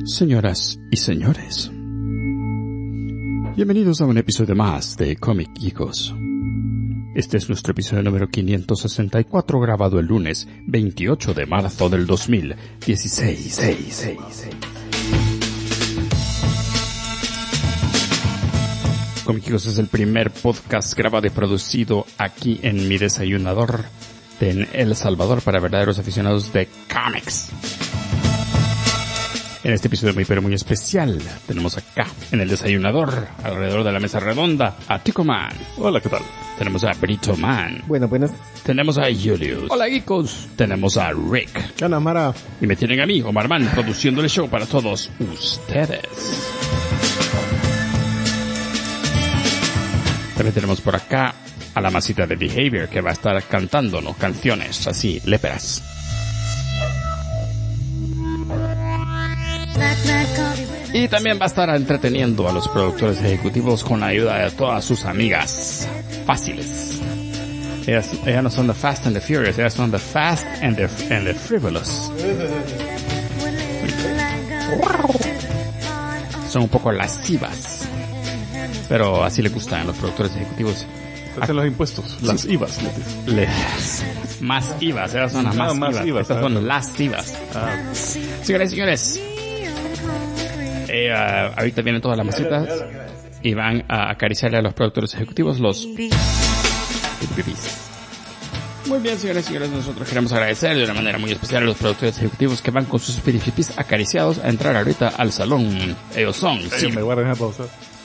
Señoras y señores, bienvenidos a un episodio más de Comic Geekos. Este es nuestro episodio número 564, grabado el lunes 28 de marzo del 2016. Comic Geekos es el primer podcast grabado y producido aquí en mi desayunador en El Salvador para verdaderos aficionados de cómics. En este episodio muy especial tenemos acá en el desayunador, alrededor de la mesa redonda, a Tico Man. Hola, ¿qué tal? Tenemos a Brito Man. Buenas. Tenemos a Julius. Hola, geekos. Tenemos a Rick. Hola, Mara. Y me tienen a mí, Omar Man, produciendo el show para todos ustedes. También tenemos por acá a la masita de Behavior, que va a estar cantándonos canciones así, léperas. Y también va a estar entreteniendo a los productores ejecutivos con la ayuda de todas sus amigas fáciles. Ellas no son the Fast and the Furious, ellas son the Fast and the Frivolous. Son un poco lascivas, pero así le gustan a los productores ejecutivos. Hacen los impuestos, las IVAs. Más IVAs, esas son las más IVAs. Estas son las IVAs. Señores y señores, ahorita vienen todas las masitas y van a acariciarle a los productores ejecutivos los pipis. Muy bien, señores y señores, nosotros queremos agradecer de una manera muy especial a los productores ejecutivos que van con sus pipis acariciados a entrar ahorita al salón. Ellos son me guardan a pausa.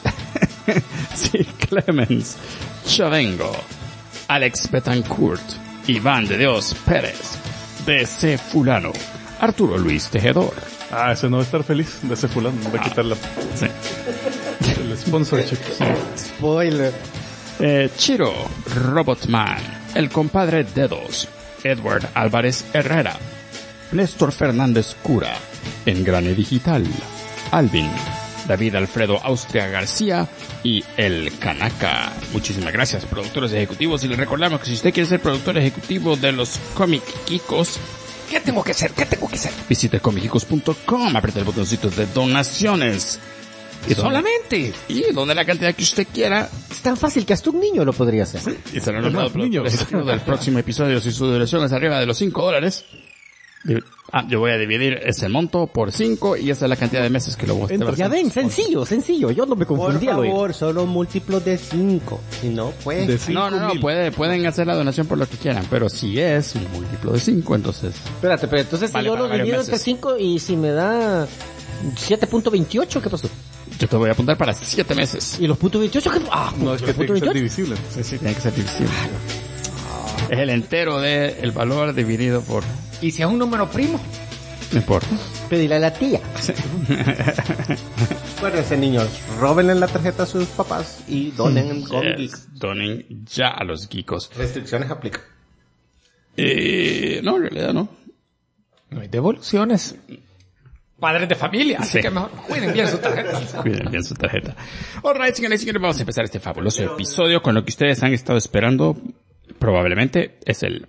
Sí, Clemens Chavengo, Alex Betancourt, Iván de Dios Pérez, DC Fulano, Arturo Luis Tejedor. Ese no va a estar feliz de ese fulano, va a quitar la... Sí. El sponsorship. Spoiler. Chiro Robotman, el compadre Dedos, Edward Álvarez Herrera, Néstor Fernández Cura, Engrane Digital, Alvin, David Alfredo Austria García y el Kanaka. Muchísimas gracias, productores ejecutivos, y les recordamos que si usted quiere ser productor ejecutivo de los Comic Geekos, ¿Qué tengo que hacer? Visite comicgeekos.com, apriete el botoncito de donaciones. Y solamente. Y donde la cantidad que usted quiera. Es tan fácil que hasta un niño lo podría hacer. Sí, y serán los niños del próximo episodio. Si su duración es arriba de los $5, yo voy a dividir ese monto por 5 y esa es la cantidad de meses que lo voy a estar. Ya ven, sencillo. Yo no me confundí. Por favor, solo múltiplos de 5. Si no, pues... No, pueden hacer la donación por lo que quieran, pero si es un múltiplo de 5, entonces... Espérate, pero entonces vale, si yo lo divido entre 5 y si me da 7.28, ¿qué pasó? Yo te voy a apuntar para 7 meses. ¿Y los puntos 28 qué? No, es que tiene que ser divisible. Sí, tiene que ser divisible. Es el entero del valor dividido por... ¿Y si es un número primo? No importa. Pedirle a la tía. Sí. Acuérdense, niños, róbenle la tarjeta a sus papás y donen en cómics. Donen ya a los geekos. Restricciones aplican. No, en realidad no. No hay devoluciones. Padres de familia, así que mejor cuiden bien su tarjeta. Cuiden bien su tarjeta. Alright, señores y señores, vamos a empezar este fabuloso episodio con lo que ustedes han estado esperando. Probablemente es el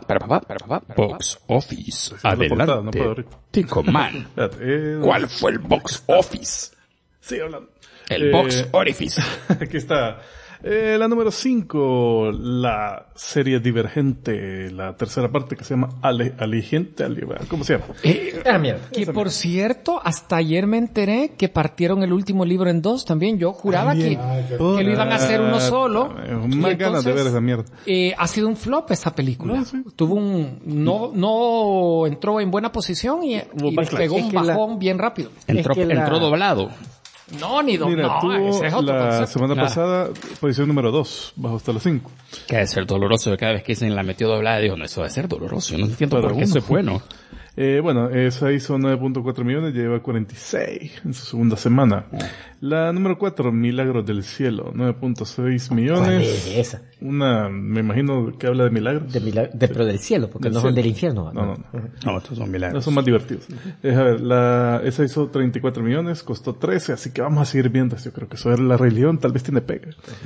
Box Office. Adelante, Tico Man. ¿Cuál fue el Box Office? Sí, hablando. El Box Orifice. Aquí está. La número 5, la serie Divergente, la tercera parte que se llama Aligente, ¿cómo se llama? Mierda. Que por cierto, hasta ayer me enteré que partieron el último libro en 2 también. Yo juraba que lo iban a hacer uno solo. Más ganas de ver esa mierda. Ha sido un flop esa película. No, sí. Tuvo no entró en buena posición y pegó un bajón bien rápido. Entró doblado. No, ni Mira, no, tuvo ese es otro la concepto. semana pasada posición número 2, bajo hasta los 5. Que debe ser doloroso. Cada vez que dicen la metió doblada, digo, no, eso debe ser doloroso. Yo no entiendo por qué eso es bueno. Bueno, esa hizo 9.4 millones, ya lleva 46 en su segunda semana. La número 4, Milagros del Cielo, 9.6 millones. ¿Cuál es esa? Una, me imagino que habla de milagros. Pero del cielo, porque Del no son cielo. del infierno. No, estos son milagros. No, son más divertidos. A ver, esa hizo 34 millones, costó 13, así que vamos a seguir viendo. Yo creo que eso era la religión, tal vez tiene pega.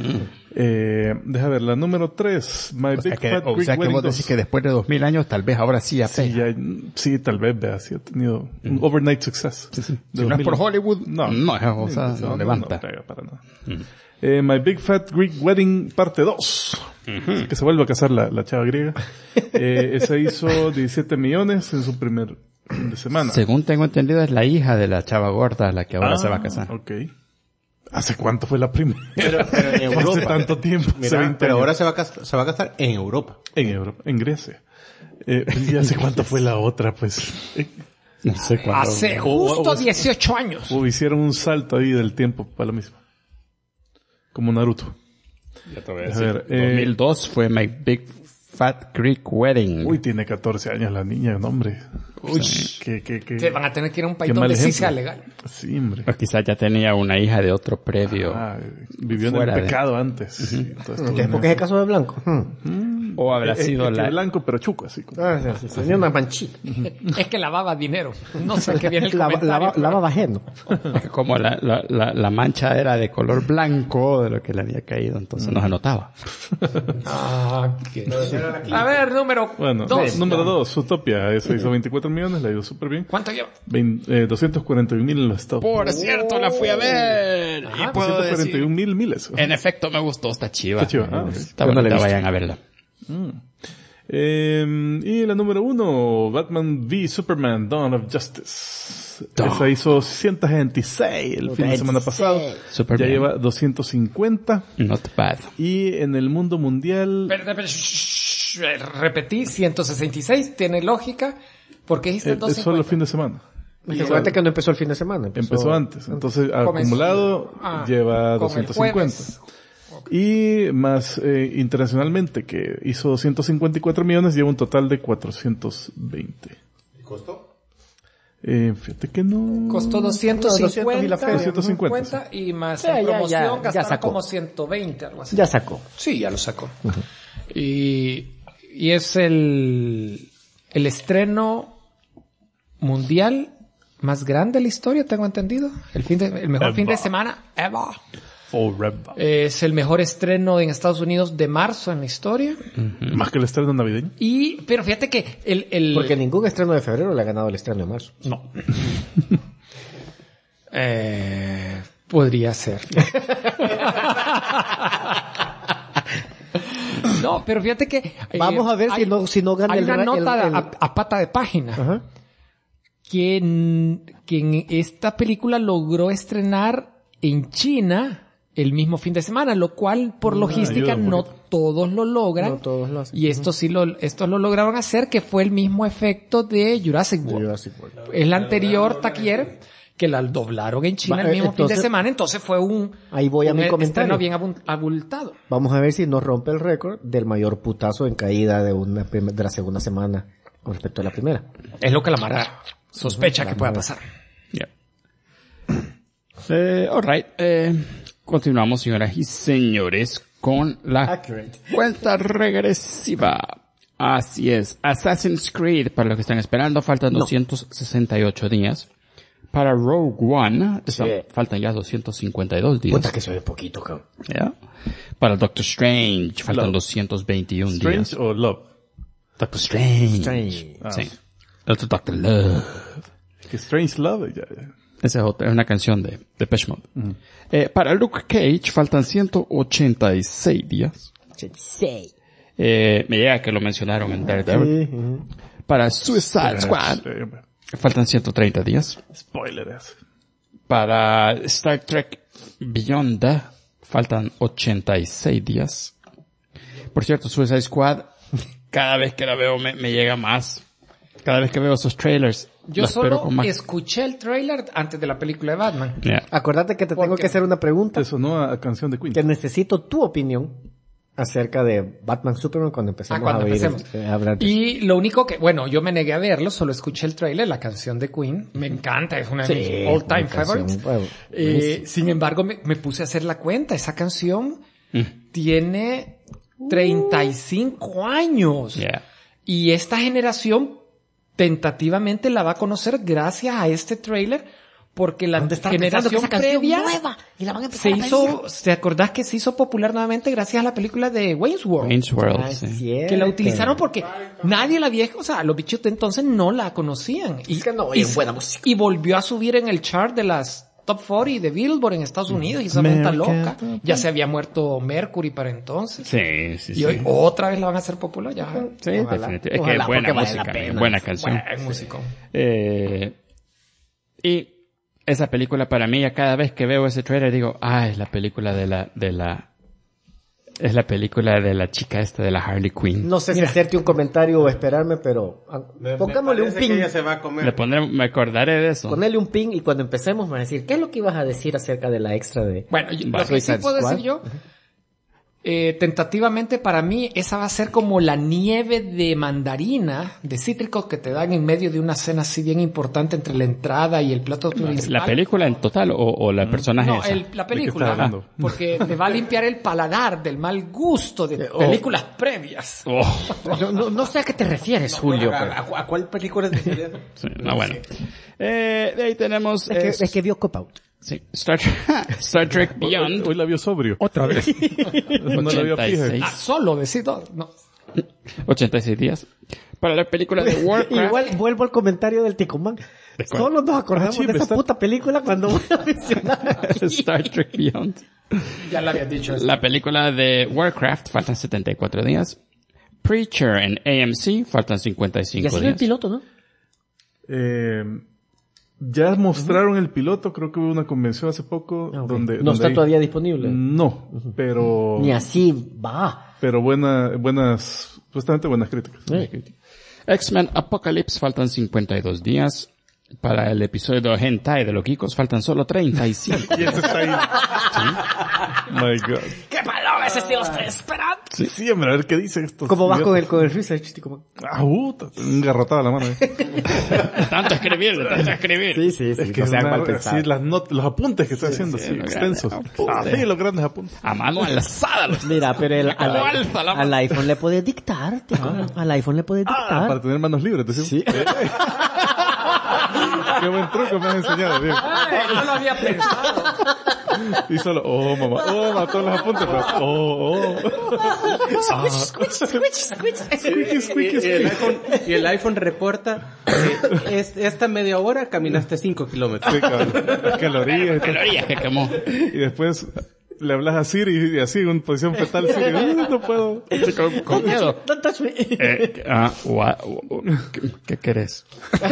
Deja ver, la número 3, My Big Fat Greek O sea que Wedding vos decís 2. que después de 2000 años, tal vez ahora sí ya Sí, pega. sí, sí, tal vez, vea, sí ha tenido un overnight success. Sí. Si no es por Hollywood, no no levanta. No pega para nada. My Big Fat Greek Wedding, parte 2. Que se vuelve a casar la chava griega. Esa hizo 17 millones en su primer fin de semana. Según tengo entendido, es la hija de la chava gorda la que ahora se va a casar. Ok. ¿Hace cuánto fue la primera? Pero en Europa. Hace tanto tiempo. Mira, pero ahora se va a casar en Europa. En Europa, en Grecia. ¿Y hace cuánto fue la otra, pues? No sé cuándo. Hace justo 18 años. O hicieron un salto ahí del tiempo para lo mismo. Como Naruto. Ya te voy a decir. 2002 fue My Big Fat Greek Wedding. Uy, tiene 14 años la niña, no, hombre. Uy, que van a tener que ir a un país qué donde mal sí ejemplo. sea legal. Sí, hombre. O quizás ya tenía una hija de otro previo. Vivió en el Fuera de- pecado antes. Después que es el caso de Blanco. O habrá sido la... blanco, pero chuco, así. Sí. Tenía una manchita. Es que lavaba dinero. No sé qué viene el Lava comentario. ajeno. Como la mancha era de color blanco de lo que le había caído, entonces no se notaba. A ver, número Bueno, 2. número 2, Zootopia. Esa hizo 24 millones, la ha ido súper bien. ¿Cuánto lleva? 241,000 en los Estados Unidos. Por cierto, la fui a ver. Y puedo decir, 241,000 miles. en efecto me gustó, está chiva. Está chiva, ok. Está Yo no la he bonita, visto. vayan a verla. Y la número 1, Batman v Superman, Dawn of Justice. Esa hizo 126 el fin de semana pasado. Superman. Ya lleva 250. Not bad. Y en el mundo mundial... Repetí, 166, tiene lógica. ¿Por qué dijiste Es solo 250? fin de semana. Acuérdate que no empezó el fin de semana. Empezó antes. Entonces, Comenzó- acumulado, lleva con el 250. jueves. Y más internacionalmente, que hizo 254 millones, lleva un total de 420. ¿Y costó? Fíjate que no... Costó 250, y la feria. 250, y más Sí, ya, en promoción ya gastaron sacó. como 120, algo así. Ya sacó. Sí, ya lo sacó. Y es el estreno mundial más grande de la historia, tengo entendido. El mejor fin de semana ever. Forever. Es el mejor estreno en Estados Unidos de marzo en la historia. Más que el estreno navideño. Pero fíjate que Porque ningún estreno de febrero le ha ganado el estreno de marzo. no. Podría ser. No, pero fíjate que... Vamos a ver si no gana hay el... una nota el- a pata de página Ajá. que en esta película logró estrenar en China el mismo fin de semana, lo cual por logística ayuda un no poquito. todos lo logran. No todos lo hacen. Y estos lo lograron hacer, que fue el mismo efecto de Jurassic World. Jurassic World. Es la anterior taquiera que la doblaron en China Va, el mismo fin de entonces- semana, entonces fue Ahí voy a mi comentario. estreno bien abultado. Vamos a ver si nos rompe el récord del mayor putazo en caída de la segunda semana con respecto a la primera. Es lo que la Mara sospecha que pueda pasar. Yeah. All right. Continuamos, señoras y señores, con la Accurate. cuenta regresiva. Así es. Assassin's Creed, para los que están esperando, faltan 268 días. Para Rogue One, faltan ya 252 días. Puta que se ve poquito, cabrón. ¿Ya? Para Doctor Strange, faltan Love. 221 ¿Strange días. o Love? Doctor Strange. Strange. Sí. Otro Doctor Love. Que Strange Love, ya. Esa es otra, es una canción de Depeche Mode. Para Luke Cage faltan 186 días. Me llega que lo mencionaron en Daredevil. Para Suicide Squad faltan 130 días. Spoiler ese. Para Star Trek Beyond faltan 86 días. Por cierto, Suicide Squad, cada vez que la veo me llega más. Cada vez que veo esos trailers, Yo lo espero solo con más. escuché el trailer antes de la película de Batman. Yeah. Acuérdate que te ¿Por tengo qué? que hacer una pregunta. Te sonó a canción de Queen. Que necesito tu opinión acerca de Batman Superman cuando empecemos Cuando a, empecemos. a hablar de Y lo único que, bueno, yo me negué a verlo, solo escuché el trailer, la canción de Queen. Me encanta, es una de mis all time una canción, favorites. bueno, Sin embargo, me puse a hacer la cuenta. Esa canción tiene 35 años. Yeah. Y esta generación tentativamente la va a conocer gracias a este trailer, porque la ¿Dónde están pensando que generación esa canción previa nueva y la van a empezar se a hizo, ¿te acordás que se hizo popular nuevamente gracias a la película de Wayne's World? Wayne's World, Ah, es sí. cierto. Que la utilizaron porque nadie la vieja, o sea, los bichos de entonces no la conocían. Es que no oyen buena música. Y volvió a subir en el chart de las Top 40 de Billboard en Estados Unidos y esa venta loca. Ya se había muerto Mercury para entonces. Sí, sí, Y sí. hoy otra vez la van a hacer popular ya. Sí, Ojalá. definitivamente. Es que Ojalá, es buena porque vale música, la pena. buena canción. Buen músico. Y esa película para mí, cada vez que veo ese trailer digo, es la película es la película de la chica esta de la Harley Quinn. No sé si hacerte un comentario o esperarme, pero pongámosle un Parece que pin. ella se va a comer. Me acordaré de eso. Ponele un pin y cuando empecemos me vas a decir, ¿qué es lo que ibas a decir acerca de la extra de... Bueno, lo que sí Suicide puedo Squad? decir yo, tentativamente para mí, esa va a ser como la nieve de mandarina, de cítricos que te dan en medio de una cena así bien importante entre la entrada y el plato principal. ¿La película en total o la personaje No, esa? la ¿De qué película. estás hablando? Porque te va a limpiar el paladar del mal gusto de películas previas. Oh, No sé a qué te refieres, Julio. pero- ¿A cuál película te refieres? sí, no, bueno. De ahí tenemos... Es que vio Cop Out. sí, Star Trek Beyond. Hoy la vio sobrio. Otra vez. No la vio fija. 86. Solo decido, no. 86 días. Para la película de Warcraft. Igual vuelvo al comentario del Ticomán. cuál? Solo nos acordamos sí, de esa está- puta película cuando voy a mencionar aquí. Star Trek Beyond. Ya la había dicho eso. La película de Warcraft, faltan 74 días. Preacher en AMC, faltan 55 Y así días. el piloto, ¿no? Ya mostraron el piloto, creo que hubo una convención hace poco Ah, ok. donde... No donde está hay- todavía disponible. No, pero... Ni así va. Pero buenas, supuestamente buenas críticas. X-Men Apocalypse, faltan 52 días. Para el episodio Hentai de los Geekos, faltan solo 35. Y ese está ahí. My God. ¡Qué paloma ese tío estoy esperando! Sí, hombre, a ver qué dice esto. ¿Cómo vas con el research, Ticomán? Puta, un garrotado a la mano. Tanto escribir. Sí. Es que sí, los apuntes que está haciendo, así, los extensos. grandes apuntes. Así, los grandes apuntes. A mano alzada. Mira, pero Alza la mano. al iPhone le puedes dictar, Ticomán. Al iPhone le puedes dictar. Para tener manos libres, decimos. Sí. Qué buen truco me has enseñado, Diego. No lo había pensado. Y solo, mamá, todos los apuntes, pero, Y el iPhone reporta esta media hora caminaste 5 kilómetros. Sí, cabrón. Calorías y todo. Calorías que quemó. Y después le hablas a Siri y así, en posición fetal, Siri, no puedo. Con miedo. Don't touch me. ¿Qué querés?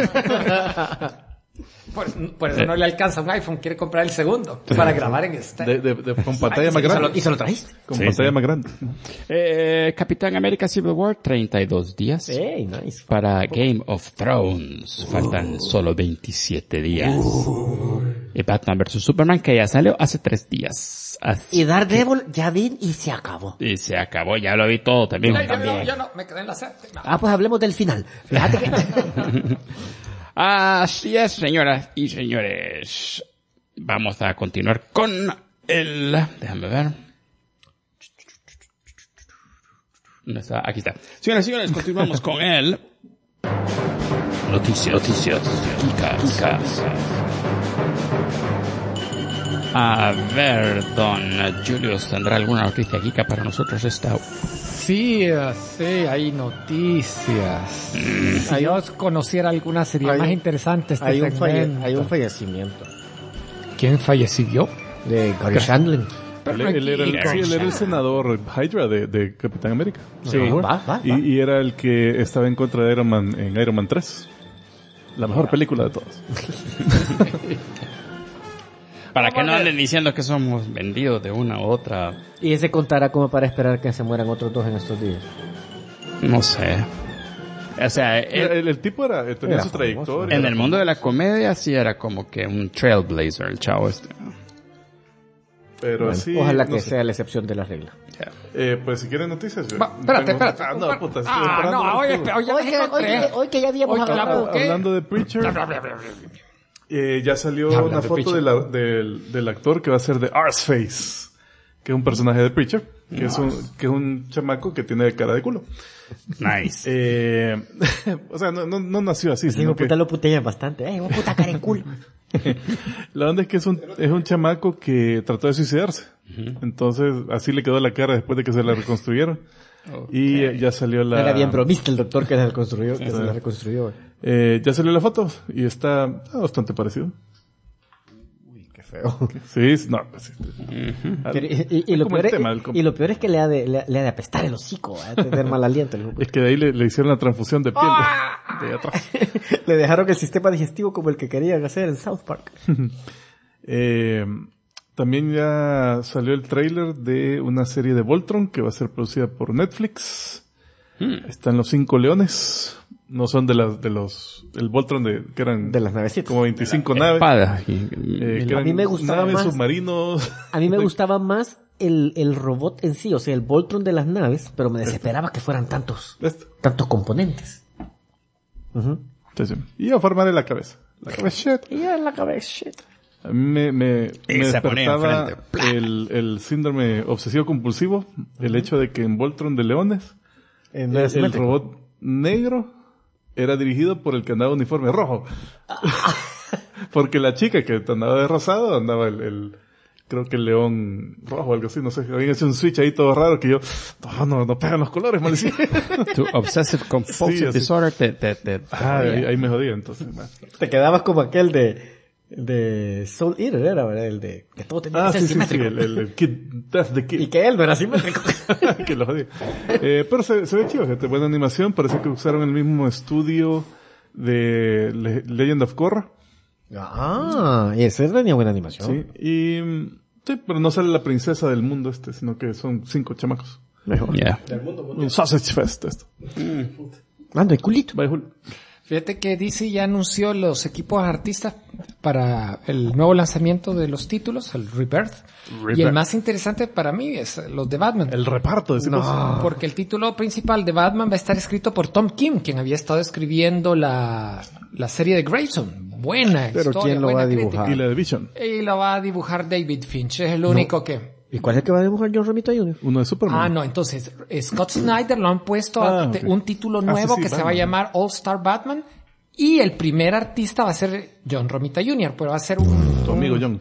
Por eso no le alcanza un iPhone, quiere comprar el segundo para grabar en este. Con pantalla más grande. ¿Y se lo trajiste? Con Sí, pantalla sí. más grande. Capitán América Civil War, 32 días. Hey, nice. Para Game of Thrones, faltan solo 27 días. Y Batman vs. Superman, que ya salió hace 3 días. Así. Y Daredevil, ya vi y se acabó. Y se acabó, ya lo vi todo también. Yo no, me quedé en la séptima. Ah, pues hablemos del final. Fíjate que... Así es, señoras y señores. Vamos a continuar con el... Déjame ver. ¿Dónde está? Aquí está. Señoras y señores, continuamos con el... Noticias. Geekas. A ver, don Julius, ¿tendrá alguna noticia geeka para nosotros esta? Sí, hay noticias. Si yo conociera alguna sería Hay más un- interesante este hay un segmento. fallecimiento ¿Quién falleció? de Gary Shandling. Él era el senador Hydra de Capitán América. Sí, va. Y era el que estaba en contra de Iron Man en Iron Man 3. La mejor película de todas. Para que no anden diciendo que somos vendidos de una u otra, Y ese contará como para esperar que se mueran otros dos en estos días. no sé. O sea, El tipo tenía Era su famoso. trayectoria. en el mundo de la comedia sí era como que un trailblazer el chavo este. Pero así... Ojalá no que sé. sea la excepción de la regla. Pues si quieren noticias... yo Espérate. Ah, no, puta, estoy Ah, esperando no, las hoy cosas. Hoy que ya habíamos Hoy que la hablado. busqué. Hablando de Preacher, ya salió Hablando una de foto Preacher. del actor que va a ser de Arseface, que es un personaje de Preacher, que es un chamaco que tiene cara de culo. Nice. O sea, no nació así, Sí, sino hijo que... puta lo putean bastante. Hijo puta cara de culo. La onda es que es un chamaco que trató de suicidarse. Entonces, así le quedó la cara después de que se la reconstruyeron. Y ya salió la... Era bien bromista el doctor que se la reconstruyó. Ya salió la foto y está bastante parecido. Uy, qué feo. Sí, no, pues sí. Pero, y lo Como peor el tema, y lo peor es que le ha de apestar el hocico, a tener mal aliento. Es que de ahí le hicieron la transfusión de piel de atrás. Le dejaron el sistema digestivo como el que querían hacer en South Park. También ya salió el tráiler de una serie de Voltron que va a ser producida por Netflix. Están los 5 leones. No son el Voltron que eran De las navecitas. como 25 naves. Espadas. Que A mí eran me gustaba naves, más. submarinos. A mí me gustaba más el robot en sí, o sea, el Voltron de las naves, pero me desesperaba que fueran tantos componentes. Ujú. Sí, sí. Y a formarle la cabeza. La cabeza. Y ya en la cabeza, shit. A mí me Y se ponía despertaba enfrente. el síndrome obsesivo compulsivo, el hecho de que en Voltron de leones el robot negro era dirigido por el que andaba uniforme rojo. Porque la chica que andaba de rosado andaba creo que el león rojo o algo así, no sé, habían hecho un switch ahí todo raro que yo, no pegan los colores, maldición. Tu obsessive compulsive Sí, así. disorder te Ahí me jodía entonces. Te quedabas como aquel de Soul Eater, era, ¿verdad? El de que todo tenía que ser Sí, simétrico. el Kid, Death the Kid. Y que él no era simétrico. Que lo jodí. Pero se ve chido, gente. Buena animación. Parece que usaron el mismo estudio de Legend of Korra. Y ese tenía buena animación. Sí. Sí, pero no sale la princesa del mundo sino que son 5 chamacos. Mejor. Yeah. Un Sausage Fest esto. Ando, y culito. Bye, Jul. Fíjate que DC ya anunció los equipos artistas para el nuevo lanzamiento de los títulos, el Rebirth. Y el más interesante para mí es los de Batman. El reparto, decimos. Porque el título principal de Batman va a estar escrito por Tom King, quien había estado escribiendo la serie de Grayson. Buena Pero historia, ¿quién lo buena va a crítica. dibujar? Y la de Vision. Y lo va a dibujar David Finch, es el único que... ¿Y cuál es el que va a dibujar John Romita Jr.? Uno de Superman. Ah, no, entonces Scott Snyder lo han puesto Ok. un título nuevo sí, que se Batman. va a llamar All Star Batman y el primer artista va a ser John Romita Jr., pero va a ser Tu amigo John.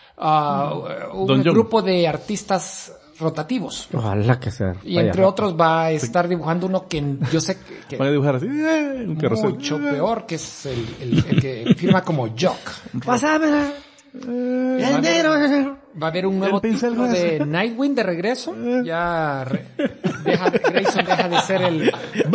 un Don John. grupo de artistas rotativos. Ojalá que sea. Y entre otros va a estar dibujando uno que yo sé que Van a dibujar así, un carrusel. mucho peor, que es el que firma como Jock. Pásamela. El negro. Va a haber un nuevo pincel título grueso. de Nightwing de regreso. Ya Grayson deja de ser el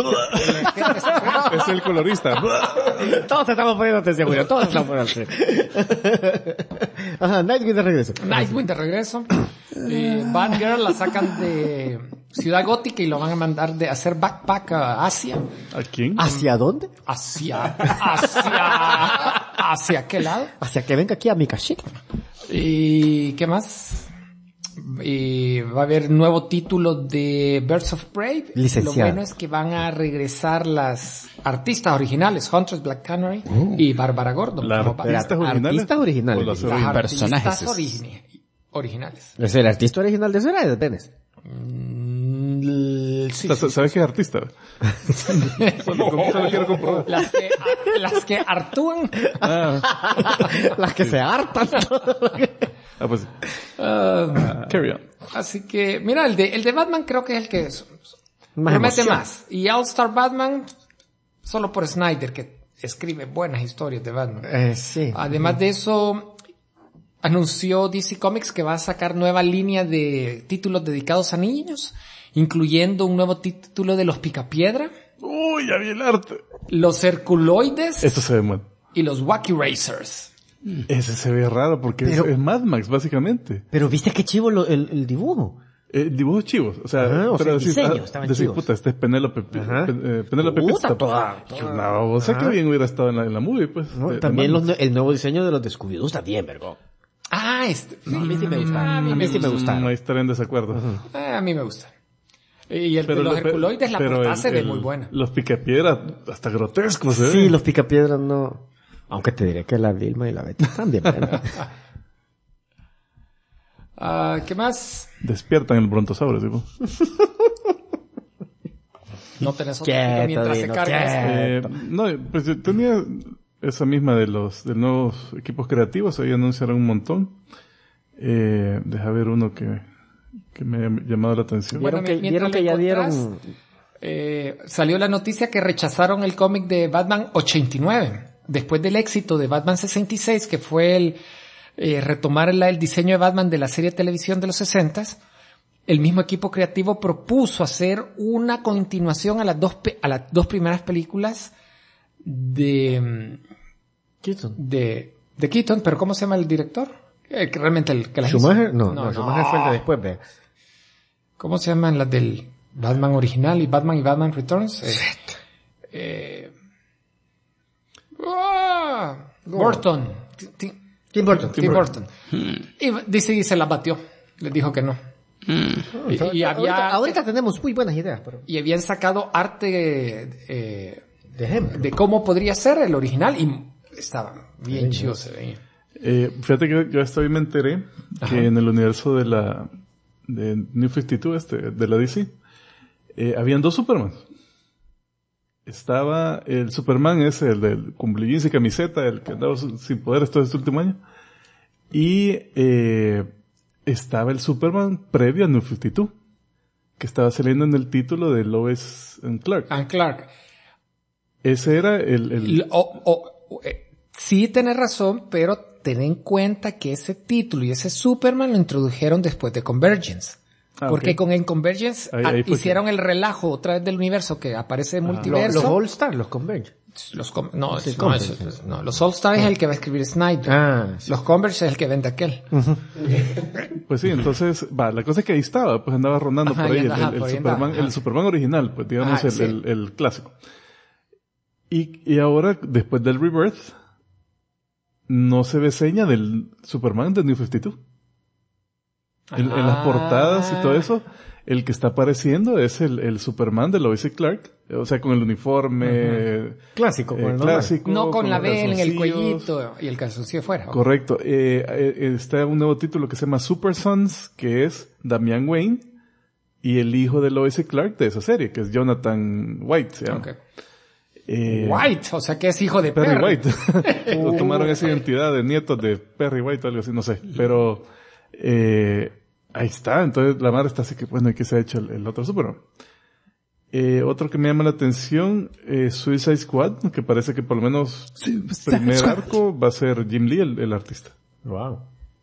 Es el colorista. Todos estamos poniendo atención, Julio. Todos estamos poniendo atención. Ajá, Nightwing de regreso. Nightwing de regreso. Batgirl la sacan de Ciudad Gótica y lo van a mandar de hacer backpack a Asia. ¿A quién? ¿Hacia dónde? ¿Hacia qué lado? Hacia que venga aquí a mi cachita. ¿Y qué más? Y va a haber nuevo título de Birds of Prey. Licenciado. Lo bueno es que van a regresar las artistas originales, Huntress Black Canary y Bárbara Gordon. ¿Las como artistas originales? Artistas originales. ¿O las Las originales? personajes. artistas originales. ¿Es el artista original de eso era de Dennis? Sí, ¿Sabes qué es artista? Solo quiero comprobar. las que actúan. Las que se hartan. Pues. Carry on. Así que, mira, el de Batman creo que es el que Más promete emoción. más. Y All Star Batman, solo por Snyder, que escribe buenas historias de Batman. Sí. Además de eso, anunció DC Comics que va a sacar nueva línea de títulos dedicados a niños, incluyendo un nuevo título de los Picapiedra, Uy, ya vi el arte. los Herculoides Esto se ve mal. y los Wacky Racers. Ese se ve raro porque Pero- es Mad Max, básicamente. Pero viste qué chivo el dibujo. Dibujos chivos. O sea, Ajá, o sea, el decís, diseño, estaban decís, chivos. puta, este es Penélope. Ajá. Penélope Puta, Pitstop. toda- No, o sea, Ajá. que bien hubiera estado en la movie, pues. ¿No? de También Mad Max. el nuevo diseño de los de Scooby-Doo está bien, vergo. Ah, No, a mí sí me gusta. A mí sí me gusta. No estaré en desacuerdo. a mí me gusta. Y el de los Herculoides, la pero portada se ve muy buena. Los picapiedras, hasta grotescos, se Sí, ven. los picapiedras no. Aunque te diré que la Vilma y la Betty también. ¿Qué más? Despiertan el brontosaurio, tipo. No tenés otro Quieto, mientras se Dino, carga quieto. esto. No, pues yo tenía esa misma de los nuevos equipos creativos, ahí anunciaron un montón. Deja ver uno que me ha llamado la atención. Vieron que ya dieron... salió la noticia que rechazaron el cómic de Batman 89. Después del éxito de Batman 66, que fue el retomar el diseño de Batman de la serie de televisión de los 60s, el mismo equipo creativo propuso hacer una continuación a las dos primeras películas de Keaton. De Keaton, pero ¿cómo se llama el director? Que realmente el que las ¿Schumacher? hizo. No, Schumacher fue el de después, ve. ¿Cómo se llaman las del Batman original y Batman Returns? Burton. Tim Burton. Y DC se la batió. Les dijo que no. Ahorita tenemos muy buenas ideas, pero... Y habían sacado arte de ejemplo de cómo podría ser el original y estaba bien chido, se veía. Fíjate que yo hasta hoy me enteré que en el universo de New 52, de la DC, habían dos Superman. Estaba el Superman ese, el del cumplillín y camiseta, el que andaba sin poderes todo este último año. Y estaba el Superman previo a New 52, que estaba saliendo en el título de Lois and Clark. Ese era sí, tenés razón, pero ten en cuenta que ese título y ese Superman lo introdujeron después de Convergence. Porque con el Convergence ahí hicieron el relajo otra vez del universo que aparece en multiverso. Los All Stars, los Convergence. Los All Stars es el que va a escribir Snyder. Los Convergence es el que vende aquel. Pues sí, entonces, la cosa es que ahí estaba, pues andaba rondando por ahí el Superman original, pues digamos el clásico. Y ahora, después del Rebirth, no se ve seña del Superman de New 52. En las portadas y todo eso, el que está apareciendo es el Superman de Lois y Clark, o sea, con el uniforme clásico, no con la B en el cuellito y el calzoncillo fuera. Correcto. Está un nuevo título que se llama Super Sons, que es Damian Wayne y el hijo de Lois y Clark de esa serie, que es Jonathan White, se llama. Okay. White, o sea que es hijo de Perry White. Lo tomaron esa identidad de nietos de Perry White o algo así, no sé. Pero ahí está, entonces la madre está así que bueno, ¿y qué se ha hecho el otro Superman? Otro que me llama la atención es Suicide Squad, que parece que por lo menos el primer arco va a ser Jim Lee el artista. Wow.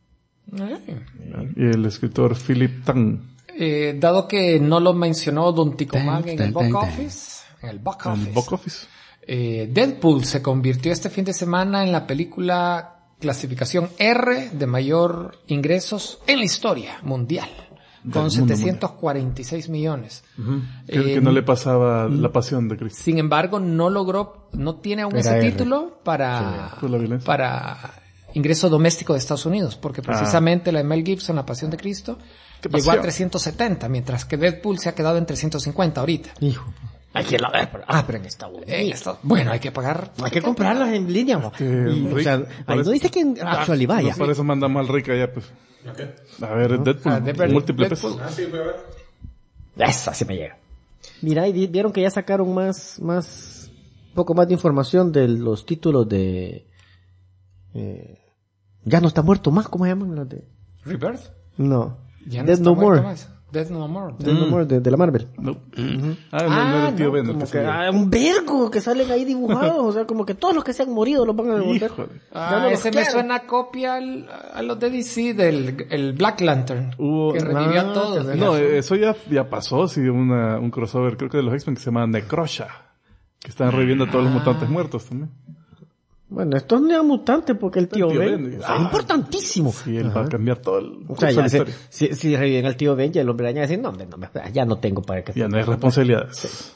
Y el escritor Philip Tang. Dado que no lo mencionó Don Ticomán en el box office. Deadpool se convirtió este fin de semana en la película clasificación R de mayor ingresos en la historia mundial, con 746 millones. Que no le pasaba La Pasión de Cristo. Sin embargo, no tiene aún ese título para ingreso doméstico de Estados Unidos, porque precisamente la de Mel Gibson, La Pasión de Cristo, llegó a 370, mientras que Deadpool se ha quedado en 350 ahorita. Hijo. Hay que la ver, pero en Estados Unidos. Bueno, hay que pagar. Hay que comprarlas en línea, ¿no? O sea, ahí no dice que en actual vaya. Por eso mandamos al Rick allá, pues. Okay. A ver, Deadpool, múltiple pesos. Sí, fue ver. Esa sí me llega. Mira, y vieron que ya sacaron un poco más de información de los títulos de, ya no está muerto más, ¿cómo se llaman los de? Rebirth. No. Ya no está muerto más. Death No More. Death No More de la Marvel. No. No era el tío Ben. Un vergo que salen ahí dibujados. O sea, como que todos los que se han morido los van a devolver. Ese me suena a copia a los de DC del Black Lantern. Que revivió a todos. No, eso ya pasó. Sí, un crossover, creo que de los X-Men que se llama Necrosha. Que están reviviendo a todos los mutantes muertos también. Bueno, esto es un mutante porque el tío Ben es importantísimo. Sí, él va a cambiar todo el curso de la historia. Si reviven al tío Ben, ya el hombre araña va a decir, no, ya no tengo para que... Ya no hay responsabilidades.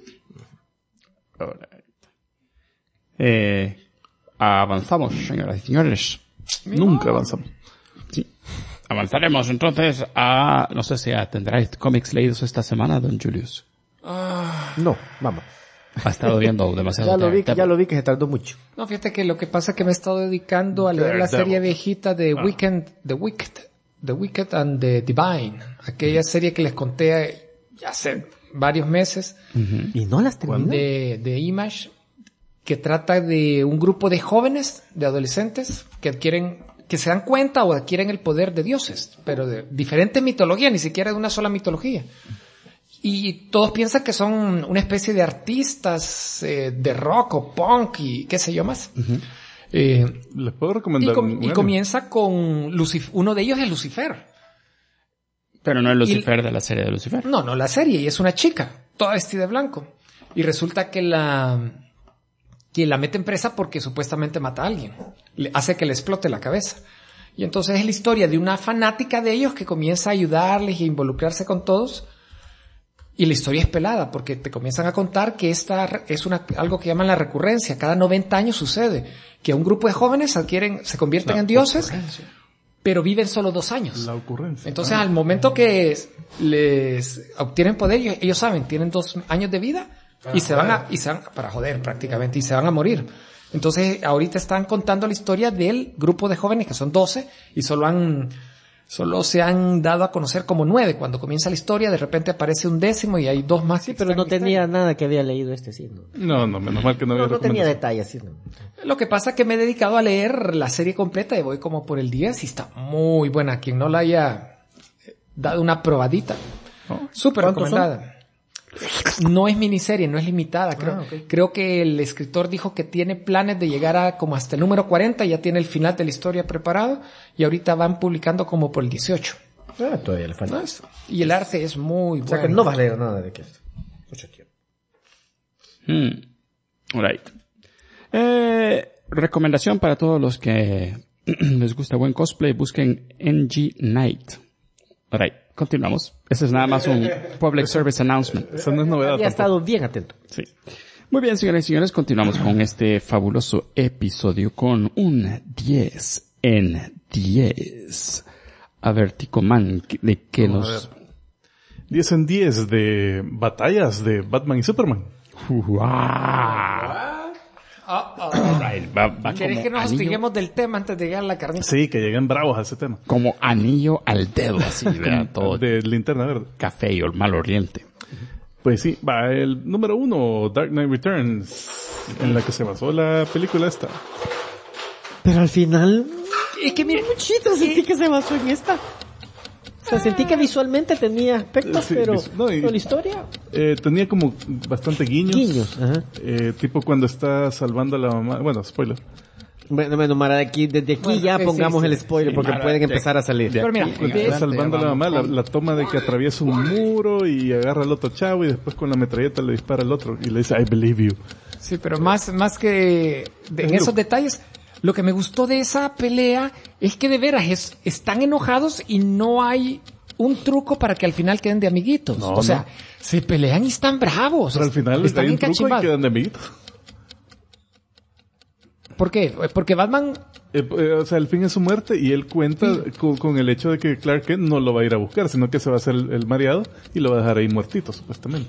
Sí. Avanzamos, señoras y señores. Nunca avanzamos. Sí. Avanzaremos entonces no sé si tendráis cómics leídos esta semana, don Julius. No, vamos. Ha estado viendo demasiado. Ya lo vi que se tardó mucho. No, fíjate que lo que pasa es que me he estado dedicando a leer la serie viejita de The Wicked and the Divine. Aquella serie que les conté hace varios meses. ¿Y no las terminé? De Image, que trata de un grupo de jóvenes, de adolescentes, que se dan cuenta o adquieren el poder de dioses, pero de diferentes mitologías, ni siquiera de una sola mitología. Y todos piensan que son una especie de artistas de rock o punk y qué sé yo más. Uh-huh. Les puedo recomendar y comienza con uno de ellos es Lucifer. Pero no es Lucifer de la serie de Lucifer. No, la serie, y es una chica, toda vestida de blanco. Y resulta que la meten presa porque supuestamente mata a alguien. Le hace que le explote la cabeza. Y entonces es la historia de una fanática de ellos que comienza a ayudarles y a involucrarse con todos. Y la historia es pelada porque te comienzan a contar que esta es algo que llaman la recurrencia. Cada 90 años sucede que un grupo de jóvenes se convierten en dioses, pero viven solo 2 años. La ocurrencia. Entonces al momento que les obtienen poder, ellos saben, tienen 2 años de vida y se van para joder prácticamente, y se van a morir. Entonces ahorita están contando la historia del grupo de jóvenes que son 12 y solo se han dado a conocer como 9. Cuando comienza la historia, de repente aparece un 10º y hay 2 más. Sí, pero no tenía nada que había leído sí. No, menos mal que no había no tenía detalles. Sí, no. Lo que pasa es que me he dedicado a leer la serie completa y voy como por el 10 y está muy buena. Quien no la haya dado una probadita. Súper recomendada. No es miniserie, no es limitada, creo. Okay. Creo que el escritor dijo que tiene planes de llegar a como hasta el número 40, ya tiene el final de la historia preparado y ahorita van publicando como por el 18. Todavía le falta. Y el arte es muy bueno. O sea que no vas a leer nada de que esto. Mucho tiempo. Alright. Recomendación para todos los que les gusta buen cosplay, busquen NG Night. Alright. Continuamos. Ese es nada más un public service announcement. Eso no es novedad. Había estado bien atento. Sí. Muy bien, señoras y señores, continuamos con este fabuloso episodio con un 10 en 10. A ver, Ticoman, ¿de qué nos...? 10 en 10 de batallas de Batman y Superman. ¿Querés que nos hostiguemos del tema antes de llegar a la carnita? Sí, que lleguen bravos a ese tema. Como anillo al dedo, así, ¿verdad? Todo de Linterna Verde. Café y el mal oriente. Pues sí, va el número 1, Dark Knight Returns, en la que se basó la película esta. Pero al final... Es que mira, muchito sentí que se basó en esta. O sea, sentí que visualmente tenía aspectos, sí, pero la historia... tenía como bastante guiños. Ajá. Tipo cuando está salvando a la mamá... Bueno, spoiler. Bueno, Mara, desde aquí ya pongamos el spoiler porque pueden empezar a salir. Pero mira, está salvando a la mamá, la toma de que atraviesa un muro y agarra al otro chavo y después con la metralleta le dispara al otro y le dice, I believe you. Sí, pero más que en esos detalles... Lo que me gustó de esa pelea es que de veras están enojados y no hay un truco para que al final queden de amiguitos. Se pelean y están bravos. Pero al final están hay un truco y quedan de amiguitos. ¿Por qué? Porque Batman... el fin es su muerte y él cuenta con el hecho de que Clark Kent no lo va a ir a buscar, sino que se va a hacer el mareado y lo va a dejar ahí muertito, supuestamente.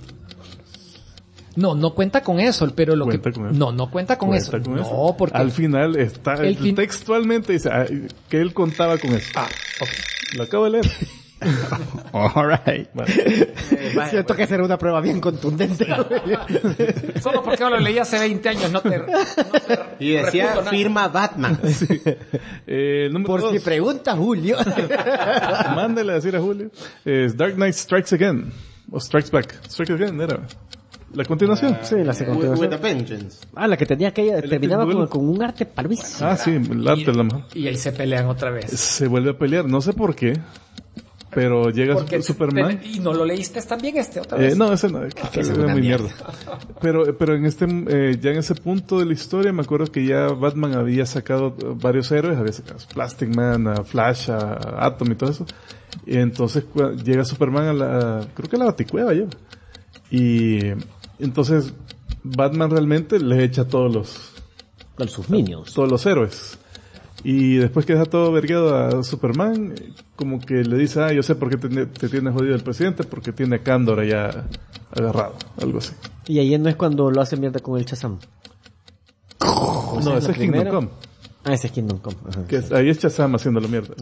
No cuenta con eso, pero no cuenta con eso. No, porque al final está textualmente dice que él contaba con eso. Okay. Lo acabo de leer. Alright. Siento que será una prueba bien contundente. Solo porque lo leí hace 20 años, y decía firma Batman. Sí. Por 2. Si pregunta Julio. Mándale a decir a Julio. Es Dark Knight Strikes Again. O Strikes Back. Strikes Again era la continuación. Sí, la segunda. With a Vengeance. La que tenía que terminaba con un arte palvísimo. Sí, el arte de la mejor. Y ahí se pelean otra vez. Se vuelve a pelear, no sé por qué. Pero llega Superman. ¿Y no lo leíste también otra vez? No, ese no. Es muy mierda. Pero ya en ese punto de la historia me acuerdo que ya Batman había sacado varios héroes, había sacado Plastic Man, a Flash, a Atom y todo eso. Y entonces llega Superman creo que a la Baticueva lleva. Y entonces Batman realmente le echa todos sus minions. Todos los héroes. Y después que deja todo vergueado a Superman, como que le dice, yo sé por qué te tiene jodido el presidente, porque tiene a Kandor allá agarrado, algo así. Y ahí no es cuando lo hace mierda con el Shazam. No, ese es Kingdom Come. Ese es Kingdom Come. Ajá, ahí es Shazam haciéndolo mierda.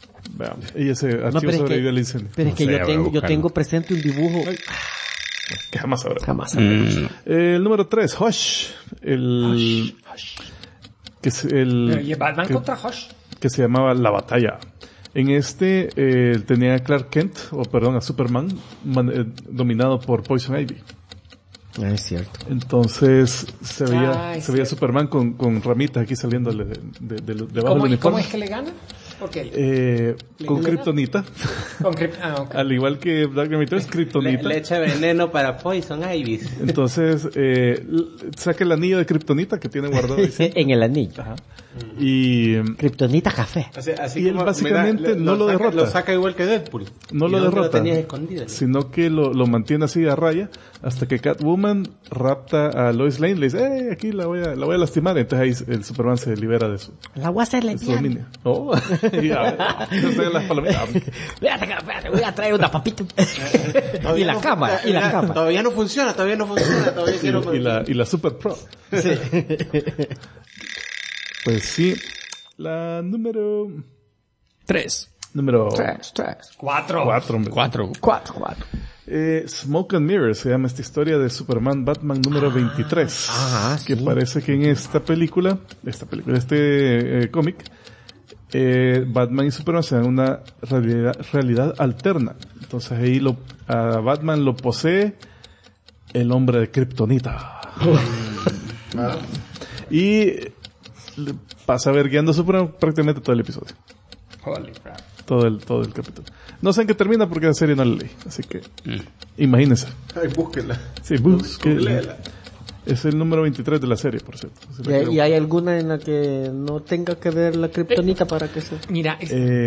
Veamos. Y ese archivo sobrevivió al incendio. Pero es que yo tengo presente un dibujo que jamás sabremos. Jamás sabremos. El número 3, Hush. Que es Batman contra Hush. Que se llamaba La Batalla. En tenía a Clark Kent, a Superman, dominado por Poison Ivy. Es cierto. Entonces se veía Superman con ramitas aquí saliéndole debajo del uniforme. ¿Cómo es que le gana? Okay. Con kriptonita. Okay. Al igual que Dark Knight es kriptonita. Le echa veneno para Poison Ivy. Entonces saca el anillo de kriptonita que tiene guardado en el anillo. Ajá. Y kriptonita café. Así y él básicamente no lo derrota. Lo saca igual que Deadpool. No lo derrota. Lo sino que lo mantiene así a raya hasta que Catwoman rapta a Lois Lane, le dice, aquí la voy a lastimar. Entonces ahí el Superman se libera de su... La voy a hacer lesbiana. Oh, ya, las palomitas. Voy a traer una papita. y la cámara. Todavía no funciona. Todavía quiero... Y la Super Pro. Sí. Pues sí, la número 3. Número 4. Smoke and Mirrors se llama esta historia de Superman Batman número 23. Que parece que en esta película, cómic, Batman y Superman se dan una realidad alterna. Entonces ahí a Batman lo posee el hombre de Kryptonita. Y pasa guiando a Superman prácticamente todo el episodio. Holy crap. Todo el capítulo. No sé en qué termina porque la serie no la leí. Así que, imagínense. Ay, búsquela. Sí, búsquela. Es el número 23 de la serie, por cierto. ¿Y hay alguna en la que no tenga que ver la kriptonita para que se...? Mira,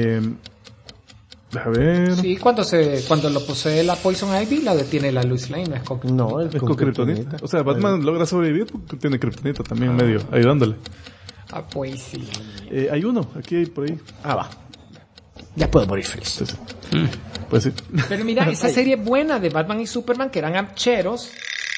a ver... Sí, cuando lo posee la Poison Ivy, la detiene la Lois Lane, es con... No, es con kriptonita. O sea, Batman logra sobrevivir porque tiene kriptonita también medio ayudándole. Pues sí. Hay uno, aquí hay por ahí. Va. Ya puedo morir feliz. Sí. Pues sí. Pero mira, esa serie buena de Batman y Superman, que eran archeros...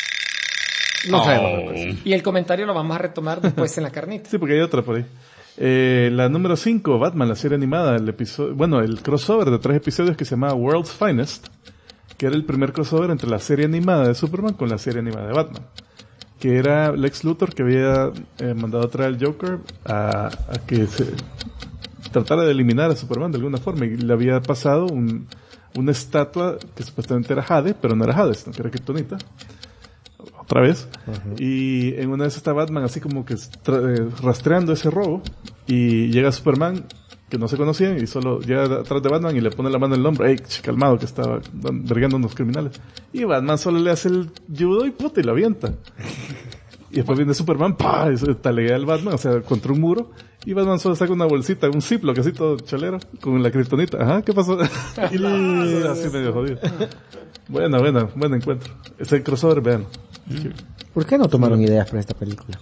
No sabemos. Y el comentario lo vamos a retomar después en la carnita. Sí, porque hay otra por ahí. La número 5, Batman, la serie animada, el crossover de 3 episodios que se llamaba World's Finest, que era el primer crossover entre la serie animada de Superman con la serie animada de Batman, que era Lex Luthor que había mandado a traer al Joker a que se tratara de eliminar a Superman de alguna forma, y le había pasado una estatua que supuestamente era Jade, pero no era Jade, sino que era Kryptonita. Otra vez. Y en una vez está Batman así como que rastreando ese robo, y llega Superman, que no se conocían, y solo llega atrás de Batman y le pone la mano en el hombro. Calmado, que estaba vergando a unos criminales. Y Batman solo le hace el judo y puta, y lo avienta. Y después viene Superman, ¡pah! Y se talea al Batman, o sea, contra un muro. Y Batman solo saca una bolsita, un Ziploc, así todo cholero, con la kriptonita. Ajá, ¿qué pasó? Y así medio jodido. Buen encuentro. Es el crossover, vean. ¿Por qué no tomaron ideas para esta película?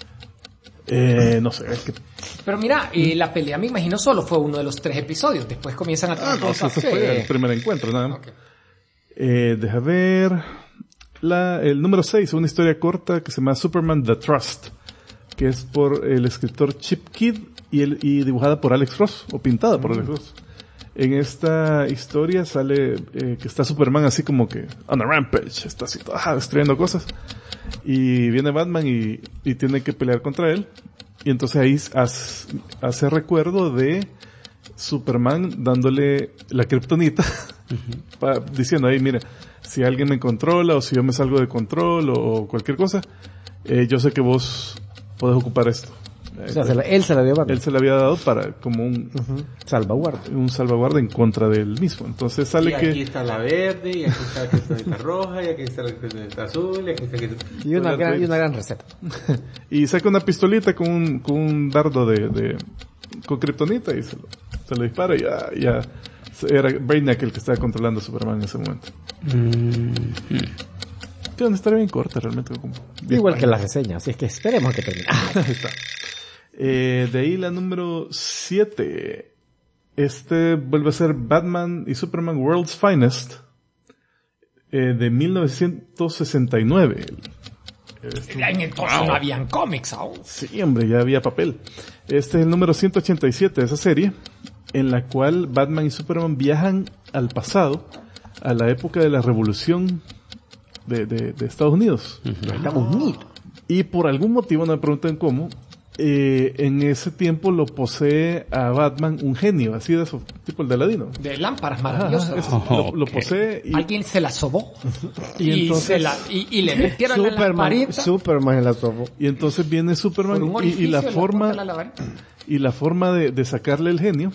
No sé, es que... Pero mira, la pelea, me imagino, solo fue uno de los 3 episodios. Después comienzan a tratar cosas. Eso fue el primer encuentro, nada más. Deja ver... el número 6, una historia corta que se llama Superman The Trust, que es por el escritor Chip Kidd y dibujada por Alex Ross, o pintada por Alex Ross. En esta historia sale que está Superman así como que on a rampage, está así destruyendo cosas, y viene Batman y tiene que pelear contra él, y entonces ahí hace recuerdo de Superman dándole la kriptonita, diciendo ahí, mire, si alguien me controla o si yo me salgo de control o cualquier cosa, yo sé que vos podés ocupar esto. O sea, él se la había dado. Él se la había dado para como un salvaguarda. Un salvaguarda en contra del mismo. Entonces sale y aquí está la verde, y aquí está la criptonita roja, y aquí está la criptonita azul, y aquí está y una gran receta. Y saca una pistolita con un dardo con kriptonita y se lo dispara, y ya era Brainiac el que estaba controlando a Superman en ese momento. Que una historia bien corta realmente. Igual que la reseña, así es que esperemos que termine. Ahí está. De ahí la número 7. Vuelve a ser Batman y Superman World's Finest, de 1969. Entonces no habían cómics aún. Sí, hombre, ya había papel. Este es el número 187 de esa serie, en la cual Batman y Superman viajan al pasado, a la época de la Revolución de Estados Unidos. Estados Unidos. Y por algún motivo, no me pregunten cómo, en ese tiempo lo posee a Batman un genio, así de esos, tipo el de Aladino. De lámparas maravillosas. Lo posee y... Alguien se la sobó. Y entonces... y le metieron la lamparita. Superman la sobó. Y entonces viene Superman y la forma... Y la forma de sacarle el genio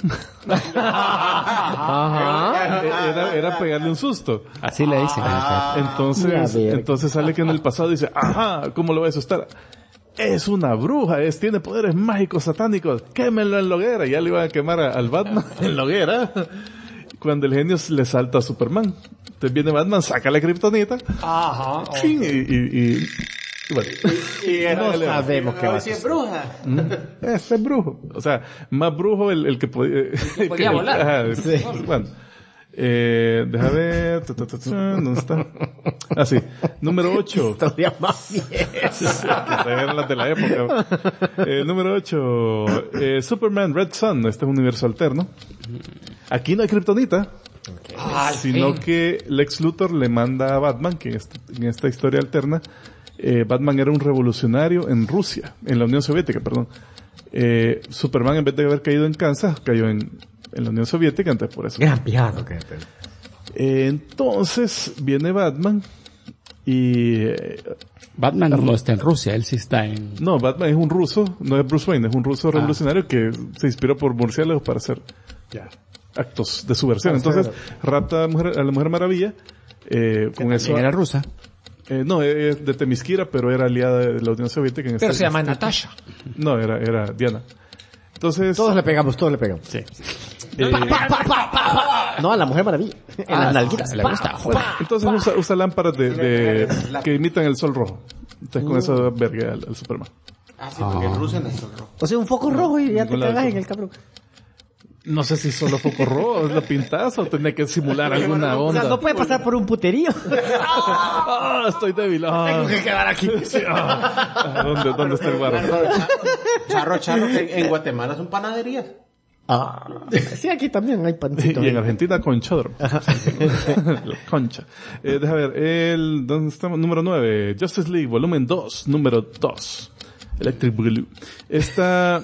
era pegarle un susto. Así le dicen. Entonces sale que en el pasado dice, ajá, ¿cómo lo voy a asustar? Es una bruja, tiene poderes mágicos satánicos, quémenlo en la hoguera. Y ya le iban a quemar al Batman en la hoguera. Cuando el genio le salta a Superman. Entonces viene Batman, saca la kriptonita. Ajá. Y bueno, no sabemos qué va a ser. Es bruja. Ese es brujo. O sea, más brujo el que podía... podía volar. Ajá, sí. Bueno. Deja ver. ¿Dónde está? Ah, sí. Número 8. Todavía más bien. Eran las de la época. Número 8. Superman Red Sun. Este es un universo alterno. Aquí no hay kriptonita. Sino que Lex Luthor le manda a Batman, que en esta historia alterna, Batman era un revolucionario en Rusia, en la Unión Soviética, perdón. Superman, en vez de haber caído en Kansas, cayó en la Unión Soviética, entonces por eso. Gran pijado, entonces viene Batman y... Batman no está en Rusia, él sí está en... No, Batman es un ruso, no es Bruce Wayne, es un ruso revolucionario que se inspiró por murciélagos para hacer actos de subversión. Entonces rapta a la Mujer Maravilla. Con eso era rusa. No, es de Temisquira, pero era aliada de la Unión Soviética. Pero se llama Natasha. No, era Diana. Entonces... Todos le pegamos. Sí. No, a la Mujer Maravilla. En las nalguitas. Le gusta. Entonces usa lámparas que imitan el sol rojo. Entonces con eso verga al Superman. Sí, porque en Rusia no es sol rojo. O sea, un foco rojo y ya te cagas en el cabrón. No sé si solo foco rojo, es la pintaza o tenía que simular alguna onda. O sea, no puede pasar por un puterío. Estoy débil. Tengo que quedar aquí. ¿Dónde está el bar? Charro, que en Guatemala son panaderías. Sí, aquí también hay pancitos. Y en Argentina, conchodro. La concha. Deja ver, ¿dónde estamos? Número 9, Justice League, volumen 2, número 2. Electric Boogaloo. Esta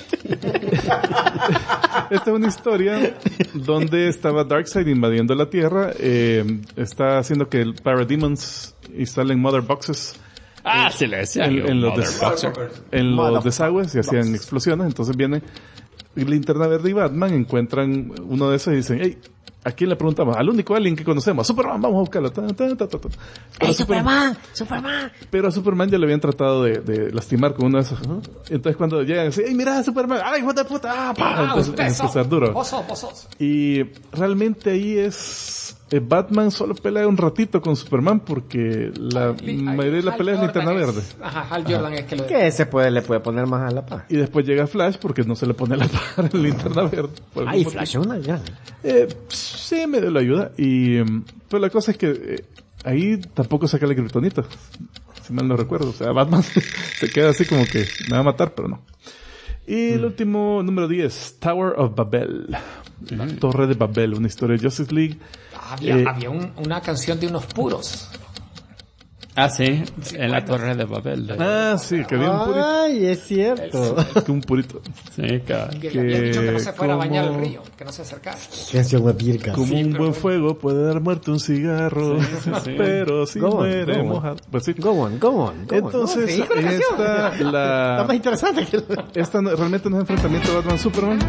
es una historia donde estaba Darkseid invadiendo la Tierra, está haciendo que el Parademons instalen Mother Boxes se le decía en los desagües y hacían explosiones. Entonces viene Linterna Verde y Batman, encuentran uno de esos y dicen, hey, ¿a quién le preguntamos? Al único alien que conocemos, Superman, vamos a buscarlo. ¡Ey, Superman! Pero a Superman ya le habían tratado de lastimar con uno de esos. Entonces cuando llegan, dicen, ¡ey, mira, Superman! ¡Ay, hijo de puta! Entonces empieza a ser duro. Vos. Y realmente ahí Batman solo pelea un ratito con Superman porque la mayoría de la pelea es Linterna Verde. Hal Jordan es que lo... ¿Qué le puede poner más a la par? Y después llega Flash porque no se le pone a la par en Linterna Verde. Ay, Flash es una gran. Sí, medio la ayuda. Pero la cosa es que ahí tampoco saca la kriptonita. Si mal no recuerdo. O sea, Batman se queda así como que me va a matar, pero no. Y el último, número 10, Tower of Babel. La Torre de Babel, una historia de Justice League. Había una canción de unos puros. Sí, en la Torre de Babel. Sí, que había un purito. Ay, es cierto. Que un purito. Sí, cabrón. Que le había dicho que no se fuera a bañar al río, que no se acercara. Canción de virga. Como un buen fuego puede dar muerte un cigarro, pero si muere mojado. Pues sí. Go on. Entonces, Está esta más interesante que esta realmente no es enfrentamiento de Batman-Superman,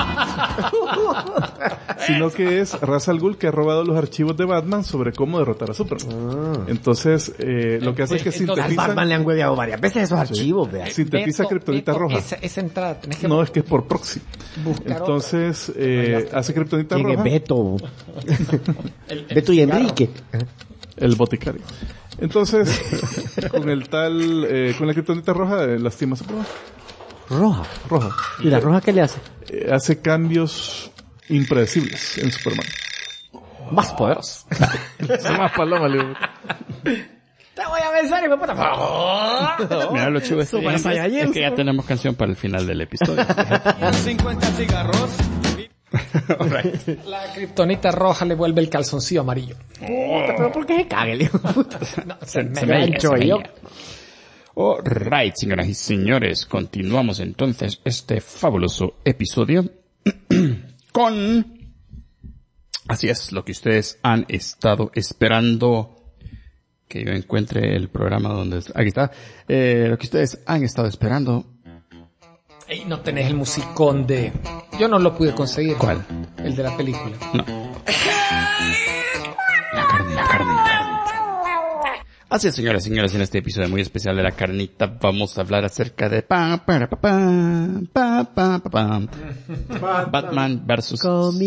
sino que es Ra's al Ghul que ha robado los archivos de Batman sobre cómo derrotar a Superman. Entonces, lo que hace es que sintetiza... A Batman le han hueveado varias veces esos archivos, vea. Sintetiza kriptonita roja. Esa entrada tenés que... No, es que es por proxy. Entonces, hace kriptonita roja. ¿Quién es Beto? Beto y Enrique. El boticario. Entonces, con la kriptonita roja, lastima a Superman. Roja. ¿Y la roja qué le hace? Hace cambios impredecibles en Superman. Más poderosos. Son más palomas, le digo. Te voy a besar y me puta. Mira lo chivo es que ya tenemos canción para el final del episodio. 50 cigarros. Right. La kriptonita roja le vuelve el calzoncillo amarillo. Pero ¿por qué se caga el hijo? No, se me gancho yo. Alright, señoras y señores, continuamos entonces este fabuloso episodio con... Así es, lo que ustedes han estado esperando. Que yo encuentre el programa donde... Aquí está. Lo que ustedes han estado esperando. Ey, no tenés el musicón de... Yo no lo pude conseguir. ¿Cuál? El de la película. No. La carne. Así es, señoras y señores, en este episodio muy especial de La Carnita vamos a hablar acerca de Batman versus...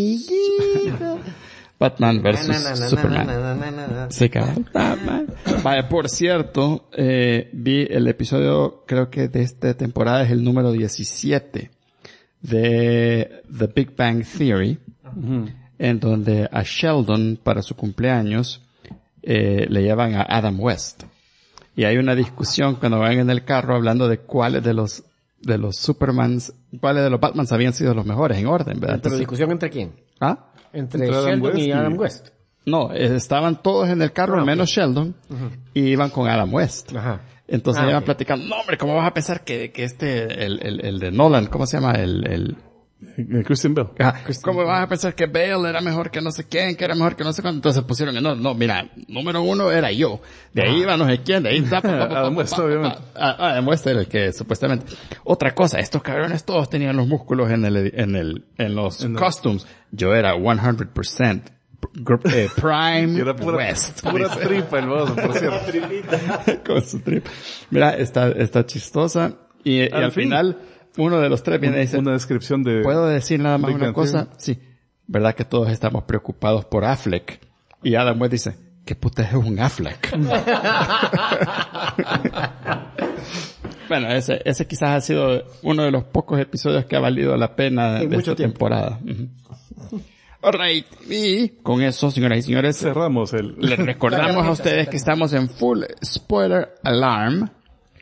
Batman versus Superman. Sí, cabrón. Vaya, por cierto, vi el episodio, creo que de esta temporada es el número 17 de The Big Bang Theory, en donde a Sheldon, para su cumpleaños, le llevan a Adam West. Y hay una discusión cuando van en el carro hablando de cuáles de los Supermans, cuáles de los Batmans habían sido los mejores en orden, ¿verdad? ¿Pero discusión entre quién? ¿Ah? Entre Sheldon y Adam West. No, estaban todos en el carro, menos Sheldon, y iban con Adam West. Ajá. Entonces iban platicando, no hombre, ¿cómo vas a pensar que el de Nolan, ¿cómo se llama? Christian Bale. ¿Cómo vas a pensar que Bale era mejor que no sé quién, que era mejor que no sé cuánto? Entonces pusieron que no, mira, número 1 era yo. De ahí iba no sé quién, de ahí está. Adam West, obviamente. Adam West era el que supuestamente. Otra cosa, estos cabrones todos tenían los músculos en los costumes. Yo era 100% Prime era pura, West. Pura tripa el vaso, por cierto. Con su tripa. Mira, está chistosa. Y al final, uno de los tres viene y dice... Una descripción de... ¿Puedo decir nada más una cosa? Sí. ¿Verdad que todos estamos preocupados por Affleck? Y Adam West dice, ¿qué puta es un Affleck? Bueno, ese quizás ha sido uno de los pocos episodios que ha valido la pena de esta temporada. Alright, y con eso, señoras y señores, cerramos les recordamos a ustedes que estamos en full spoiler alert.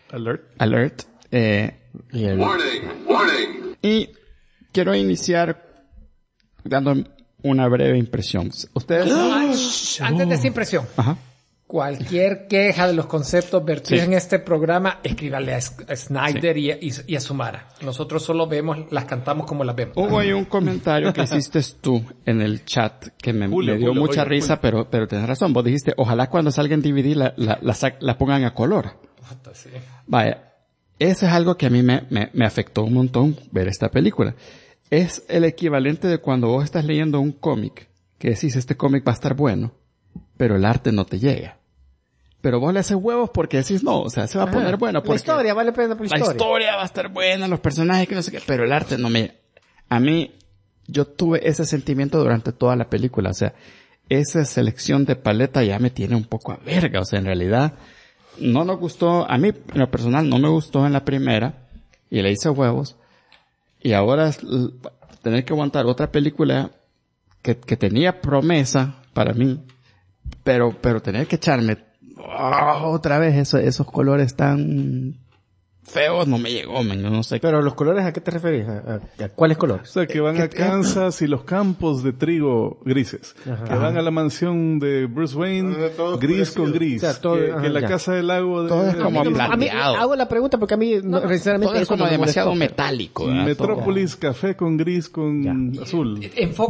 Warning. Y quiero iniciar dando una breve impresión. Ustedes... Antes de esa impresión. Ajá. Cualquier queja de los conceptos vertidos en este programa, escríbale a Snyder y a Sumara. Nosotros solo las cantamos como las vemos. Hubo ahí un comentario que hiciste tú en el chat que me dio mucha risa, pero tenés razón. Vos dijiste, ojalá cuando salga en DVD la pongan a color. Sí. Vaya, eso es algo que a mí me afectó un montón ver esta película. Es el equivalente de cuando vos estás leyendo un cómic, que decís, este cómic va a estar bueno, pero el arte no te llega. Pero vos le haces huevos porque decís, no, o sea, se va a poner bueno. La historia vale pena por historia. La historia va a estar buena, los personajes que no sé qué, pero el arte no me... A mí, yo tuve ese sentimiento durante toda la película, o sea, esa selección de paleta ya me tiene un poco a verga, o sea, en realidad, no nos gustó, a mí, en lo personal, no me gustó en la primera, y le hice huevos, y ahora tener que aguantar otra película que tenía promesa para mí, pero tener que echarme otra vez esos colores tan feos no me llegó, no sé. Pero los colores, ¿a qué te referís? ¿A cuáles colores? O sea, que van a Kansas y los campos de trigo grises. Ajá. Que van a la mansión de Bruce Wayne, gris con gris. O sea, que la casa del lago de... Todo es como plateado. A mí, hago la pregunta porque a mí, sinceramente, todo es como demasiado metálico. Metrópolis, café con gris con azul.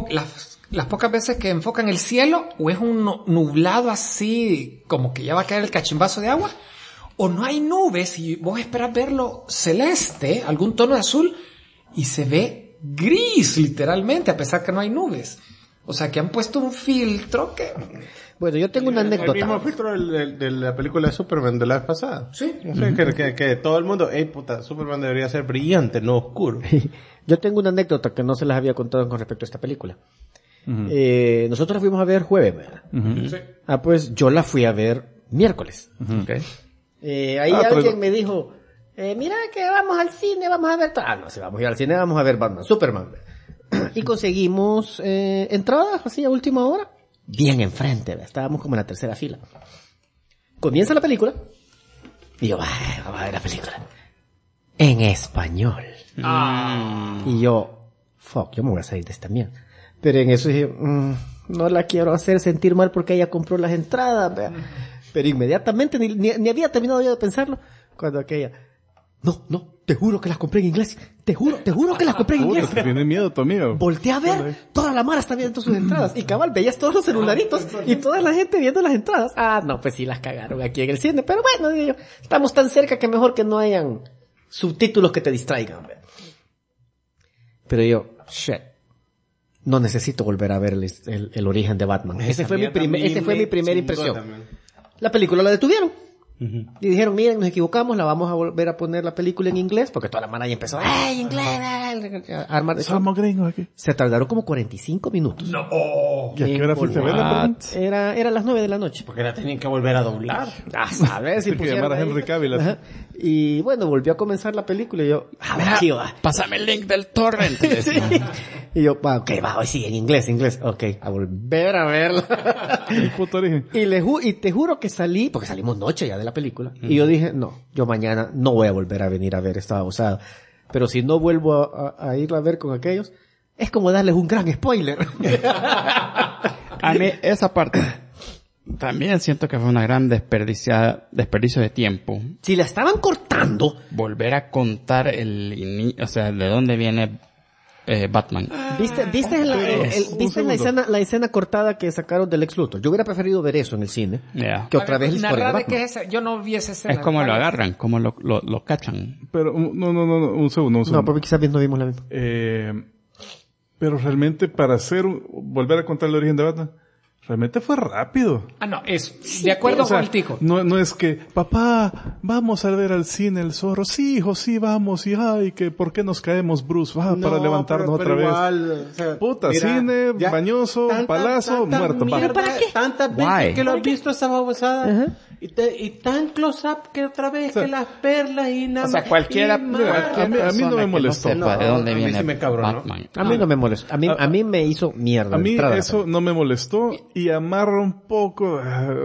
Las pocas veces que enfocan el cielo, o es un nublado así, como que ya va a caer el cachimbazo de agua, o no hay nubes y vos esperas verlo celeste, algún tono de azul, y se ve gris, literalmente, a pesar que no hay nubes. O sea, que han puesto un filtro que... Bueno, yo tengo una anécdota. El mismo filtro de la película de Superman de la vez pasada. Sí. O sea, que todo el mundo, Superman debería ser brillante, no oscuro. Yo tengo una anécdota que no se las había contado con respecto a esta película. Nosotros la fuimos a ver jueves, ¿verdad? Sí. Pues yo la fui a ver miércoles. Okay. Ahí alguien me dijo, mira que vamos al cine, vamos a ver... no, si vamos a ir al cine, vamos a ver Batman, Superman. Y conseguimos entradas así a última hora. Bien enfrente, ¿verdad? Estábamos como en la tercera fila. Comienza la película. Y yo, vamos a ver la película. En español. Y yo... fuck, yo me voy a salir de esta mierda. Pero en eso dije, no la quiero hacer sentir mal porque ella compró las entradas, vea. Pero inmediatamente, ni había terminado yo de pensarlo, cuando aquella, no, te juro que las compré en inglés, te juro que las compré en inglés. Tiene miedo tu amigo. Volteé a ver, toda la mara está viendo sus entradas, y cabal, veías todos los celularitos, y toda la gente viendo las entradas. No, pues sí las cagaron aquí en el cine, pero bueno, digo yo, estamos tan cerca que mejor que no hayan subtítulos que te distraigan, vea. Pero yo, shit. No necesito volver a ver el origen de Batman. Ese fue mi primera impresión. También. La película la detuvieron. Y dijeron, miren, nos equivocamos, la vamos a volver a poner la película en inglés, porque toda la mano ahí empezó, inglés! Somos gringos aquí. Se tardaron como 45 minutos. ¡No! ¿Y a qué hora fuiste a verla? Era las 9 de la noche. Porque la tenían que volver a doblar. ¿Sabes? Si que llamar a Henry Cavill. Y bueno, volvió a comenzar la película y yo, a ver, aquí va. Pásame el link del torrent. Sí. Y yo, ok, va, hoy sí, en inglés. Ok, a volver a verla. El puto origen. Y te juro que salí, porque salimos noche ya de la película, y yo dije, no, yo mañana no voy a volver a venir a ver esta babosada. Pero si no vuelvo a ir a ver con aquellos, es como darles un gran spoiler. A mí, esa parte, también siento que fue una gran desperdicio de tiempo. Si la estaban cortando, volver a contar o sea, de dónde viene Batman. ¿Viste la escena cortada que sacaron del Lex Luthor? Yo hubiera preferido ver eso en el cine que otra vez la historia de Batman. Yo no vi esa escena. Es como lo agarran, como lo cachan. Pero, no, un segundo. No, porque quizás no vimos la misma. Pero realmente para volver a contar el origen de Batman, realmente fue rápido. No, es de acuerdo con el tico. No es que, papá, vamos a ver al cine El Zorro. Sí, hijo, sí, vamos. Y ay, que ¿por qué nos caemos, Bruce? Para levantarnos otra igual, vez. O sea, puta, cine, bañoso, palazo, muerto. ¿Pero para qué? Tantas veces que lo has visto esa babosada. Y tan close-up que otra vez, que las perlas y nada. O sea, cualquiera a mí no me molestó. No sepa de dónde viene sí me cabronó. Batman. A mí no me molestó. A mí me hizo mierda. A mí eso no me molestó y amarra un poco,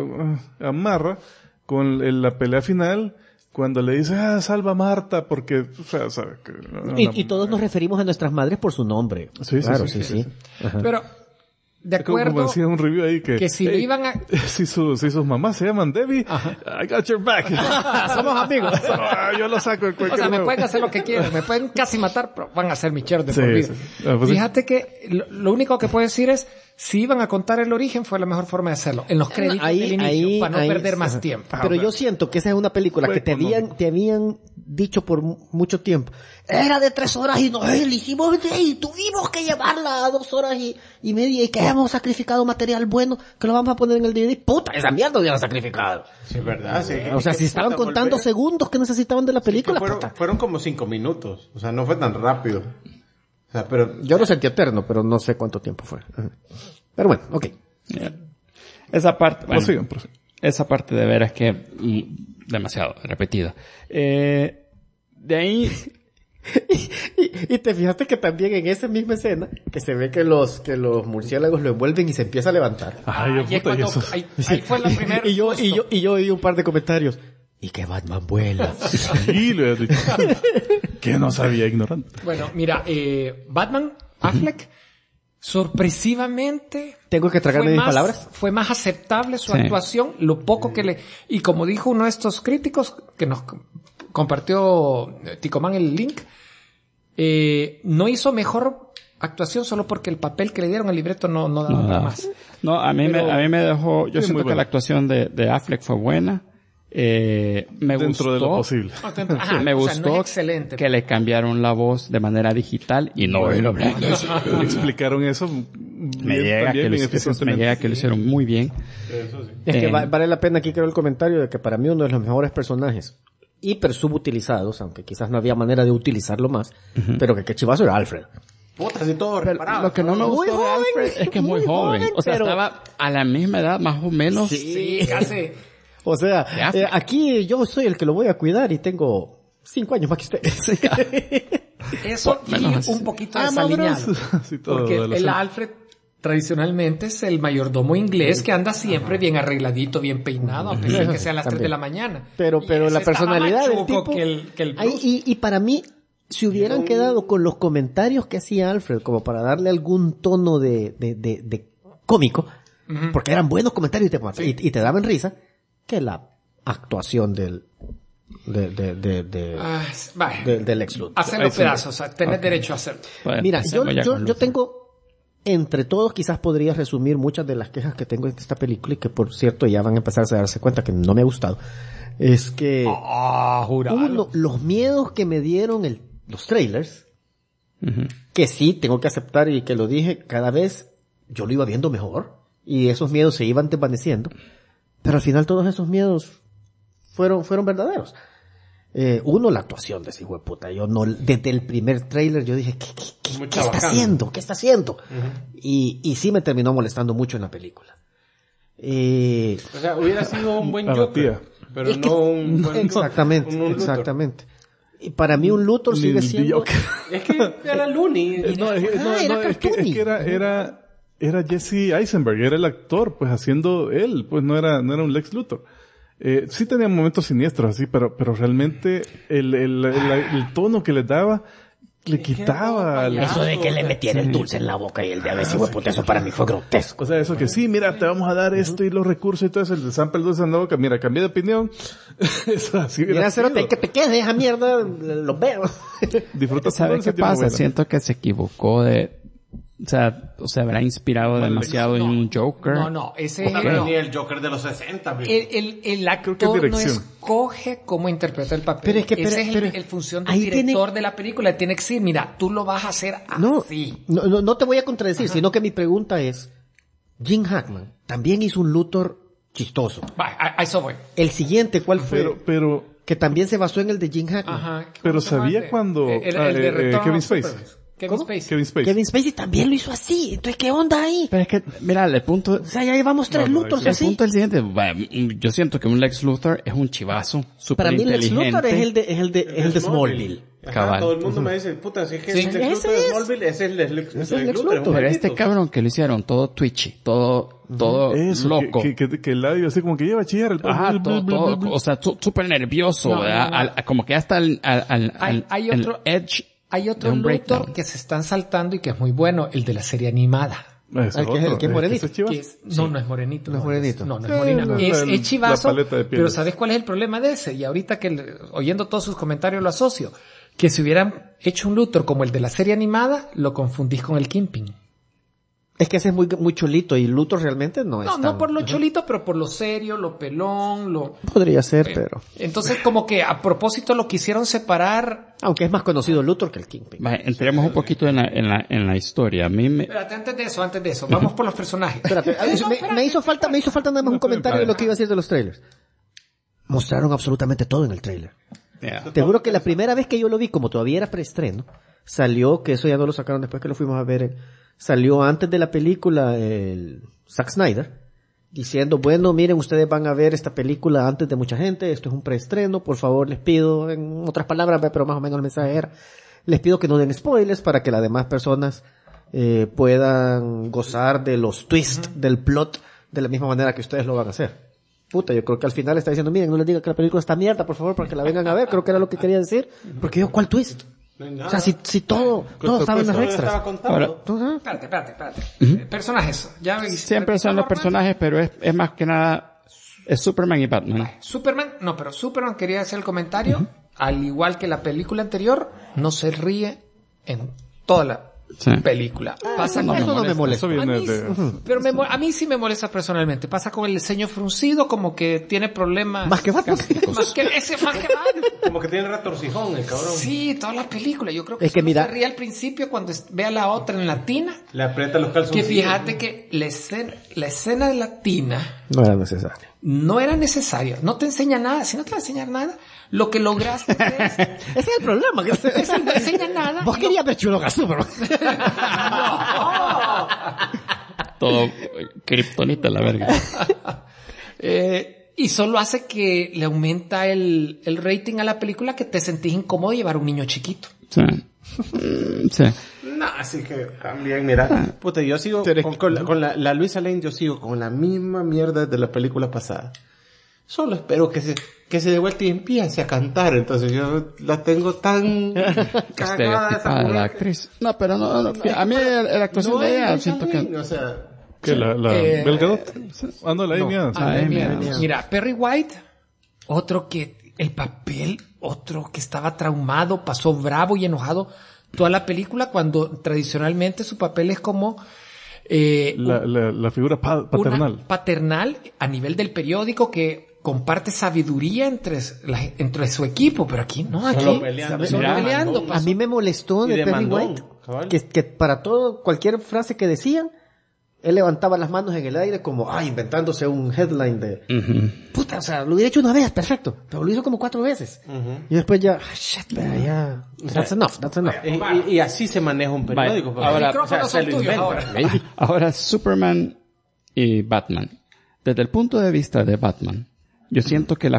con la pelea final, cuando le dice, salva a Marta, porque, o sea, sabe que... Y todos nos referimos a nuestras madres por su nombre. Sí. Pero, de acuerdo, como decía un review ahí que si le iban a... si sus mamás se llaman Debbie, I got your back. Somos amigos. Yo lo saco de cualquier me pueden hacer lo que quieran, me pueden casi matar, pero van a ser mi chero de por vida. Pues fíjate que lo único que puedo decir es, si iban a contar el origen, fue la mejor forma de hacerlo. En los créditos del inicio, para no perder más tiempo. Pero yo siento que esa es una película que te habían dicho por mucho tiempo. Era de 3 horas y no, hicimos y tuvimos que llevarla a 2 horas y media y que hemos sacrificado material bueno que lo vamos a poner en el DVD. Puta, esa mierda hubieran sacrificado. Sí, verdad, sí. O sea, si estaban contando segundos que necesitaban de la película. Fueron como 5 minutos. O sea, no fue tan rápido. O sea, pero... Yo lo sentí eterno, pero no sé cuánto tiempo fue. Pero bueno, ok. Esa parte, prosigan. Esa parte de veras que demasiado repetida. De ahí... y te fijaste que también en esa misma escena, que se ve que los murciélagos lo envuelven y se empieza a levantar. Ahí fue la primera... y yo oí un par de comentarios. Y que Batman vuela. Sí, lo he dicho. Que no sabía, ignorante. Bueno, mira, Batman, Affleck, sorpresivamente... ¿Tengo que tragarme mis palabras? Fue más aceptable su actuación, lo poco que le... Y como dijo uno de estos críticos, que nos compartió Ticomán el link, no hizo mejor actuación solo porque el papel que le dieron al libreto no daba nada más. No, a mí me dejó... Yo siento que la actuación de Affleck fue buena. Me dentro gustó, de lo posible. Me gustó no es excelente, que le cambiaron la voz de manera digital y no en blanco. Explicaron eso. Me llega que lo hicieron muy bien. Eso sí. Es que vale la pena aquí creo el comentario de que para mí uno de los mejores personajes hiper subutilizados, aunque quizás no había manera de utilizarlo más, pero que qué chivazo era Alfred. Putas y todo reparado. Lo que no me gustó de Alfred es que es muy joven. O sea, estaba a la misma edad más o menos. Sí, casi. O sea, aquí yo soy el que lo voy a cuidar y tengo 5 años más que usted. Eso y un poquito desaliñado. Sí, porque el Alfred tradicionalmente es el mayordomo inglés que anda siempre bien arregladito, bien peinado, a pesar de que sea a las 3 de la mañana. Pero la personalidad del tipo... Que el y para mí, si hubieran quedado con los comentarios que hacía Alfred, como para darle algún tono de cómico, porque eran buenos comentarios y te daban risa, que la actuación del Lex Luthor. Hacerlo pedazos, tenés derecho a hacerlo. Bueno, mira, yo tengo, entre todos, quizás podría resumir muchas de las quejas que tengo en esta película, y que por cierto ya van a empezar a darse cuenta que no me ha gustado. Es que los miedos que me dieron los trailers, que sí, tengo que aceptar y que lo dije, cada vez yo lo iba viendo mejor, y esos miedos se iban desvaneciendo, pero al final todos esos miedos fueron verdaderos. La actuación de ese hijo de puta. Yo no, desde el primer trailer yo dije, ¿qué está haciendo? ¿Qué está haciendo? Y sí me terminó molestando mucho en la película. O sea, hubiera sido un buen Joker, pero no un buen... Exactamente. Y para mí un Luthor sigue siendo... Es que era Looney. Es que era Jesse Eisenberg, era el actor, pues haciendo él, pues no era un Lex Luthor. Sí tenía momentos siniestros así, pero realmente el tono que le daba le quitaba. Eso de que le metiera el dulce en la boca y el de a veces, puta, eso para mí fue grotesco. O sea, eso que sí, mira, te vamos a dar esto y los recursos y todo eso, el de sample el dulce en la boca, mira, cambié de opinión. Eso así. Mira, cerote, que te quedes esa mierda, lo veo. Disfruta. ¿Sabes qué pasa? Siento que se equivocó se habrá inspirado demasiado en un Joker. No, ese ni el Joker de los 60. El actor no escoge cómo interpreta el papel. Ese es el función del director de la película. Tiene que decir, mira, tú lo vas a hacer así. No te voy a contradecir, sino que mi pregunta es, Jim Hackman también hizo un Luthor chistoso. A eso voy. El siguiente, ¿cuál fue? Pero que también se basó en el de Jim Hackman. Pero sabía cuando Kevin Spacey. Kevin Spacey también lo hizo así. Entonces, ¿qué onda ahí? Pero es que, mira, el punto... O sea, ya llevamos 3 Luthors así. El punto es el siguiente. Yo siento que un Lex Luthor es un chivazo súper inteligente. Para mí Lex Luthor es el de Smallville. Ajá, todo el mundo me dice, puta, si es que es el Lex Luthor de Smallville, ese es el Lex Luthor. Pero este cabrón que lo hicieron todo twitchy, todo eso, loco. Que el labio así como que lleva a chillar. Todo, o sea, súper nervioso, como que hasta el edge. Hay otro Luthor que se están saltando y que es muy bueno, el de la serie animada. El que es morenito. No es morenito. No es morenito. No es morenito. Es chivazo, pero ¿sabes cuál es el problema de ese? Y ahorita oyendo todos sus comentarios lo asocio. Que si hubieran hecho un Luthor como el de la serie animada, lo confundís con el Kingpin. Es que ese es muy cholito y Luthor realmente no es No por lo cholito, pero por lo serio, lo pelón, Podría ser, pero... Entonces como que a propósito lo quisieron separar. Aunque es más conocido Luthor que el Kingpin. Entremos un poquito en la historia. Espérate, antes de eso, vamos por los personajes. Espérate, me hizo falta nada más un comentario de lo que iba a decir de los trailers. Mostraron absolutamente todo en el trailer. Te juro que la primera vez que yo lo vi, como todavía era preestreno, salió, que eso ya no lo sacaron después que lo fuimos a ver, salió antes de la película el Zack Snyder, diciendo, bueno, miren, ustedes van a ver esta película antes de mucha gente, esto es un preestreno, por favor les pido, en otras palabras, pero más o menos el mensaje era, les pido que no den spoilers para que las demás personas puedan gozar de los twists del plot de la misma manera que ustedes lo van a hacer. Puta, yo creo que al final está diciendo, miren, no les diga que la película está mierda, por favor, para que la vengan a ver. Creo que era lo que quería decir. Porque yo, ¿cuál twist? O sea, si todo estaba en las extras. Espérate. Personajes. Siempre son los personajes, pero es más que nada, es Superman y Batman. Pero Superman quería hacer el comentario, al igual que la película anterior, no se ríe en toda la película. Eso no me molesta. Pero a mí sí me molesta personalmente. Pasa con el ceño fruncido, como que tiene problemas. Más que Batman. Más que Batman. Como que tiene retorcijón el cabrón. Sí, toda la película. Yo creo que, es que mira, se ríe al principio cuando ve a la otra en latina. Le aprieta los calzoncillos. Que fíjate que la escena de latina no era necesaria. No era necesaria. No te enseña nada. Si no te va a enseñar nada, lo que lograste es... Ese es el problema. No te enseña nada. Vos querías ver chulo Superman. Todo kriptonita la verga. Y solo hace que le aumenta el rating a la película, que te sentís incómodo de llevar un niño chiquito. Sí. No, así que también, mira. Puta, yo sigo con la Luisa Lane, yo sigo con la misma mierda de la película pasada. Solo espero que se dé vuelta y empiece a cantar. Entonces yo la tengo tan estereotipada la actriz. No, pero no, a mí la actuación de ella siento que... O sea, ¿qué? ¿La Gal Gadot? No, la Amy Adams. Mira, Perry White, otro que el papel, otro que estaba traumado, pasó bravo y enojado toda la película, cuando tradicionalmente su papel es como la figura paternal. Paternal a nivel del periódico, que comparte sabiduría entre su equipo, pero aquí no, aquí solo peleando. A mí me molestó de Perry White que para todo, cualquier frase que decían, él levantaba las manos en el aire como, inventándose un headline de... Puta, o sea, lo hubiera hecho una vez, perfecto. Pero lo hizo como 4 veces. Y después ya, that's enough. Y así se maneja un periódico. Ahora, Superman y Batman. Desde el punto de vista de Batman, yo siento que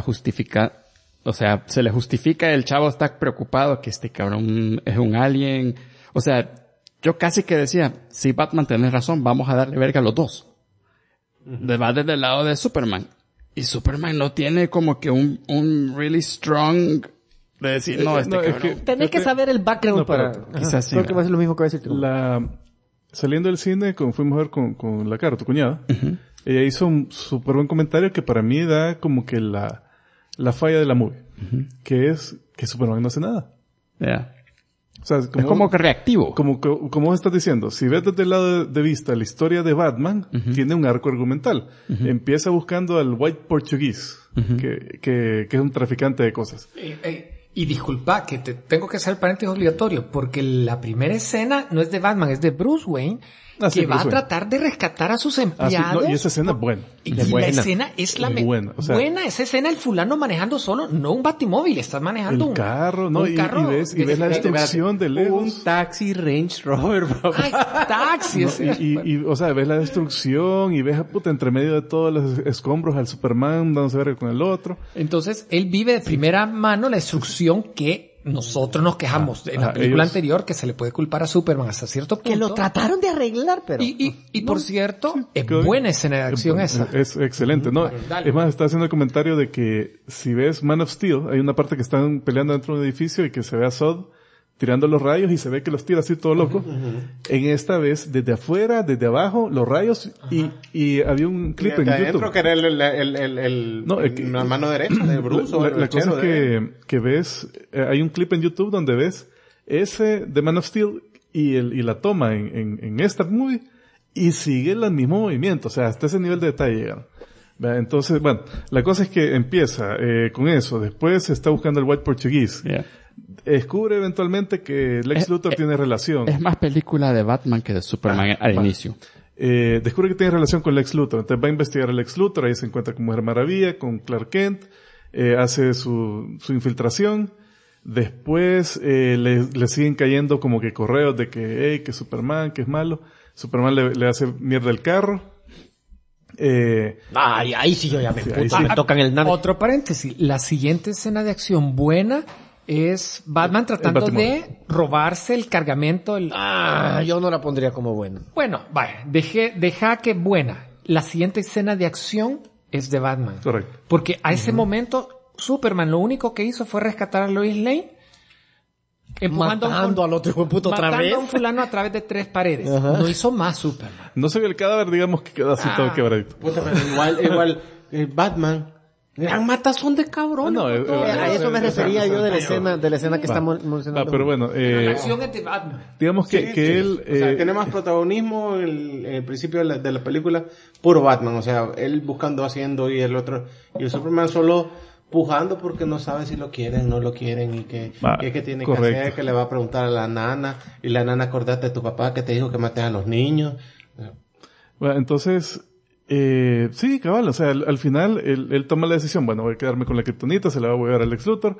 se le justifica, el chavo está preocupado que este cabrón es un alien. O sea, yo casi que decía, si Batman tenés razón, vamos a darle verga a los dos. Va desde el lado de Superman. Y Superman no tiene como que un really strong de decir, cabrón. Tenés que saber el background para... Quizás sí. Creo que va a ser lo mismo que va a decir tú. Saliendo del cine, fuimos a ver con la Caro, tu cuñada, ella hizo un súper buen comentario que para mí da como que la falla de la movie. Que es que Superman no hace nada. Yeah. O sea, es como que reactivo. Como estás diciendo, si ves desde el lado de vista la historia de Batman, tiene un arco argumental. Empieza buscando al White Portuguese, que es un traficante de cosas. Y disculpa que te tengo que hacer paréntesis obligatorio, porque la primera escena no es de Batman, es de Bruce Wayne, que va a tratar de rescatar a sus empleados. Y esa escena es buena. Y la escena es buena. O sea, buena esa escena, el fulano manejando solo, no un batimóvil, estás manejando un carro, ¿no? carro. Y ves la destrucción de Legos. Un taxi Range Rover, bro. Taxi. O sea, ves la destrucción y ves entre medio de todos los escombros al Superman dándose verga con el otro. Entonces, él vive de primera mano la destrucción que nosotros nos quejamos en la película anterior, que se le puede culpar a Superman hasta cierto punto. Que lo trataron de arreglar, pero... Y por cierto, es buena escena de acción esa. Es excelente, ¿no? Es más, está haciendo el comentario de que si ves Man of Steel, hay una parte que están peleando dentro de un edificio y que se ve a Zod tirando los rayos y se ve que los tira así todo loco. En esta vez, desde afuera, desde abajo, los rayos y había un clip en YouTube. Adentro que era la mano derecha de Bruce. La cosa es que ves, hay un clip en YouTube donde ves ese de Man of Steel y la toma en esta movie y sigue el mismo movimiento. O sea, hasta ese nivel de detalle llegaron. Entonces, bueno, la cosa es que empieza con eso. Después se está buscando el White Portuguese. Yeah. Descubre eventualmente que Lex Luthor tiene relación. Es más película de Batman que de Superman al inicio. Descubre que tiene relación con Lex Luthor. Entonces va a investigar a Lex Luthor. Ahí se encuentra con Mujer Maravilla, con Clark Kent. Hace su infiltración. Después le siguen cayendo como que correos de que Superman, que es malo. Superman le hace mierda el carro. Ahí sí yo ya me tocan el nave. Otro paréntesis. La siguiente escena de acción buena es Batman tratando de robarse el cargamento. Yo no la pondría como buena. Bueno, vaya, deja que buena. La siguiente escena de acción es de Batman. Correcto. Porque a ese momento, Superman lo único que hizo fue rescatar a Lois Lane. Matando al otro hijo de puta otra vez. Matando a un fulano a través de 3 paredes. No hizo más Superman. No se ve el cadáver, digamos que quedó así todo quebradito. Puta, pero igual Batman... Gran matazón de cabrón. A eso me refería yo de la escena que estamos mencionando. Pero bueno, la acción es de Batman. Digamos que él... O sea, tiene más protagonismo en el principio de la película, puro Batman. O sea, él buscando, haciendo y el otro... Y el Superman solo pujando porque no sabe si lo quieren, no lo quieren y que tiene que hacer, que le va a preguntar a la nana. Y la nana, acordate de tu papá que te dijo que mates a los niños. Bueno, entonces... sí, cabal, o sea, al final él toma la decisión, bueno, voy a quedarme con la kriptonita, se la voy a llevar a Lex Luthor.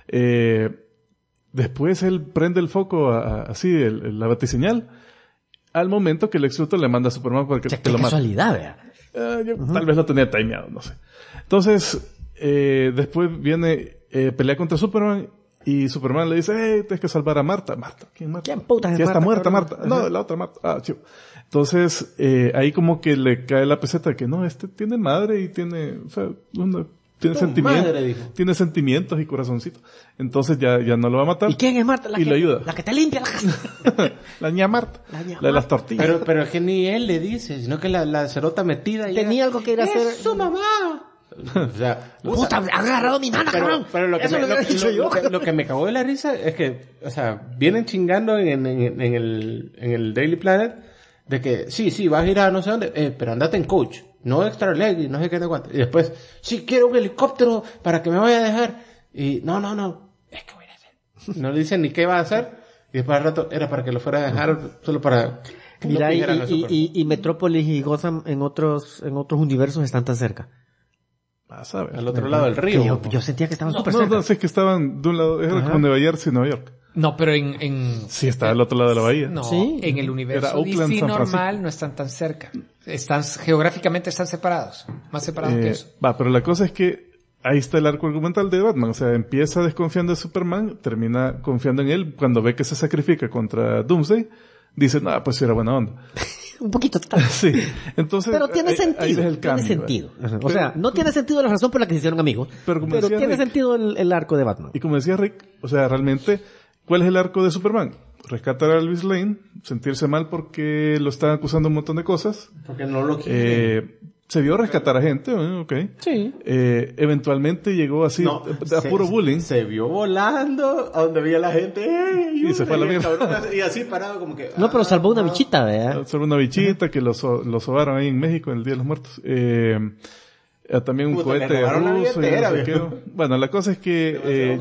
Después él prende el foco así, la batiseñal, al momento que Lex Luthor le manda a Superman para que lo mate. Casualidad, vea. Tal vez lo tenía timeado, no sé. Entonces, después viene, pelea contra Superman y Superman le dice, tienes que salvar a Marta. Marta, ¿quién Marta? ¿Quién puta es ya Marta? Está muerta, Marta. No, la otra Marta. Chivo. Entonces, ahí como que le cae la peseta de que no, tiene madre y tiene, o sea, tiene sentimientos y corazoncitos. Entonces ya no lo va a matar. ¿Y quién es Marta? Lo ayuda. La que te limpia la casa. La ña Marta. La de las tortillas. Pero es que ni él le dice, sino que la cerota metida. Tenía algo que ir a hacer. ¡Es su mamá! O sea, puta, ha agarrado mi mano, cabrón. Pero lo que me cagó de la risa es que, o sea, vienen chingando en el Daily Planet de que, sí, vas a ir a no sé dónde, pero andate en coach, no extra leg, no sé qué te aguanta. Y después, sí, quiero un helicóptero para que me vaya a dejar. Y no, es que voy a hacer. No le dicen ni qué va a hacer. Y después al rato era para que lo fuera a dejar solo para... Mira, y Metrópolis y Gotham en otros universos están tan cerca. ¿Sabes? Al otro lado del río. Yo sentía que estaban súper cerca. No, es que estaban de un lado, era como Nueva Jersey y Nueva York. No, pero Sí, está al otro lado de la bahía. No, ¿sí? En el universo Era Oakland, DC San normal no están tan cerca. Geográficamente están separados. Más separados que eso. Pero la cosa es que ahí está el arco argumental de Batman. O sea, empieza desconfiando de Superman, termina confiando en él. Cuando ve que se sacrifica contra Doomsday, dice, pues sí era buena onda. Un poquito. Sí. Entonces, pero tiene sentido. Ahí es el cambio, tiene sentido. O sea, no tiene sentido la razón por la que se hicieron amigos. Pero tiene sentido el arco de Batman. Y como decía Rick, o sea, realmente, ¿cuál es el arco de Superman? Rescatar a Lois Lane, sentirse mal porque lo están acusando un montón de cosas. Porque no lo quiere. Se vio rescatar a gente, okay. Sí. Eventualmente llegó así, a puro bullying. Se vio volando a donde veía la gente. Y se fue a la mierda. Y así parado como que... No, pero salvó una bichita, ¿verdad? Salvó una bichita que lo sobaron ahí en México en el Día de los Muertos. También un cohete ruso. Bueno, la cosa es que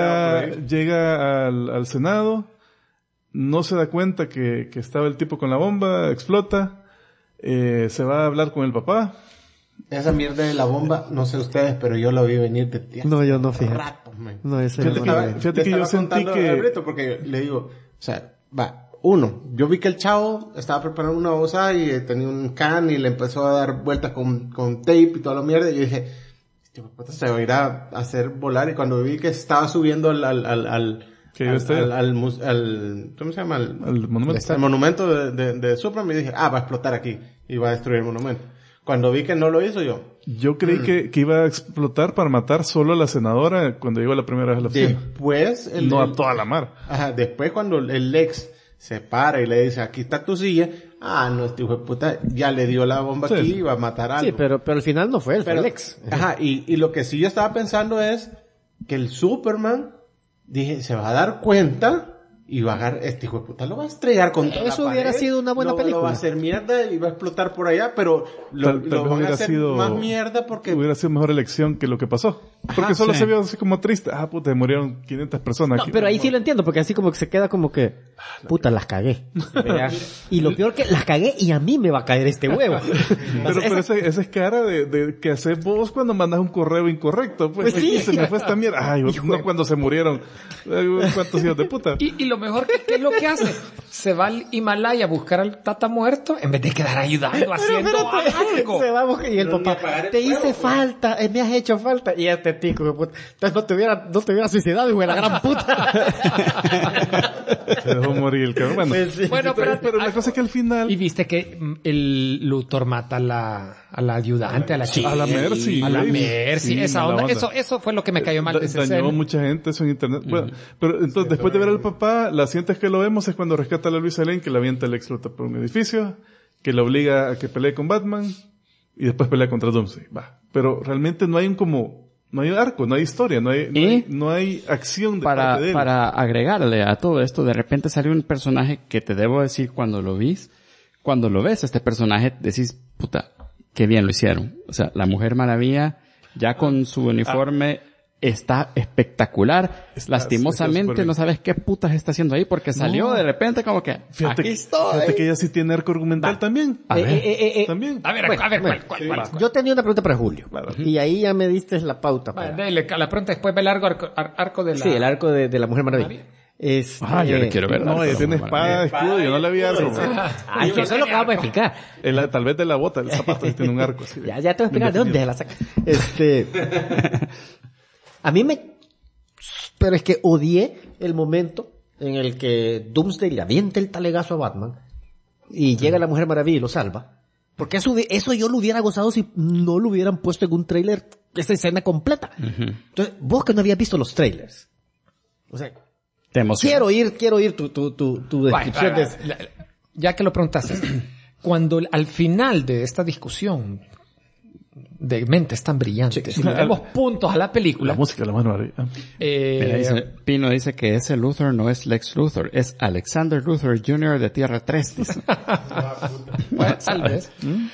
llega al Senado, no se da cuenta que estaba el tipo con la bomba, explota, se va a hablar con el papá. Esa mierda de la bomba, no sé ustedes, pero yo la vi venir de tiempo. No, yo no, fíjate. Rato, man. No, Fíjate que yo sentí que... Porque le digo, o sea, yo vi que el chavo estaba preparando una bolsa y tenía un can y le empezó a dar vueltas con tape y toda la mierda y yo dije, se va a ir a hacer volar. Y cuando vi que estaba subiendo al ¿cómo se llama? Al monumento. El monumento de Superman, me dije, va a explotar aquí y va a destruir el monumento. Cuando vi que no lo hizo, yo creí que iba a explotar para matar solo a la senadora cuando llegó la primera vez a la oficina. Después... no a toda la mar. Ajá, después cuando el Lex se para y le dice, aquí está tu silla, no, este hijo de puta ya le dio la bomba aquí y va a matar a algo. Sí, pero al final no fue él, fue el Lex. Ajá, y lo que sí yo estaba pensando es que el Superman, dije, se va a dar cuenta y va a agarrar, este hijo de puta lo va a estrellar contra la pared. Eso hubiera sido una buena película. Lo va a hacer mierda y va a explotar por allá, pero lo van a hacer más mierda porque... Hubiera sido mejor elección que lo que pasó. Porque solo se vio así como triste. Puta, murieron 500 personas aquí. Pero ahí sí lo entiendo, porque así como que se queda como que, puta, las cagué. Y lo peor que las cagué y a mí me va a caer este huevo. pero esa es cara de que haces vos cuando mandas un correo incorrecto. Pues sí. Se me fue esta mierda. Ay, no cuando se murieron. ¿Cuántos hijos de puta? Y lo mejor que es lo que hace, se va al Himalaya a buscar al tata muerto en vez de quedar ayudando haciendo algo. Se va a buscar, y el papá, te hice falta, me has hecho falta. Y este tico, puta, entonces no te hubiera suicidado, hijo de la gran puta. Se dejó morir el cabrón. Bueno, pero la cosa es que al final... Y viste que el Luthor mata a la ayudante, a la chica. A la Mercy. A la Mercy, esa onda. Eso fue lo que me cayó mal de ese escena. Dañó mucha gente eso en internet. Bueno, pero entonces después de ver al papá, la siguiente que lo vemos es cuando rescata a la Lois Lane, que la avienta el explota por un edificio, que la obliga a que pelee con Batman, y después pelea contra Doomsday. Pero realmente no hay no hay arco, no hay historia, no hay acción de parte de él. Para agregarle a todo esto, de repente salió un personaje que te debo decir cuando lo ves, este personaje, decís, puta, qué bien lo hicieron. O sea, la Mujer Maravilla, ya con su uniforme, está espectacular. Lastimosamente no sabes qué putas está haciendo ahí porque salió de repente como que fíjate que ella sí tiene arco argumental también. También. A ver, ¿cuál? Yo tenía una pregunta para Julio. Y ahí ya me diste la pauta. Dale, la pregunta después ve el arco de la... Sí, el arco de la Mujer Maravilla. Yo le quiero ver. No, ella tiene espada, escudo, yo no le vi algo. Eso es lo que vamos a explicar. Tal vez de la bota, el zapato tiene un arco. Así ya te voy a explicar de dónde la saca. A mí pero es que odié el momento en el que Doomsday le avienta el talegazo a Batman y llega la Mujer Maravilla y lo salva. Porque eso yo lo hubiera gozado si no lo hubieran puesto en un tráiler esa escena completa. Entonces, vos que no habías visto los trailers. O sea, quiero oír tu descripción de... Ya que lo preguntaste, cuando al final de esta discusión de mentes tan brillantes, le damos puntos a la película. La música, la mano arriba. Pino dice que ese Luthor no es Lex Luthor, es Alexander Luthor Jr. de Tierra 3. Dice. Bueno, tal vez.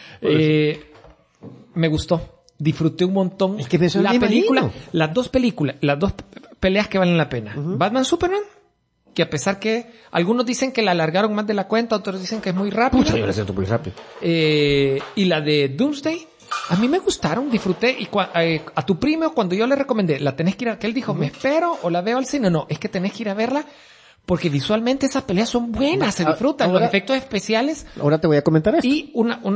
Me gustó. Disfruté un montón. Es que la película, las dos peleas que valen la pena. Batman Superman, que a pesar que algunos dicen que la alargaron más de la cuenta, otros dicen que es muy rápido. Pucha, yo la siento muy rápido. Y la de Doomsday, a mí me gustaron, disfruté. Y a tu primo, cuando yo le recomendé, la tenés que ir a... que él dijo, ¿me espero o la veo al cine? No, es que tenés que ir a verla porque visualmente esas peleas son buenas, se disfrutan. Los efectos especiales. Ahora te voy a comentar esto. Y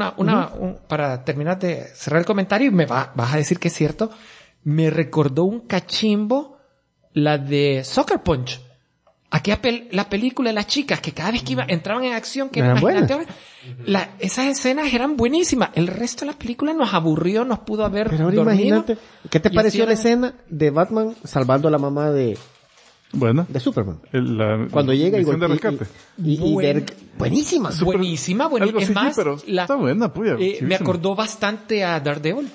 para terminar de cerrar el comentario, y vas a decir que es cierto, me recordó un cachimbo la de Sucker Punch. La película de las chicas que cada vez que entraban en acción, que imagínate, esas escenas eran buenísimas. El resto de la película nos aburrió, nos pudo haber Pero ahora dormido. Imagínate, ¿qué te pareció la escena de Batman salvando a la mamá de Superman? Cuando llega y ver, buenísima. Buenísima. Es más, pero está buena, puya. Me acordó bastante a Daredevil.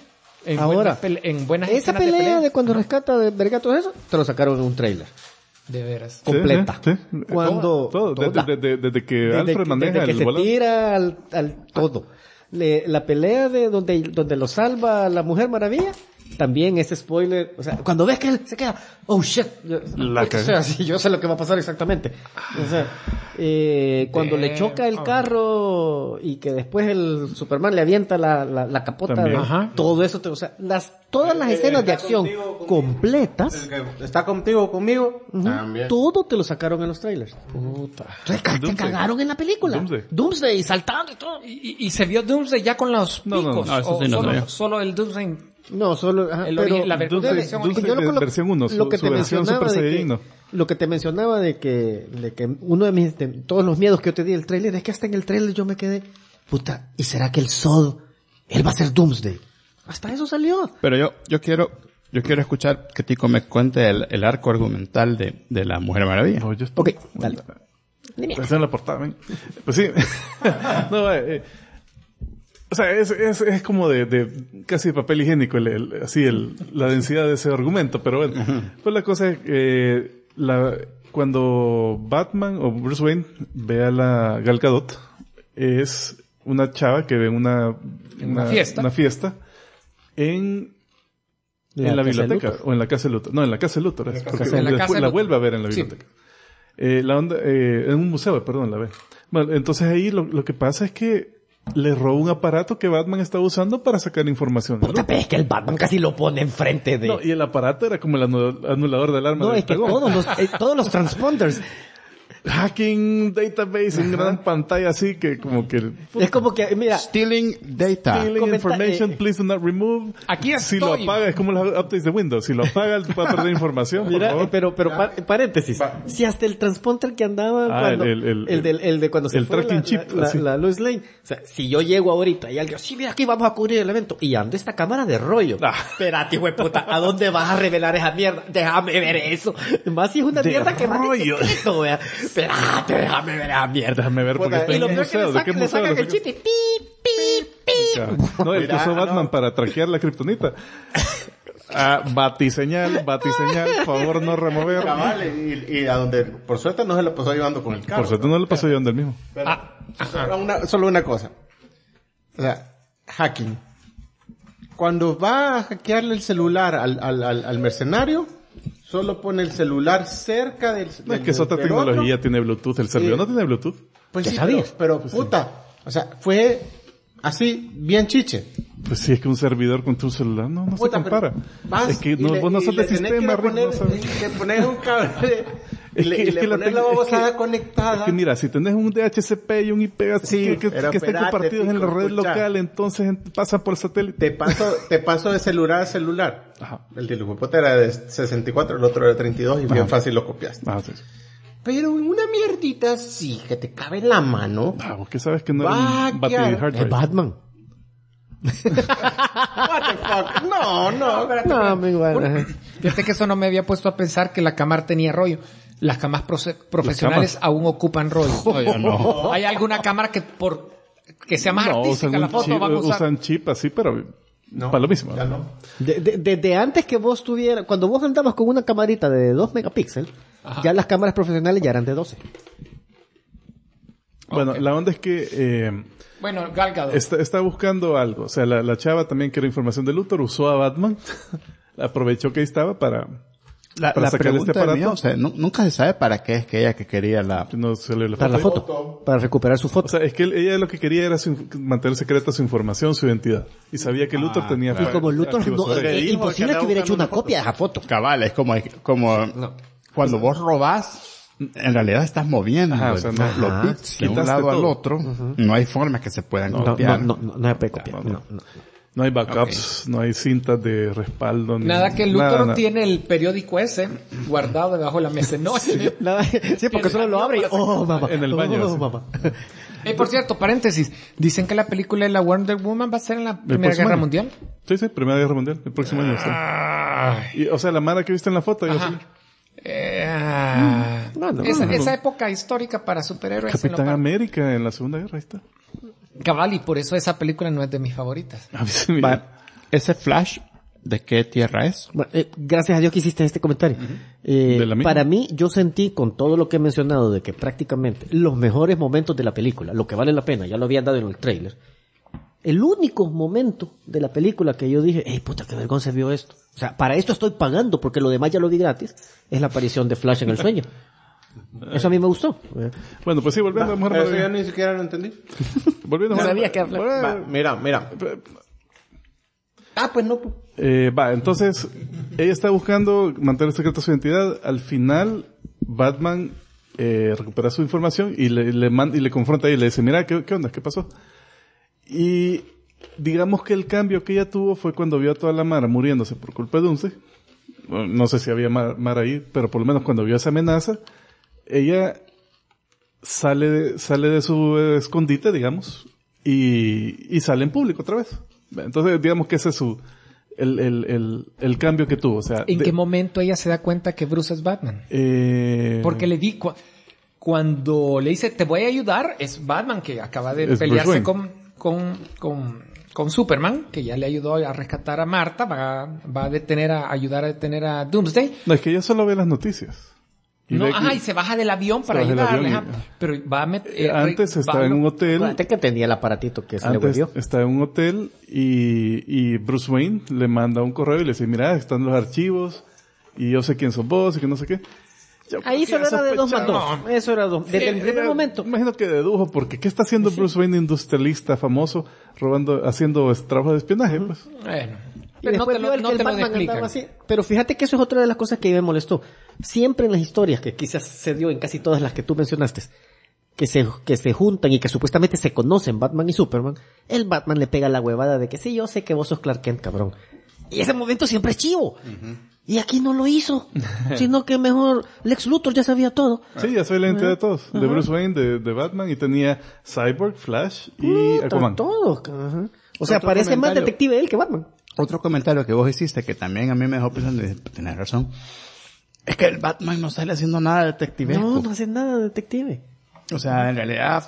En buenas esa pelea de cuando rescata de verga todo eso, te lo sacaron en un trailer. De veras. Completa. Sí. Cuando... Todo. Desde que Alfred maneja desde que el se volante. tira al todo. La pelea de donde lo salva la Mujer Maravilla, también ese spoiler, o sea, cuando ves que él se queda, oh shit, sí, yo sé lo que va a pasar exactamente. O sea, cuando le choca el carro y que después el Superman le avienta la capota, todo eso, todas las escenas de acción completas. Está conmigo. También. Todo te lo sacaron en los trailers. Puta. Entonces, te cagaron en la película. Doomsday saltando y todo. Y se vio Doomsday ya con los picos. No, eso sí no solo el Doomsday. No, solo la versión 1, lo que te mencionaba lo que te mencionaba de que uno de todos los miedos que yo te di del tráiler es que hasta en el tráiler yo me quedé, puta, ¿y será que el Zod él va a ser Doomsday? Hasta eso salió. Pero yo quiero escuchar que Tico me cuente el arco argumental de la Mujer Maravilla. No, Ok, dale. Está en la portada, ven. Pues sí. No, o sea, es como de casi papel higiénico la densidad de ese argumento, pero bueno. Pues la cosa es que cuando Batman o Bruce Wayne ve a la Gal Gadot, es una chava que ve una fiesta en la biblioteca o en la casa de Luthor. No, en la casa de Luthor, porque después la vuelve a ver en la biblioteca. En un museo, perdón, la ve. Bueno, entonces ahí lo que pasa es que le roba un aparato que Batman estaba usando para sacar información. Puta, pero es que el Batman casi lo pone enfrente de... No, y el aparato era como el anulador del arma. No, es que todos los transponders... Hacking database en gran pantalla así que como que... Es como que, mira... Stealing data. Stealing information, please do not remove. Aquí estoy. Si lo apaga, es como los updates de Windows. Si lo apaga, va a perder información, mira, por favor. pero paréntesis. Si hasta el transponder que andaba cuando... el de cuando se fue tracking chip, la Lois Lane. O sea, si yo llego ahorita y alguien, sí, mira, aquí vamos a cubrir el evento. Y ando esta cámara de rollo. Espérate, güey, puta, ¿a dónde vas a revelar esa mierda? Déjame ver eso. Más si es una mierda que va de secreto, güey. Espérate, déjame ver esa mierda. Déjame ver porque está en un museo. ¿De qué museo? Le sacan el chip y No, el que usó Batman para traquear la kriptonita. Batiseñal, por favor no remover. Y a donde, por suerte no se lo pasó llevando con el carro. Por suerte no le pasó llevando el mismo. Solo una cosa. O sea, hacking. Cuando va a hackearle el celular al mercenario, solo pone el celular cerca del... No, es que es otra tecnología, tiene Bluetooth. El servidor no tiene Bluetooth. Pues sí, pero puta. O sea, fue así, bien chiche. Pues sí, es que un servidor con tu celular no se compara. Es que vos no sos de sistema, Rick, no sabes. Le pones un cable y le pones la babosada conectada. Es que mira, si tenés un DHCP y un IP así que estén compartidos en la red local, entonces pasan por satélite. Te paso de celular a celular. Ajá. El de Lujopote era de 64, el otro era de 32 y bien fácil lo copiaste. Sí. Pero en una mierdita así, que te cabe en la mano. ¿Vos qué sabes que no era un battery hard drive? Es Batman. What the fuck? No, espérate. No, muy bueno. Fíjate que eso no me había puesto a pensar que la cámara tenía rollo. Las cámaras profesionales aún ocupan rollo. No, ya no. ¿Hay alguna cámara que sea más artística usan la foto? chip, van a usar? usan chip así, pero para lo mismo. Ya no. Desde antes que vos tuvieras, cuando vos andabas con una camarita de 2 megapíxeles, ya las cámaras profesionales ya eran de 12. Bueno, la onda es que Bueno, Gal Gadot. está buscando algo. O sea, la chava también quiere información de Luthor, usó a Batman, aprovechó que ahí estaba para La sacar pregunta este aparato. mía, o sea, nunca se sabe para qué es que ella que quería la... No se le Para la ahí. foto. Para recuperar su O foto. sea, es que ella lo que quería era mantener secreta su información, su identidad. Y sabía que Luthor tenía... Y como Luthor, archivos sobre es ella. imposible que hubiera hecho una copia de esa foto. Cabal, es como cuando vos robás, en realidad estás moviendo Ajá, o sea, no, los bits de un quitaste lado al todo. otro. No hay forma que se puedan copiar. No se puede copiar. No. No hay backups, no hay cintas de respaldo. Nada que Luthor nada. tiene el periódico ese guardado debajo de la mesa. No, Nada, sí, porque solo lo abre y mamá. En el baño, Oh, sí. mamá. por cierto, paréntesis. Dicen que la película de la Wonder Woman va a ser en la Primera próximo Guerra año. Mundial. Sí, Primera Guerra Mundial, el próximo año. Sí. Y, o sea, la Mara que viste en la foto. iba a Ajá. salir. Esa época histórica para superhéroes. en lo Capitán par- América en la Segunda Guerra, ahí está. Cabal, y por eso esa película no es de mis favoritas. A mí se me- ¿Ese Flash de qué tierra es? Bueno, gracias a Dios que hiciste este comentario. De la misma. Para mí, yo sentí con todo lo que he mencionado de que prácticamente los mejores momentos de la película, lo que vale la pena, ya lo habían dado en el tráiler. El único momento de la película que yo dije, ¡ey, puta, qué vergüenza vio esto! O sea, para esto estoy pagando porque lo demás ya lo vi gratis, es la aparición de Flash en el sueño. Eso a mí me gustó. Bueno, pues sí, volviendo a Mujer Eso ya Maravilla. ni siquiera lo entendí. Volviendo a No Mujer sabía que Maravilla. Va, mira. Pues no. Entonces, ella está buscando mantener secreta su identidad. Al final, Batman recupera su información y le confronta y le dice, mira, ¿qué onda? ¿Qué pasó? Y digamos que el cambio que ella tuvo fue cuando vio a toda la Mara muriéndose por culpa de Doomsday. No sé si había Mara ahí, pero por lo menos cuando vio esa amenaza, ella sale de su escondite, digamos, y sale en público otra vez. Entonces, digamos que ese es el cambio que tuvo. O sea, ¿En qué momento ella se da cuenta que Bruce es Batman? Porque le di cuando le dice te voy a ayudar, es Batman que acaba de Es pelearse Bruce con Superman, que ya le ayudó a rescatar a Marta, va a ayudar a detener a Doomsday. No, es que ella solo ve las noticias. Y Y se baja del avión para baja del ayudarle. avión Pero va a meter... antes estaba en un hotel. Acuérdate que tenía el aparatito que se le Antes volvió. está en un hotel y Bruce Wayne le manda un correo y le dice, mira, están los archivos y yo sé quién sos vos y que no sé qué. Ahí solo era de 2 más 2. Eso era 2. Desde el primer momento. Imagino que dedujo, porque ¿qué está haciendo Bruce Wayne, industrialista famoso, haciendo trabajo de espionaje? Pues. Bueno. Y Pero después vio no que el te lo Batman explican. andaba así. Pero fíjate que eso es otra de las cosas que me molestó. Siempre en las historias, que quizás se dio en casi todas las que tú mencionaste, que se juntan y que supuestamente se conocen Batman y Superman, el Batman le pega la huevada de que sí, yo sé que vos sos Clark Kent, cabrón. Y ese momento siempre es chivo. Y aquí no lo hizo. Sino que mejor Lex Luthor ya sabía todo. Sí, ya soy la identidad de todos. De Bruce Wayne, de Batman, y tenía Cyborg, Flash y Aquaman. Todo. Ajá. O sea, Otro parece más comentario. detective él que Batman. Otro comentario que vos hiciste que también a mí me dejó pensando, y tenés razón, es que el Batman no sale haciendo nada detectivesco. No hace nada de detective. O sea, en realidad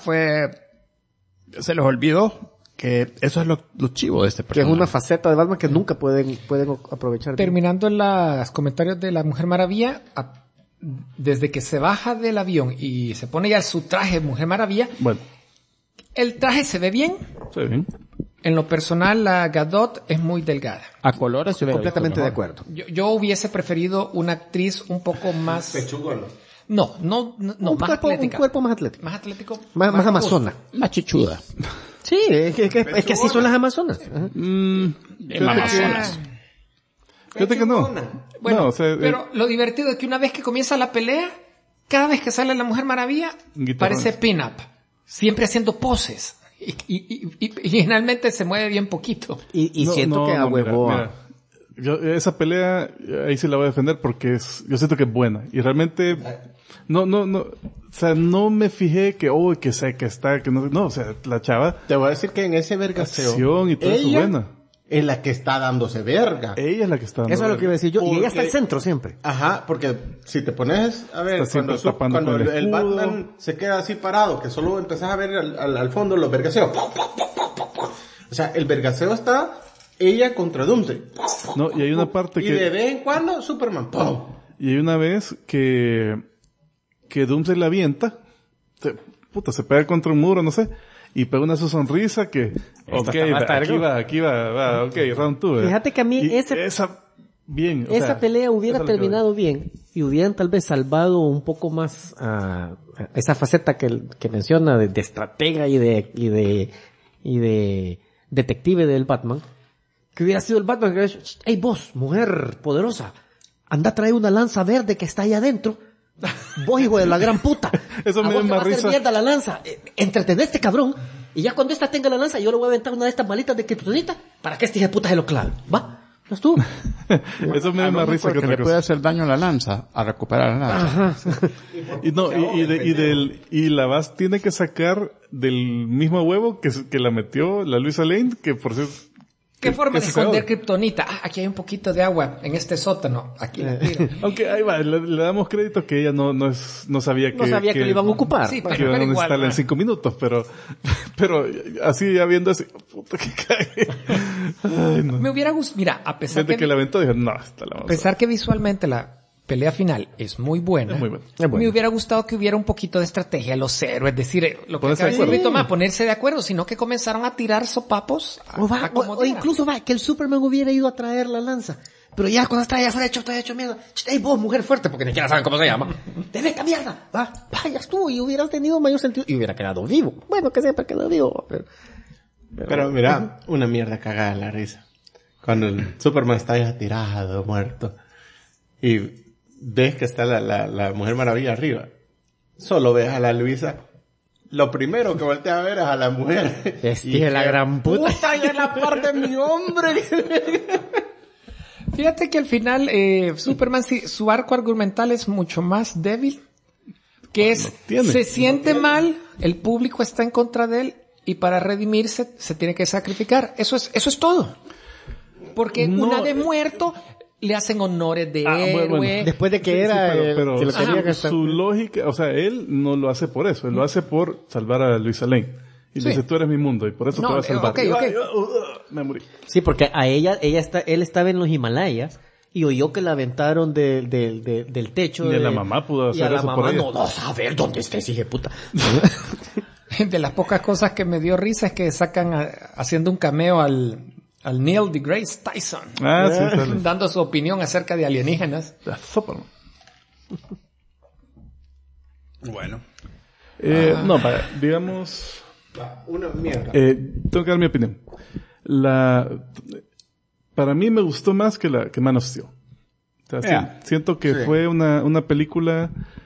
se les olvidó que eso es lo chivo de este Que es personaje. una faceta de Batman que nunca pueden aprovechar. Terminando en los comentarios de la Mujer Maravilla, desde que se baja del avión y se pone ya su traje de Mujer Maravilla, Bueno, el traje se ve bien. sí, bien. En lo personal, la Gadot es muy delgada. A colores se hubiera Completamente visto de mejor. acuerdo. Yo hubiese preferido una actriz un poco más... Pechugo, ¿no? No, un más atlética. Un cuerpo más atlético. Más atlético. Más amazona. Más chichuda. Sí, es que así son las amazonas. Ajá. Amazonas. Fíjate que no. Bueno, No, o sea, pero lo divertido es que una vez que comienza la pelea, cada vez que sale la Mujer Maravilla, Guitarrón. parece pin-up. Siempre haciendo poses. Y generalmente se mueve bien poquito. Y no, siento no, que a no, huevo. mira, esa pelea, ahí sí la voy a defender porque yo siento que es buena. Y realmente, no, o sea, no me fijé que sé que está, que no, o sea, la chava. Te voy a decir que en ese vergaseo. Acción y todo eso es buena. Es la que está dándose verga. Ella es la que está dando Eso es lo que iba a decir yo. Porque, y ella está al centro siempre. Ajá, porque si te pones a ver, cuando el Batman se queda así parado, que solo empezás a ver al fondo los vergaseos. O sea, el vergaseo está ella contra Doomsday. No, y hay una parte y de vez en cuando Superman. ¡Pum! Y hay una vez que Doomsday la avienta. Se pega contra un muro, no sé. Y pega una su sonrisa que, aquí va, round 2. Fíjate que a mí esa pelea hubiera terminado bien y hubieran tal vez salvado un poco más esa faceta que menciona de estratega y de detective del Batman, que hubiera sido el Batman que hubiera dicho, hey vos, mujer poderosa, anda a traer una lanza verde que está ahí adentro. Vos, hijo de la gran puta. Eso me da más risa. Mierda la lanza. Entretener a este cabrón. Y ya cuando esta tenga la lanza, yo le voy a aventar una de estas malitas de kriptonita para que este hijo de puta se lo clave. ¿Va? ¿No estuvo? Eso me da más risa que otra le cosa. puede hacer daño a la lanza, a recuperar la lanza. Ajá. Y la Baz tiene que sacar del mismo huevo que la metió la Luisa Lane, que por cierto. ¿Qué forma de esconder kriptonita? Aquí hay un poquito de agua en este sótano. Aquí la tiro. Aunque ahí va, le damos crédito que ella no sabía que lo iban a ocupar. Sí, que iban a necesitarla en 5 minutos, pero así ya viendo así, puta que cae. Ay, no. Me hubiera gustado, mira, a pesar Desde que la aventó dije, no, esta la vamos a pesar que visualmente la pelea final es muy buena. Es muy buena. Me hubiera gustado que hubiera un poquito de estrategia, los héroes, decir, lo que Ponerse acaba de de decir acuerdo. Rito, ponerse de acuerdo, sino que comenzaron a tirar sopapos. O incluso que el Superman hubiera ido a traer la lanza. Pero ya cuando está allá afuera hecho mierda. Hey, vos, mujer fuerte, porque ni siquiera saben cómo se llama. ¡Deme esta mierda! Va, ya estuvo. Y hubieras tenido mayor sentido. Y hubiera quedado vivo. Bueno, que siempre quedó vivo. Pero mira, una mierda cagada la risa. Cuando el Superman está ya tirado, muerto. Y ves que está la Mujer Maravilla arriba. Solo ves a la Luisa. Lo primero que voltea a ver es a la mujer. Y la gran puta. ¡Puta, ya en la parte de mi hombre! Fíjate que al final, Superman, su arco argumental es mucho más débil. Que se siente mal, el público está en contra de él, y para redimirse se tiene que sacrificar. Eso es todo. Porque una de muerto, le hacen honores de héroe. Bueno. Después de que pero que lo quería gastar. su lógica, o sea, él no lo hace por eso, él lo hace por salvar a Luisa Lane. Y le dice, tú eres mi mundo y por eso te voy a salvar. Okay. Me morí. Sí, porque a él estaba en los Himalayas y oyó que la aventaron del techo. Ni la mamá pudo hacer eso por ella. No saber dónde está ese hijo de puta. De las pocas cosas que me dio risa es que sacan haciendo un cameo al Neil deGrasse Tyson. Sí, dando su opinión acerca de alienígenas. Superman. Bueno. Digamos... Una mierda. Tengo que dar mi opinión. Para mí me gustó más que Man of Steel. O sea, siento que fue una película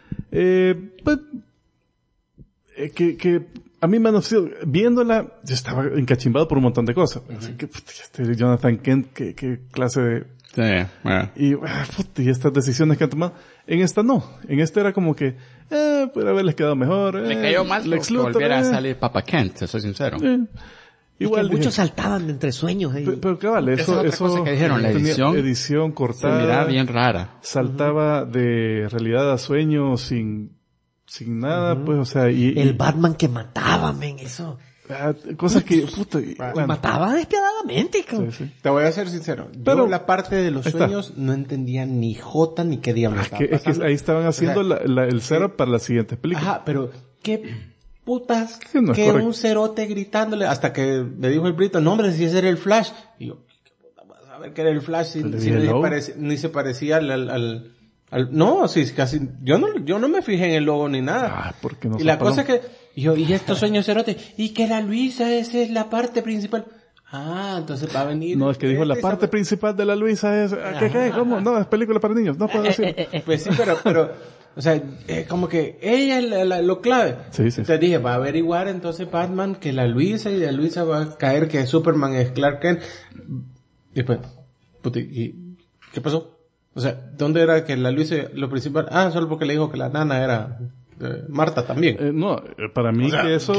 que a mí Man of Steel, viéndola, yo estaba encachimbado por un montón de cosas. Así que, Jonathan Kent, qué clase de... Sí, bueno. Y estas decisiones que han tomado. En esta no. En esta era como que, puede haberles quedado mejor. Me cayó mal que volviera a salir Papa Kent, te soy sincero. Igual muchos saltaban entre sueños. Pero cabal, eso es otra cosa que dijeron, la edición cortada. Se miraba bien rara. Saltaba de realidad a sueño sin nada, pues, o sea, el Batman que mataba, eso. Cosas que, puta, mataba despiadadamente. Sí. Te voy a ser sincero. Yo la parte de los sueños no entendía ni jota ni qué diablos estaba pasando. Es que ahí estaban haciendo el setup para las siguientes películas. Ajá, pero qué putas no que un cerote gritándole hasta que me dijo el Brito, no hombre, si ese era el Flash. Y yo, ¿qué puta vas a ver que era el Flash? Si ni se parecía al no, sí, casi, yo no me fijé en el logo ni nada. Porque no. Y la cosa es que, y estos sueños cerote, y que la Luisa, esa es la parte principal. Entonces va a venir. No, es que dijo la parte principal de la Luisa es, ¿qué? ¿Cómo? No, es película para niños, no puedo decir. Pues sí, pero, o sea, como que ella es lo clave. Sí. Entonces dije, va a averiguar entonces Batman que la Luisa, y de Luisa va a caer que Superman es Clark Kent. Después, ¿Qué pasó? O sea, ¿dónde era que la Luis lo principal? Solo porque le dijo que la nana era Marta también. No, para mí que eso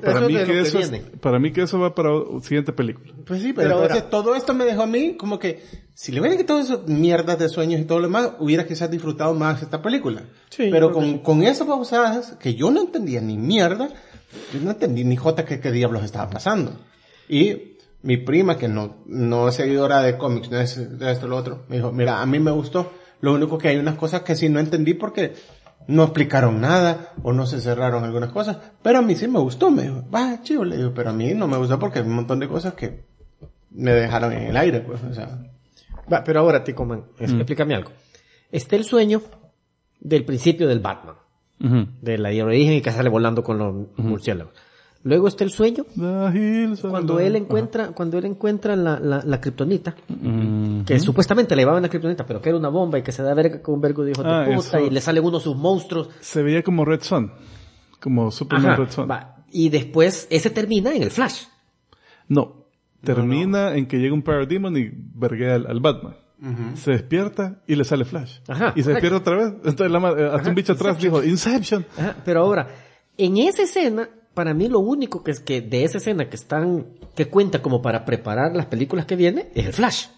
va para siguiente película. Pues sí, pero ahora, todo esto me dejó a mí como que si le hubieran quitado esas mierdas de sueños y todo lo demás, hubiera quizás disfrutado más esta película. Sí, pero con esas babosadas que yo no entendía ni mierda, yo no entendí ni jota qué diablos estaba pasando. Y mi prima, que no es seguidora de cómics, no es de esto o lo otro, me dijo, mira, a mí me gustó. Lo único que hay unas cosas que sí no entendí porque no explicaron nada o no se cerraron algunas cosas. Pero a mí sí me gustó. Me dijo, chido, le digo, pero a mí no me gustó porque hay un montón de cosas que me dejaron en el aire, pues, o sea. Pero ahora, Tico Man, explícame algo. Está el sueño del principio del Batman. De la origen y que sale volando con los murciélagos. Luego está el sueño cuando él encuentra la kriptonita, que supuestamente le llevaban la kriptonita, pero que era una bomba y que se da verga con un vergo de hijos de puta y le salen uno de sus monstruos. Se veía como Red Son, como Superman Red Son. Y después ese termina en el Flash. No, termina en que llega un Parademon y verguea al Batman. Se despierta y le sale Flash. Y se despierta otra vez. Entonces hasta un bicho atrás dijo Inception. Pero ahora, en esa escena, para mí lo único que es que de esa escena que cuenta como para preparar las películas que vienen es el Flash.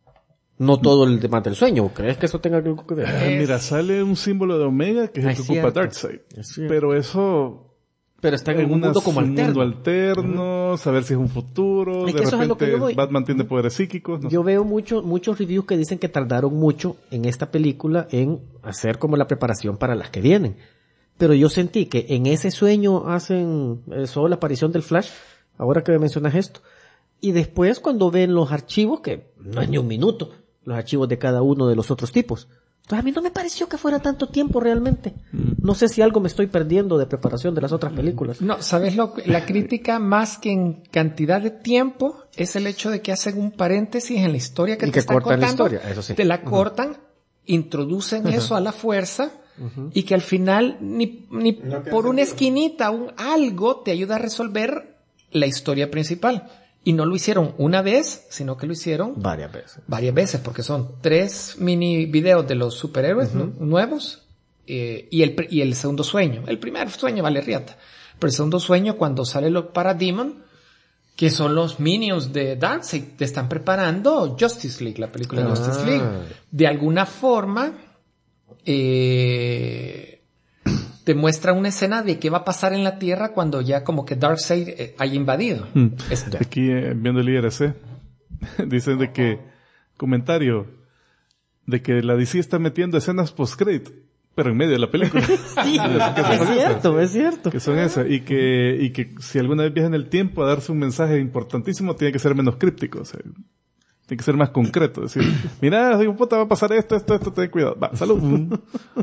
No todo el tema del sueño. ¿Crees que eso tenga algo que ver? Mira, sale un símbolo de Omega que es el que ocupa Darkseid. Pero eso... Pero está en un mundo como alterno. Un mundo alterno, saber si es un futuro, de repente Batman tiene poderes psíquicos. Yo veo muchos reviews que dicen que tardaron mucho en esta película en hacer como la preparación para las que vienen. Pero yo sentí que en ese sueño hacen solo la aparición del Flash, ahora que me mencionas esto. Y después cuando ven los archivos, que no es ni un minuto, los archivos de cada uno de los otros tipos. Entonces a mí no me pareció que fuera tanto tiempo realmente. No sé si algo me estoy perdiendo de preparación de las otras películas. No, ¿sabes la crítica más que en cantidad de tiempo es el hecho de que hacen un paréntesis en la historia que te están contando? La historia, eso sí. Te la cortan, introducen eso a la fuerza y que al final ni por una esquinita, algo te ayuda a resolver la historia principal. Y no lo hicieron una vez, sino que lo hicieron varias veces. Varias veces, porque son 3 mini videos de los superhéroes nuevos y el segundo sueño. El primer sueño vale riata. Pero el segundo sueño, cuando sale los Parademon, que son los minions de Darkseid, te están preparando Justice League, la película de Justice League. De alguna forma, te muestra una escena de qué va a pasar en la Tierra cuando ya como que Darkseid haya invadido. Aquí viendo el IRC dicen de que comentario de que la DC está metiendo escenas post-credit, pero en medio de la película. Sí, es cierto. Que son esas y que si alguna vez viaja en el tiempo a darse un mensaje importantísimo tiene que ser menos críptico, o sea, tiene que ser más concreto, decir, mira, digo, puta, va a pasar esto, ten cuidado. Va, salud.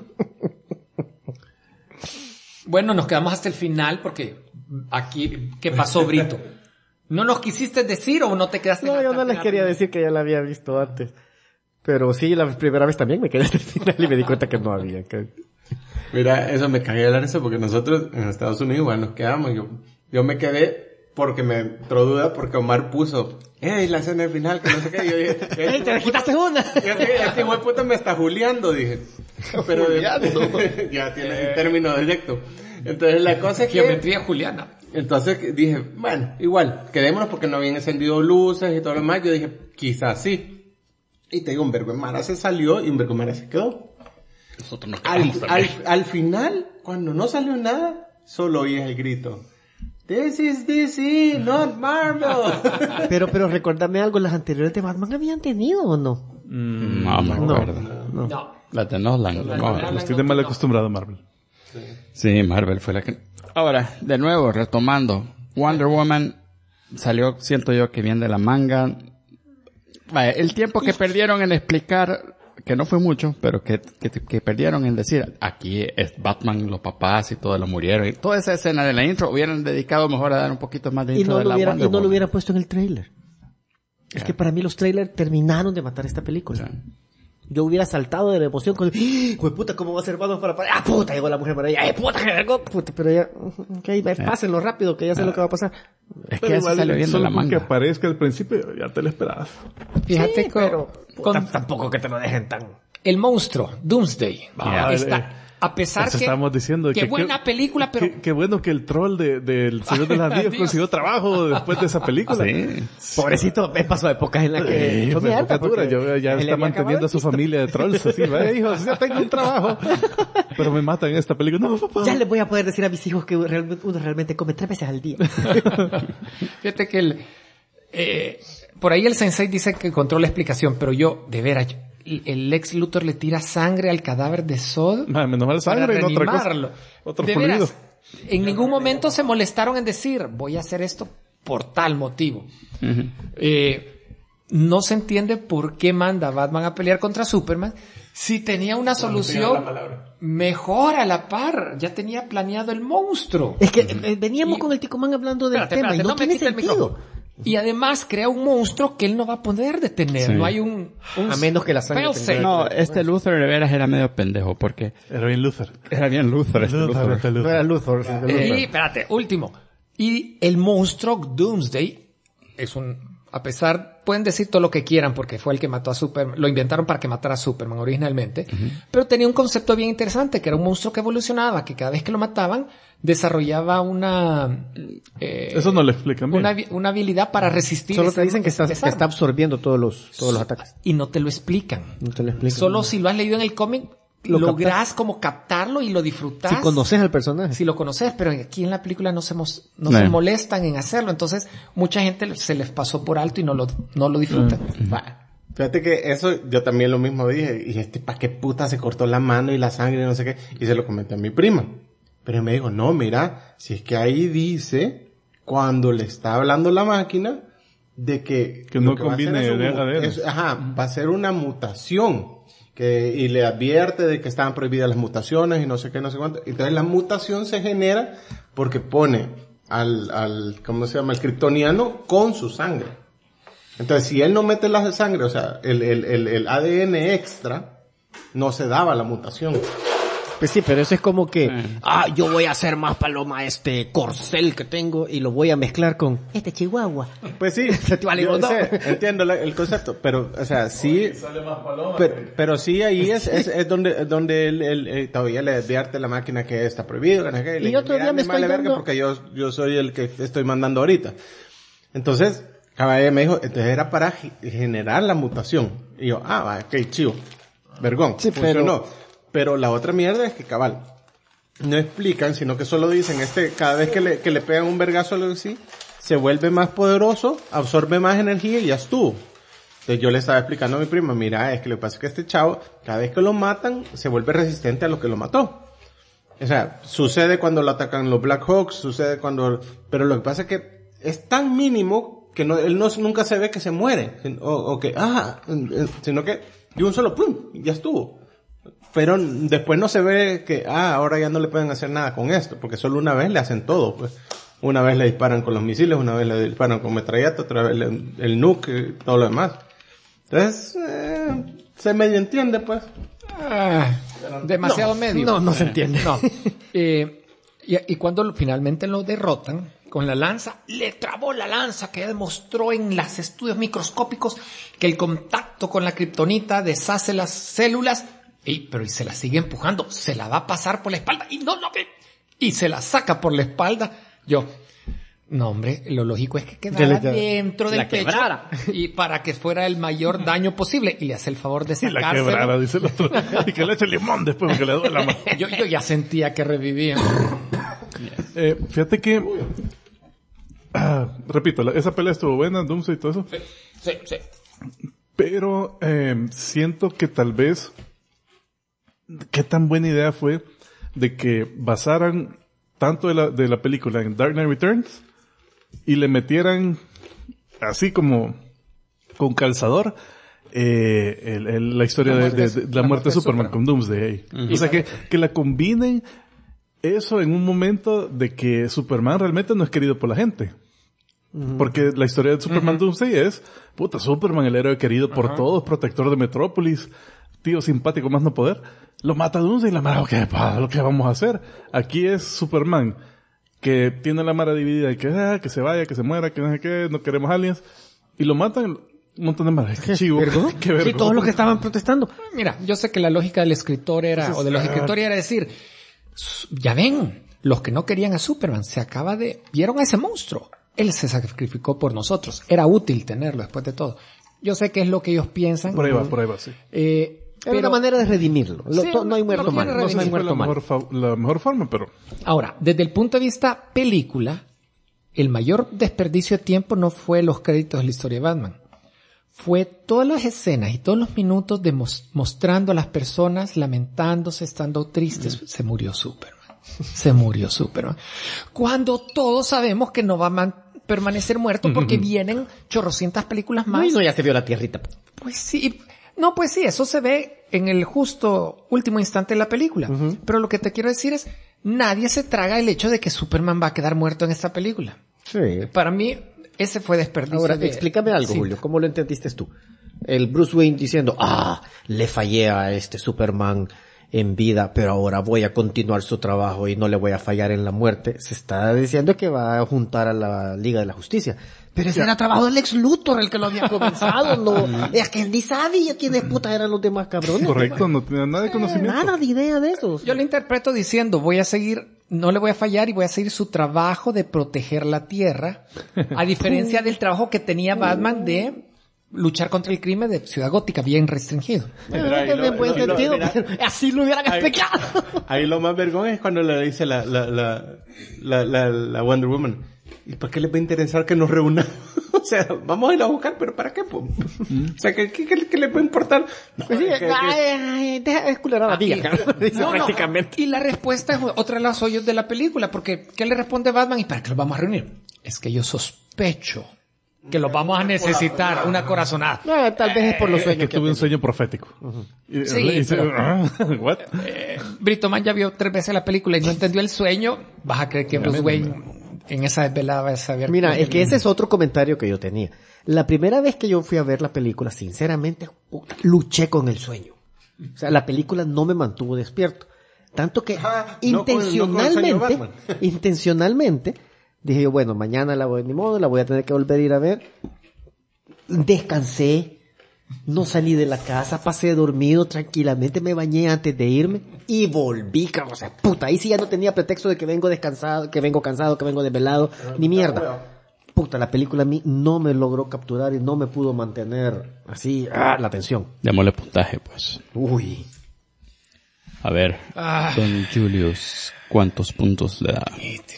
Bueno, nos quedamos hasta el final porque aquí, ¿qué pasó, Brito? ¿No nos quisiste decir o no te quedaste? No, yo no les quería decir que ya la había visto antes. Pero sí, la primera vez también me quedé hasta el final y me di cuenta que no había. Mira, eso me cagué de la risa porque nosotros en Estados Unidos, bueno, nos quedamos. Yo me quedé porque me entró duda porque Omar puso, la escena del final, que no sé qué. Yo dije, te la quitaste una. Este hijo de puta me está juliando, dije. Pero ya tiene el término directo. Entonces la cosa es que... Geometría juliana. Entonces dije, bueno, igual, quedémonos porque no habían encendido luces y todo lo demás. Yo dije, quizás sí. Y te digo, un vergo de Mara se salió y un vergo de Mara se quedó. Nosotros nos quedamos al final, cuando no salió nada, solo oí el grito. This is DC, not Marvel. Pero recuérdame algo, las anteriores de Batman habían tenido o no? No me acuerdo. No. La de Nolan. No, estoy de mal acostumbrado a Marvel. Sí, Marvel fue la que... Ahora, de nuevo, retomando. Wonder Woman salió, siento yo, que bien de la manga. Vaya, el tiempo que perdieron en explicar, que no fue mucho, pero que perdieron en decir, aquí es Batman, los papás y todos los murieron. Y toda esa escena de la intro hubieran dedicado mejor a dar un poquito más de intro de la Wonder Woman. Y no lo hubieran puesto en el tráiler. Es que para mí los trailers terminaron de matar esta película. yo hubiera saltado de la emoción con, puta, ¿cómo va a ser Batman para parar? ¡Ah, puta! Llegó la Mujer Maravilla. Puta! Pero ya, pásenlo rápido, que ya sé lo que va a pasar. Es que ya sale viendo la manga. Que aparezca al principio, ya te lo esperabas. Fíjate sí, pero tampoco que te lo dejen tan... El monstruo, Doomsday, está... A pesar que estamos diciendo que buena película, pero... Qué bueno que el troll del Señor de los Anillos consiguió trabajo después de esa película. Sí. Pobrecito, pasó épocas en las que... ya está manteniendo a su familia de trolls. Así, hijos, ya tengo un trabajo. Pero me matan en esta película. No, papá. Ya les voy a poder decir a mis hijos que uno realmente come 3 veces al día. Fíjate que por ahí el sensei dice que encontró la explicación, pero yo, de veras... El Lex Luthor le tira sangre al cadáver de Zod menos mal sangre y no otra cosa. Otro de veras, en ningún momento se molestaron en decir voy a hacer esto por tal motivo. Uh-huh. No se entiende por qué manda a Batman a pelear contra Superman si tenía una solución mejor a la par. Ya tenía planeado el monstruo. Es que veníamos con el Ticomán hablando del tema y no tiene sentido. Y además crea un monstruo que él no va a poder detener. Sí. No hay un a menos que la sangre no, Luthor de veras era medio pendejo porque... Era bien Luthor. No era Luthor. Y espérate, último. Y el monstruo Doomsday es a pesar, pueden decir todo lo que quieran porque fue el que mató a Superman, lo inventaron para que matara a Superman originalmente, pero tenía un concepto bien interesante, que era un monstruo que evolucionaba, que cada vez que lo mataban, desarrollaba una... eso no lo explican bien. Una habilidad para resistir. Solo te dicen que está absorbiendo todos los ataques. Y no te lo explican. Solo si lo has leído en el cómic, lográs como captarlo y lo disfrutas. Si conoces al personaje. Si lo conoces, pero aquí en la película no se molestan en hacerlo. Entonces, mucha gente se les pasó por alto y no lo disfrutan. Fíjate que eso yo también lo mismo dije. Y ¿para qué puta se cortó la mano y la sangre y no sé qué? Y se lo comenté a mi prima. Pero me dijo, no, mira, si es que ahí dice, cuando le está hablando la máquina, de que no combine va a ser una mutación. Y le advierte de que estaban prohibidas las mutaciones y no sé qué, no sé cuánto. Entonces la mutación se genera porque pone al ¿cómo se llama? El kryptoniano con su sangre. Entonces si él no mete la sangre, o sea, el ADN extra, no se daba la mutación. Pues sí, pero eso es como que, yo voy a hacer más paloma corcel que tengo y lo voy a mezclar con chihuahua. Pues sí, entiendo el concepto, pero, o sea, sí, pero sí ahí es donde él todavía le advierte a la máquina que está prohibido, y otro día me estoy dando... porque yo soy el que estoy mandando ahorita. Entonces, caballero me dijo, entonces era para generar la mutación. Y yo, ok, chivo, vergón, sí, funcionó. Pero la otra mierda es que, cabal, no explican, sino que solo dicen, cada vez que le pegan un vergazo o algo así, se vuelve más poderoso, absorbe más energía y ya estuvo. Entonces yo le estaba explicando a mi prima, mira, es que lo que pasa es que este chavo, cada vez que lo matan, se vuelve resistente a lo que lo mató. O sea, sucede cuando lo atacan los Black Hawks, pero lo que pasa es que es tan mínimo que él nunca se ve que se muere, sino que de un solo plum, ya estuvo. Pero después no se ve que, ahora ya no le pueden hacer nada con esto, porque solo una vez le hacen todo, pues. Una vez le disparan con los misiles, una vez le disparan con metralleta, otra vez el nuke, todo lo demás. Entonces, se medio entiende, pues. Demasiado medio. No se entiende. No. Y cuando finalmente lo derrotan, con la lanza, le trabó la lanza que demostró en los estudios microscópicos que el contacto con la kriptonita deshace las células. Pero se la sigue empujando, se la va a pasar por la espalda y se la saca por la espalda. No hombre, lo lógico es que quedara dentro del pecho y para que fuera el mayor daño posible y le hace el favor de sacárselo. Y la quebrara, dice el otro, y que le eche limón después porque le duele la mano. Yo ya sentía que revivía. Fíjate que repito, esa pelea estuvo buena, Doomsday y todo eso. Sí. Pero siento que tal vez qué tan buena idea fue de que basaran tanto de la película en Dark Knight Returns y le metieran así como con calzador la historia de la muerte de Superman con Doomsday. O sea que la combinen eso en un momento de que Superman realmente no es querido por la gente. Porque la historia de Superman Doomsday es, Superman, el héroe querido por todos, protector de Metrópolis. tío simpático más no poder, lo mata Doomsday y la mara, lo que vamos a hacer. Aquí es Superman, que tiene la mara dividida y que se vaya, que se muera, que no sé qué, no queremos aliens, y lo matan un montón de maras. Qué chivo. Qué vergüenza. Sí, todos los que estaban protestando. Mira, yo sé que la lógica del escritor era, o de los escritores era decir, ya ven, los que no querían a Superman, vieron a ese monstruo. Él se sacrificó por nosotros. Era útil tenerlo después de todo. Yo sé que es lo que ellos piensan. Por ahí va, sí. Pero una manera de redimirlo. Sí, no hay muerto malo. No sé si fue la mejor forma, pero... Ahora, desde el punto de vista película, el mayor desperdicio de tiempo no fue los créditos de la historia de Batman. Fue todas las escenas y todos los minutos de mostrando a las personas lamentándose, estando tristes. Se murió Superman. Cuando todos sabemos que no va a permanecer muerto porque vienen chorrocientas películas más. No, ya se vio la tierrita. Pues sí. No, pues sí, eso se ve en el justo último instante de la película. Pero lo que te quiero decir es, nadie se traga el hecho de que Superman va a quedar muerto en esta película. Sí. Para mí, ese fue desperdicio. Ahora, explícame algo, sí. Julio. ¿Cómo lo entendiste tú? El Bruce Wayne diciendo, le fallé a este Superman en vida, pero ahora voy a continuar su trabajo y no le voy a fallar en la muerte. Se está diciendo que va a juntar a la Liga de la Justicia. Pero ese era trabajo del Lex Luthor el que lo había comenzado, no. Es que él ni sabía quiénes putas eran los demás cabrones. Correcto, no tenía nada de conocimiento. Nada de idea de eso. Yo lo interpreto diciendo, no le voy a fallar y voy a seguir su trabajo de proteger la Tierra, a diferencia del trabajo que tenía Batman de luchar contra el crimen de Ciudad Gótica, bien restringido. En buen sentido, así lo hubieran explicado. Ahí lo más vergón es cuando le dice la Wonder Woman, ¿y para qué les va a interesar que nos reunamos? O sea, vamos a ir a buscar, pero ¿para qué? O sea, ¿qué les va a importar? No, pues sí, deja de culerar a la amiga. Prácticamente. Y la respuesta es otra de los hoyos de la película, porque ¿qué le responde Batman? ¿Y para qué los vamos a reunir? Es que yo sospecho que los vamos a necesitar, una corazonada. Tal vez es por los sueños. Que tuve un sueño profético. Sí, ¿What? Brito Man ya vio 3 veces la película y no entendió el sueño. Vas a creer que Bruce Wayne en esa desvelada va a saber. Mira, es que ese es otro comentario que yo tenía. La primera vez que yo fui a ver la película, sinceramente, luché con el sueño. O sea, la película no me mantuvo despierto. Tanto que intencionalmente, dije yo, bueno, mañana la voy a tener que volver a ir a ver. Descansé, no salí de la casa, pasé dormido tranquilamente, me bañé antes de irme y volví, o sea, puta, ahí sí ya no tenía pretexto de que vengo descansado, que vengo cansado, que vengo desvelado, ni mierda. Puta, la película a mí no me logró capturar y no me pudo mantener así, la atención. Démosle puntaje, pues. Uy. A ver, don Julius, ¿cuántos puntos le da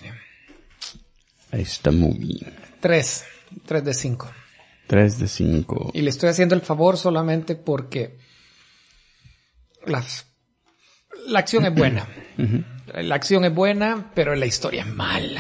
a esta movie? 3 de 5. 3 de 5. Y le estoy haciendo el favor solamente porque la acción es buena. La acción es buena, pero la historia es mala.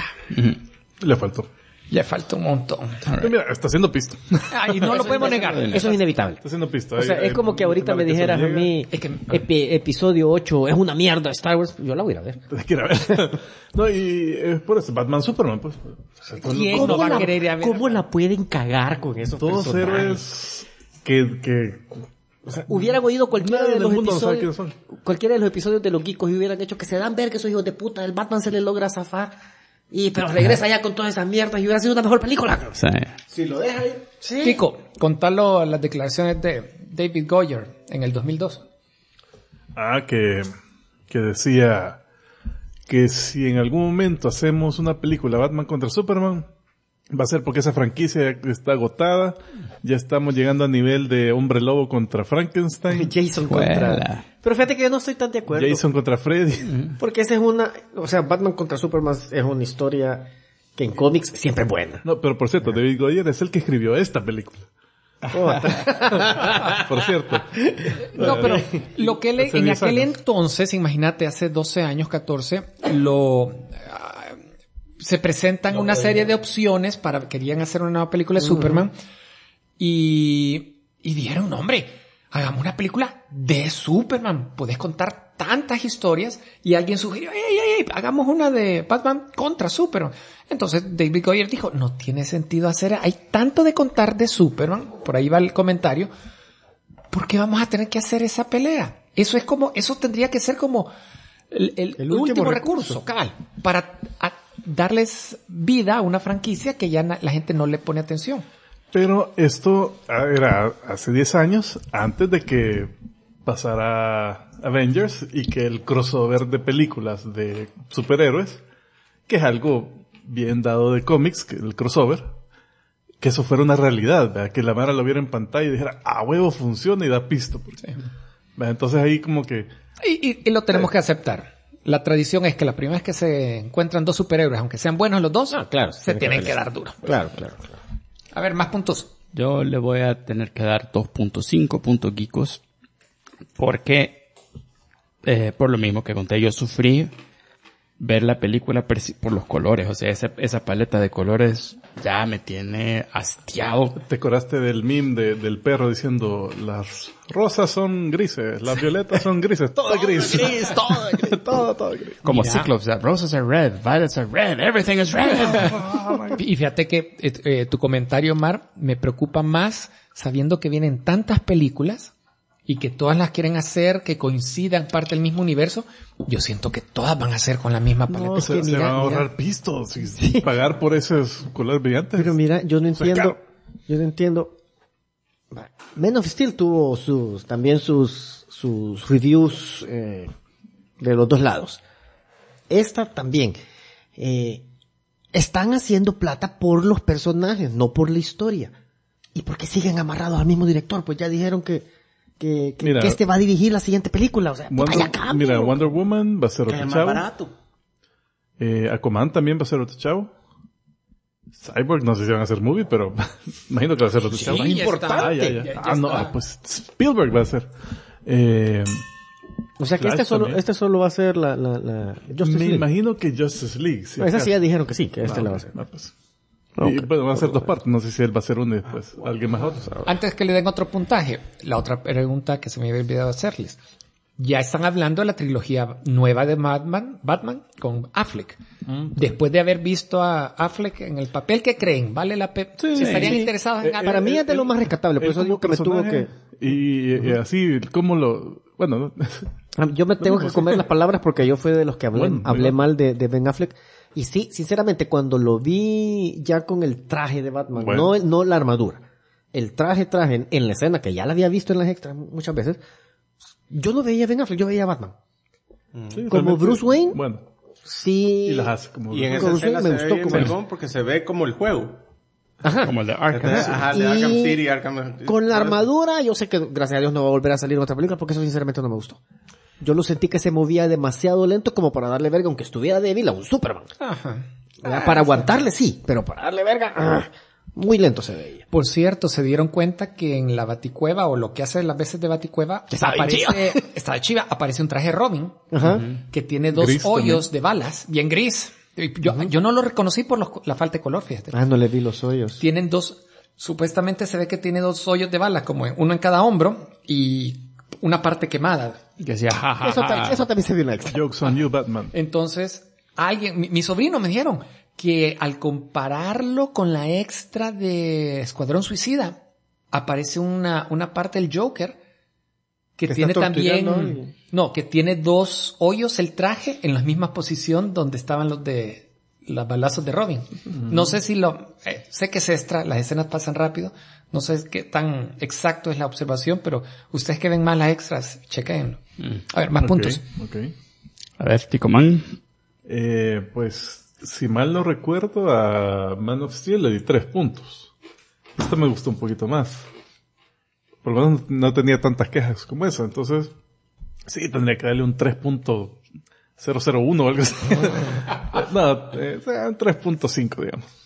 Le faltó un montón. Mira, está haciendo pista. Y no lo podemos negar. Eso es inevitable. Está haciendo pista. O sea, es como que ahorita me dijeras a mí, episodio 8 es una mierda Star Wars. Yo la voy a ir a ver. No, y por eso, Batman Superman, pues. ¿Quién no va a querer ir a ver? ¿Cómo la pueden cagar con esos todos héroes que o sea, hubieran oído cualquiera de los episodios de los geekos y hubieran hecho que se dan ver que esos hijos de puta, el Batman se le logra zafar. Pero regresa ya con todas esas mierdas y hubiera sido una mejor película. Sí. Si lo deja ahí. Sí. Kiko, contalo las declaraciones de David Goyer en el 2002. Que decía que si en algún momento hacemos una película Batman contra Superman, va a ser porque esa franquicia está agotada. Ya estamos llegando a nivel de Hombre Lobo contra Frankenstein. Jason contra... Pero fíjate que yo no estoy tan de acuerdo. Jason contra Freddy. Porque esa es Batman contra Superman es una historia que en cómics siempre es buena. No, pero por cierto, David Goyer es el que escribió esta película. Por cierto. No, pero lo que en aquel entonces, imagínate, hace 12 años, 14, se presentan una serie de opciones querían hacer una nueva película de Superman y dijeron, no, hombre, hagamos una película de Superman, podés contar tantas historias, y alguien sugirió, hagamos una de Batman contra Superman. Entonces David Goyer dijo, no tiene sentido hay tanto de contar de Superman, por ahí va el comentario, ¿por qué vamos a tener que hacer esa pelea? Eso tendría que ser como el último recurso, cabal, para darles vida a una franquicia que ya la gente no le pone atención. Pero esto era hace 10 años, antes de que pasara Avengers y que el crossover de películas de superhéroes, que es algo bien dado de cómics, que el crossover, que eso fuera una realidad, ¿verdad? Que la Mara lo viera en pantalla y dijera, huevo, funciona y da pisto. Sí. Entonces ahí como que... Y lo tenemos que aceptar. La tradición es que la primera vez que se encuentran dos superhéroes, aunque sean buenos los dos, claro, se tienen que dar duro. Claro. A ver, más puntos. Yo le voy a tener que dar 2.5 puntos geekos. Porque, por lo mismo que conté, yo sufrí ver la película por los colores. O sea, esa paleta de colores ya me tiene hastiado. ¿Te acordaste del meme del perro diciendo, las rosas son grises, las violetas son grises, todo es gris? Todo gris. Como Cyclops, roses are red, violets are red, everything is red. Y fíjate que tu comentario, Mar, me preocupa más sabiendo que vienen tantas películas y que todas las quieren hacer, que coincidan parte del mismo universo. Yo siento que todas van a ser con la misma paleta. No, se van a ahorrar pistos y pagar por esos colores brillantes. Pero mira, yo no entiendo. Man of Steel tuvo también sus reviews de los dos lados. Esta también. Están haciendo plata por los personajes, no por la historia. ¿Y por qué siguen amarrados al mismo director? Pues ya dijeron que este va a dirigir la siguiente película, o sea, Wonder Woman va a ser otro más chavo. barato. Aquaman también va a ser otro chavo. Cyborg, no sé si van a hacer movie, pero imagino que va a ser otro chavo. Más importante. Pues Spielberg va a ser. O sea que este solo va a ser la Justice League. Me imagino que Justice League. Sí, esa sí ya dijeron que sí, que la va a ser. Pues. Y bueno, van a ser dos partes. No sé si él va a ser uno y después alguien más otro. Antes que le den otro puntaje, la otra pregunta que se me había olvidado hacerles. Ya están hablando de la trilogía nueva de Batman con Affleck. Después de haber visto a Affleck en el papel que creen, ¿vale la pena? Sí, ¿Estarían interesados en para mí es de lo más rescatable, por eso digo que me tuvo que... Y así, ¿cómo lo...? Bueno, yo me tengo que comer las palabras porque yo fui de los que hablé mal de Ben Affleck. Y sí, sinceramente, cuando lo vi ya con el traje de Batman, no la armadura, el traje en la escena, que ya la había visto en las extras muchas veces, yo no veía a Ben Affleck, yo veía a Batman. Sí, como Bruce Wayne, bueno, sí. Y las hace como Y en esa escena me gustó como porque se ve como el juego. Ajá. Como el de Arkham. Ajá, de Arkham City, Arkham... Con la armadura, yo sé que gracias a Dios no va a volver a salir en otra película porque eso sinceramente no me gustó. Yo lo sentí que se movía demasiado lento como para darle verga, aunque estuviera débil, a un Superman. Ajá. Para aguantarle sí, pero para darle verga, muy lento se veía. Por cierto, se dieron cuenta que en la Baticueva, o lo que hace las veces de Baticueva, aparece un traje Robin, que tiene dos hoyos de balas, bien gris. Yo no lo reconocí por la falta de color, fíjate. No le vi los hoyos. Tienen supuestamente se ve que tiene dos hoyos de balas, como uno en cada hombro, y una parte quemada. Y que decía, eso también se vio en la extra. Jokes on you, Batman. Entonces, mi sobrino me dijeron que al compararlo con la extra de Escuadrón Suicida, aparece una parte del Joker que tiene también, que tiene dos hoyos el traje en la misma posición donde estaban los balazos de Robin. No sé si sé que es extra, las escenas pasan rápido, no sé qué tan exacto es la observación, pero ustedes que ven más las extras, chequenlo. A ver, más puntos. Okay. A ver, Ticoman. Pues, si mal no recuerdo, a Man of Steel le di 3 puntos. Esta me gustó un poquito más. Por lo menos no tenía tantas quejas como esa, entonces sí, tendría que darle un 3.001 o algo así. No, 3.5,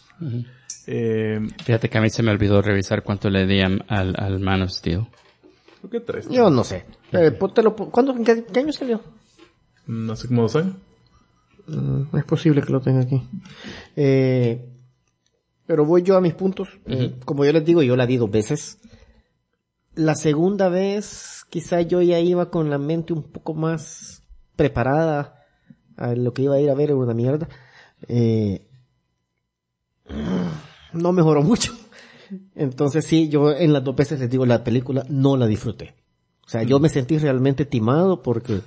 digamos. Fíjate que a mí se me olvidó revisar cuánto le di al Man of Steel. ¿Por qué 3? Yo no sé. ¿Qué año salió? Hace como 2 años. Es posible que lo tenga aquí. Pero voy yo a mis puntos. Como yo les digo, yo la di 2 veces. La segunda vez, quizá yo ya iba con la mente un poco más preparada a lo que iba a ir a ver, era una mierda. No mejoró mucho. Entonces sí, yo en las 2 veces les digo, la película no la disfruté. O sea, yo me sentí realmente timado porque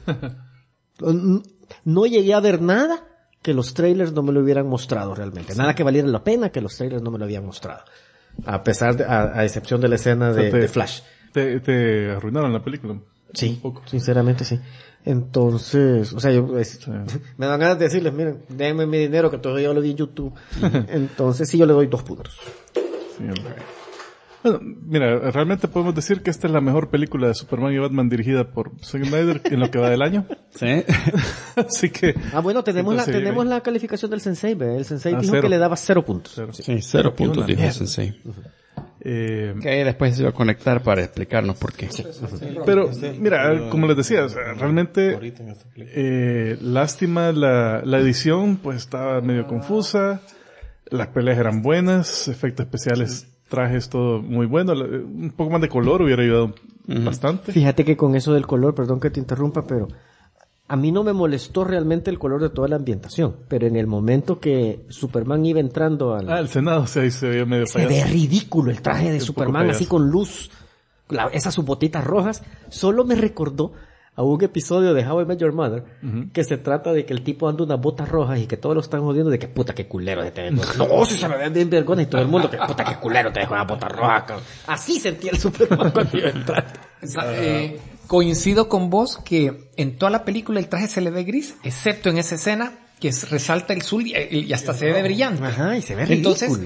no llegué a ver nada que los trailers no me lo hubieran mostrado realmente. Nada que valiera la pena que los trailers no me lo habían mostrado. A pesar de, a excepción de la escena de Flash. Te arruinaron la película. Sí, sinceramente sí. Entonces, o sea, me dan ganas de decirles, miren, denme mi dinero que todavía lo vi en YouTube. Entonces sí, yo le doy 2 puntos. Sí, bueno, mira, realmente podemos decir que esta es la mejor película de Superman y Batman dirigida por Zack Snyder en lo que va del año. Sí. Así que... bueno, tenemos la calificación del Sensei, ¿ve? El Sensei dijo que le daba 0 puntos. Sí, 0 puntos dijo el Sensei. Que después se va a conectar para explicarnos por qué. Pero, mira, como les decía, o sea, realmente, lástima la edición, pues estaba medio confusa, las peleas eran buenas, efectos especiales, trajes, todo muy bueno, un poco más de color hubiera ayudado bastante. Fíjate que con eso del color, perdón que te interrumpa, pero a mí no me molestó realmente el color de toda la ambientación, pero en el momento que Superman iba entrando al Senado, o sea, ahí se veía medio payaso. Se ve ridículo el traje de Superman, así con luz, esas sus botitas rojas. Solo me recordó a un episodio de How I Met Your Mother, que se trata de que el tipo anda unas botas rojas y que todos lo están jodiendo de que puta que culero de te No, si se me ven bien vergüenza y todo el mundo que puta que culero te dejó las botas rojas. Cabrón. Así sentía el Superman cuando iba entrando. Coincido con vos que en toda la película el traje se le ve gris, excepto en esa escena que resalta el azul y hasta se ve brillante. Ajá, y se ve ridículo. Entonces,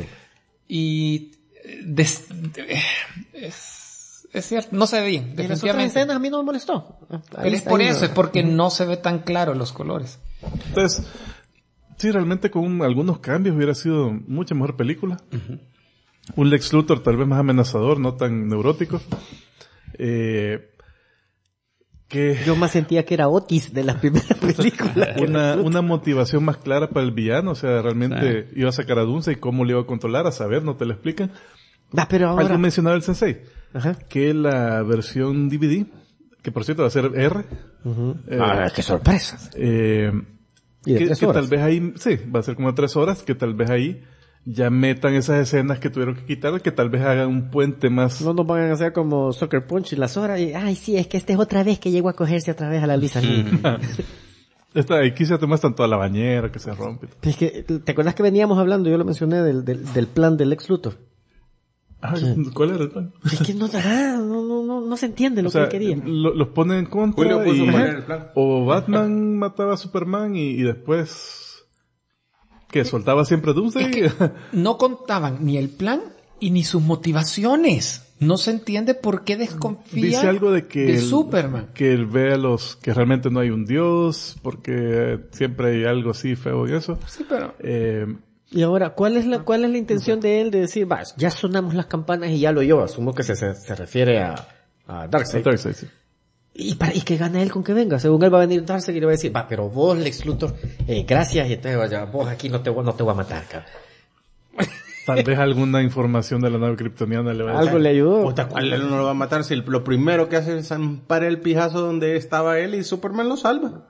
es cierto, no se ve bien. Y las otras escenas a mí no me molestó. Pero es por eso, es porque no se ve tan claro los colores. Entonces, sí, realmente con algunos cambios hubiera sido mucha mejor película. Un Lex Luthor tal vez más amenazador, no tan neurótico. Yo más sentía que era Otis de las primeras películas. Una motivación más clara para el villano, o sea, realmente iba a sacar a Doomsday y cómo le iba a controlar, a saber, no te lo explican. Pero ahora... Algo mencionaba el Sensei, que la versión DVD, que por cierto va a ser R. ¡Qué sorpresa! Que tal vez ahí, sí, va a ser como 3 horas, que tal vez ahí ya metan esas escenas que tuvieron que quitar, que tal vez hagan un puente más... No nos van a hacer como Sucker Punch y las horas y, ay sí, es que esta es otra vez que llegó a cogerse otra vez a la Luisa. Aquí se te muestran toda la bañera que se rompe. Es que, ¿te acuerdas que veníamos hablando? Yo lo mencioné del plan del Lex Luthor. ¿Cuál era el plan? Es que no se entiende lo que él quería. Los ponen en contra o Batman mataba a Superman y después... ¿Que soltaba siempre a Doomsday? Es que no contaban ni el plan y ni sus motivaciones. No se entiende por qué desconfía Dice algo de que Superman. Que él ve a que realmente no hay un dios, porque siempre hay algo así feo y eso. Sí, pero... Y ahora, ¿cuál es la intención de él de decir, ya sonamos las campanas y ya lo oyó? Asumo que se refiere a Darkseid. Darkseid, sí. Y que gane él con que venga. Según él va a venir Darkseid y le va a decir, pero vos, Lex Luthor, gracias, y entonces vaya, vos aquí no te voy a matar, cabrón. Tal vez alguna información de la nave kryptoniana le va a decir. Algo le ayudó. Puta, ¿cuál él no lo va a matar? Si lo primero que hace es zampar el pijazo donde estaba él y Superman lo salva.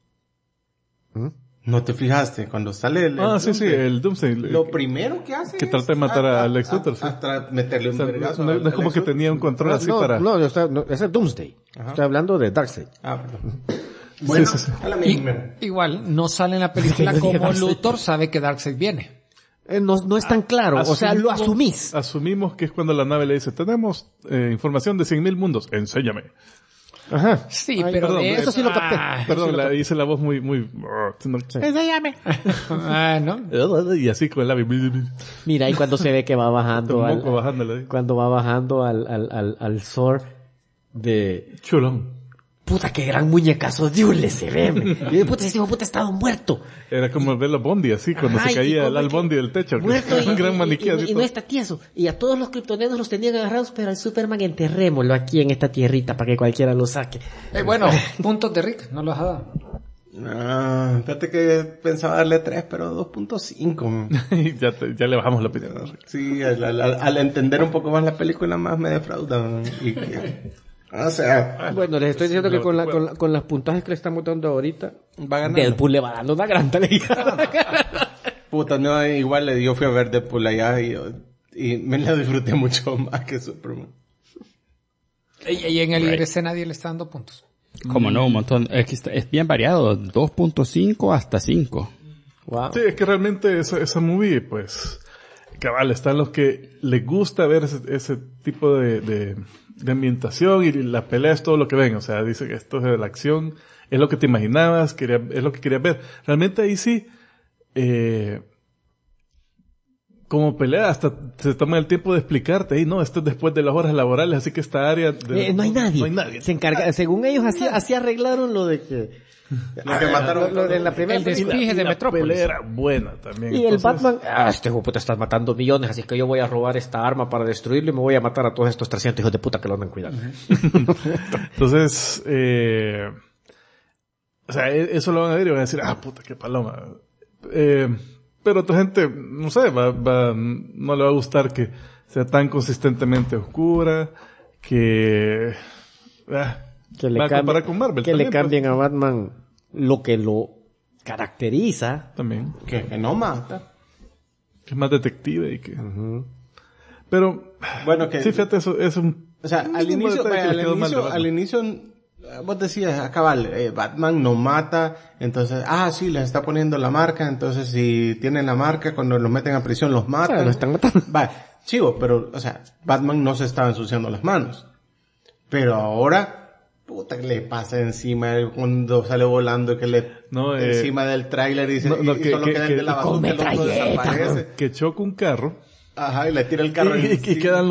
¿No te fijaste? Cuando sale el el Doomsday. Lo primero que hace que trata de matar a Lex Luthor. Hasta meterle un vergazo. No es como que tenía un control así para... No, ese es Doomsday. Estoy hablando de Darkseid. Perdón. Bueno, igual, no sale en la película como Luthor sabe que Darkseid viene. No es tan claro, o sea, lo asumís. Asumimos que es cuando la nave le dice, tenemos información de 100.000 mundos, enséñame. Ajá. Sí, pero perdón, eso sí lo capté. Perdón, hice la voz muy... Enséñame. ¿No? Y así con el labio. Mira, y cuando se ve que va bajando cuando va bajando al Thor de... Chulón. Puta, qué gran muñecazo de Ule se ve. Y de puta, ese hijo puta estado muerto. Era como ver los Bondi, así, cuando se caía el Bondi del techo. Muerto un gran maniquí así. Y no está tieso. Y a todos los kryptonianos los tenían agarrados, pero al Superman enterrémoslo aquí en esta tierrita para que cualquiera lo saque. Bueno, puntos de Rick, no los ha dado. Fíjate que pensaba darle 3, pero 2.5. ya le bajamos la opinión. Sí, al entender un poco más la película más me defrauda. O sea, bueno, les estoy diciendo que con las puntajes que le estamos dando ahorita, va ganando. Deadpool le va dando una gran alegría. Puta, no, igual yo fui a ver Deadpool allá y Y me la disfruté mucho más que Superman. Y en el IRC nadie le está dando puntos. Como no, un montón. Es bien variado, 2.5 hasta 5. Wow. Sí, es que realmente esa movie, pues, cabal, están los que les gusta ver ese tipo de ambientación, y la pelea es todo lo que ven. O sea, dice que esto es de la acción, es lo que te imaginabas, es lo que querías ver. Realmente ahí sí, como pelea, hasta se toma el tiempo de explicarte, no, esto es después de las horas laborales, así que esta área... no hay nadie. Se encarga, según ellos, así arreglaron lo de que... Lo que mataron lo de la primera el despige de Metrópolis. La pelea era buena también. Y entonces, el Batman, este hijo de puta estás matando millones, así que yo voy a robar esta arma para destruirlo y me voy a matar a todos estos 300 hijos de puta que lo andan cuidando. Entonces, o sea, eso lo van a ver y van a decir, puta, qué paloma. Pero otra gente, no sé, no le va a gustar que sea tan consistentemente oscura, que le va a comparar con Marvel. Que también, le cambien a Batman lo que lo caracteriza. También. Que no mata. Que es más detective y que... Pero, bueno, que... sí, fíjate, eso es un... O sea, al inicio, vos decías, cabal, Batman no mata, entonces, sí, les está poniendo la marca, entonces si tienen la marca, cuando los meten a prisión los matan. Claro, lo están matando. Chivo, pero, o sea, Batman no se estaba ensuciando las manos. Pero ahora, puta, que le pasa encima cuando sale volando, que le encima del tráiler y solo queda de la basura, el otro desaparece. Que choca un carro. Ajá, y le tira el carro y quedan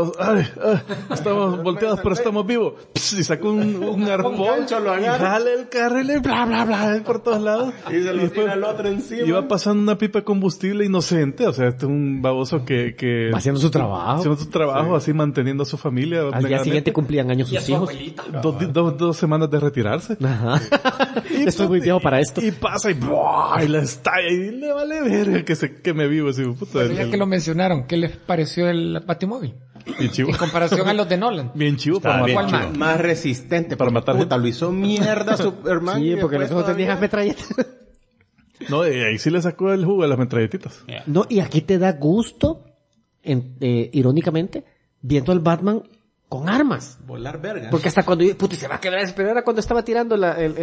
estamos volteados pero estamos vivos. Y saca un arpón y jale el carro y le bla bla bla por todos lados. Y se lo tira al otro encima. Y va pasando una pipa de combustible inocente. O sea, este es un baboso que va haciendo su trabajo. Haciendo su trabajo, así manteniendo a su familia. Al día siguiente cumplían años sus hijos. Dos semanas de retirarse. Ajá. Estoy muy viejo para esto. Y pasa y la estalla y le vale verga que me vivo ese puto. Ya que lo mencionaron, ¿qué les pareció el Batimóvil? Bien chivo. En comparación a los de Nolan. Bien chivo para matar. Más resistente para matar. Puta, lo hizo mierda Superman. Sí, porque los otros tenían metralletas. No, y ahí sí le sacó el jugo a las metralletitas. No, y aquí te da gusto, irónicamente, viendo al Batman con armas. Volar verga. Porque hasta cuando se va a quebrar, pero era cuando estaba tirando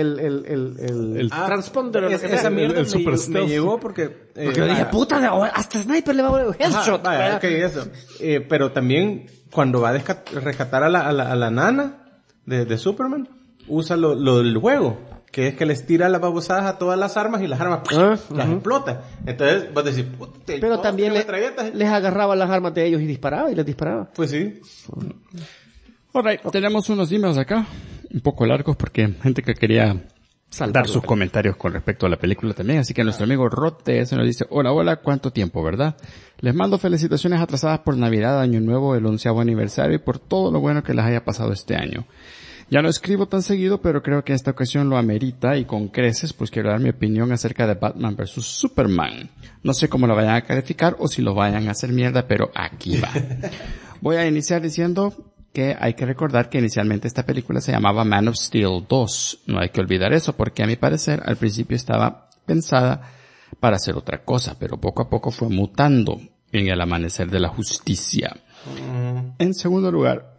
el transponder. Esa mierda me llegó porque yo dije, puta, hasta Sniper le va a headshot. Eso. Pero también cuando va a rescatar a la nana de Superman, usa lo del juego, que es que les tira las babosadas a todas las armas y las armas las explota. Entonces vos decís, puta, pero también les agarraba las armas de ellos y les disparaba. Pues sí. Alright, tenemos unos emails acá, un poco largos porque gente que quería dar sus comentarios con respecto a la película también, así que nuestro amigo Rod TS nos dice, hola, ¿cuánto tiempo, verdad? Les mando felicitaciones atrasadas por Navidad, Año Nuevo, el 11º aniversario y por todo lo bueno que les haya pasado este año. Ya no escribo tan seguido, pero creo que esta ocasión lo amerita y con creces, pues quiero dar mi opinión acerca de Batman vs. Superman. No sé cómo lo vayan a calificar o si lo vayan a hacer mierda, pero aquí va. Voy a iniciar diciendo que hay que recordar que inicialmente esta película se llamaba Man of Steel 2. No hay que olvidar eso, porque a mi parecer al principio estaba pensada para hacer otra cosa, pero poco a poco fue mutando en el amanecer de la justicia. En segundo lugar,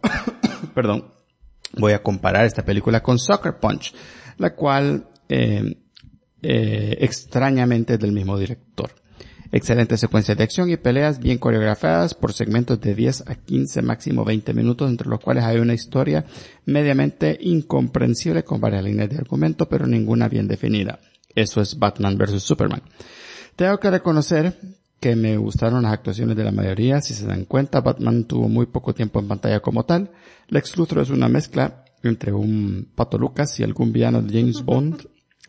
voy a comparar esta película con Sucker Punch, la cual extrañamente es del mismo director. Excelente secuencia de acción y peleas bien coreografiadas por segmentos de 10 a 15, máximo 20 minutos, entre los cuales hay una historia mediamente incomprensible con varias líneas de argumento, pero ninguna bien definida. Eso es Batman vs. Superman. Tengo que reconocer que me gustaron las actuaciones de la mayoría. Si se dan cuenta, Batman tuvo muy poco tiempo en pantalla como tal. Lex Luthor es una mezcla entre un Pato Lucas y algún villano de James Bond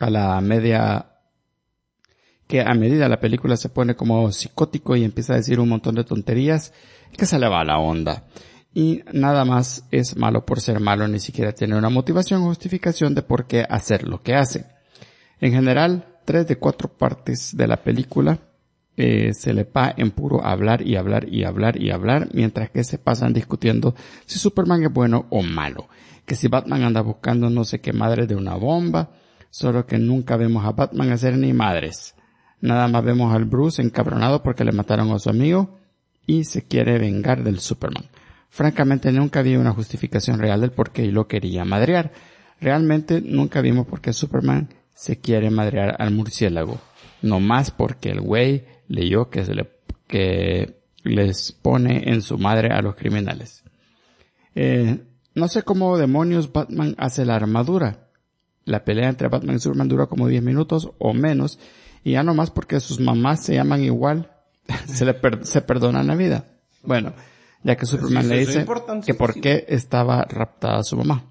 que a medida la película se pone como psicótico y empieza a decir un montón de tonterías, que se le va la onda. Y nada más es malo por ser malo, ni siquiera tiene una motivación o justificación de por qué hacer lo que hace. En general, 3 de 4 partes de la película se le va en puro hablar y hablar y hablar y hablar, mientras que se pasan discutiendo si Superman es bueno o malo. Que si Batman anda buscando no sé qué madre de una bomba, solo que nunca vemos a Batman hacer ni madres. Nada más vemos al Bruce encabronado porque le mataron a su amigo y se quiere vengar del Superman. Francamente nunca vi una justificación real del por qué lo quería madrear. Realmente nunca vimos por qué Superman se quiere madrear al murciélago. No más porque el güey leyó que les pone en su madre a los criminales. No sé cómo demonios Batman hace la armadura. La pelea entre Batman y Superman dura como 10 minutos o menos, y ya no más porque sus mamás se llaman igual, se perdonan la vida. Bueno, ya que Superman le dice que por qué estaba raptada su mamá.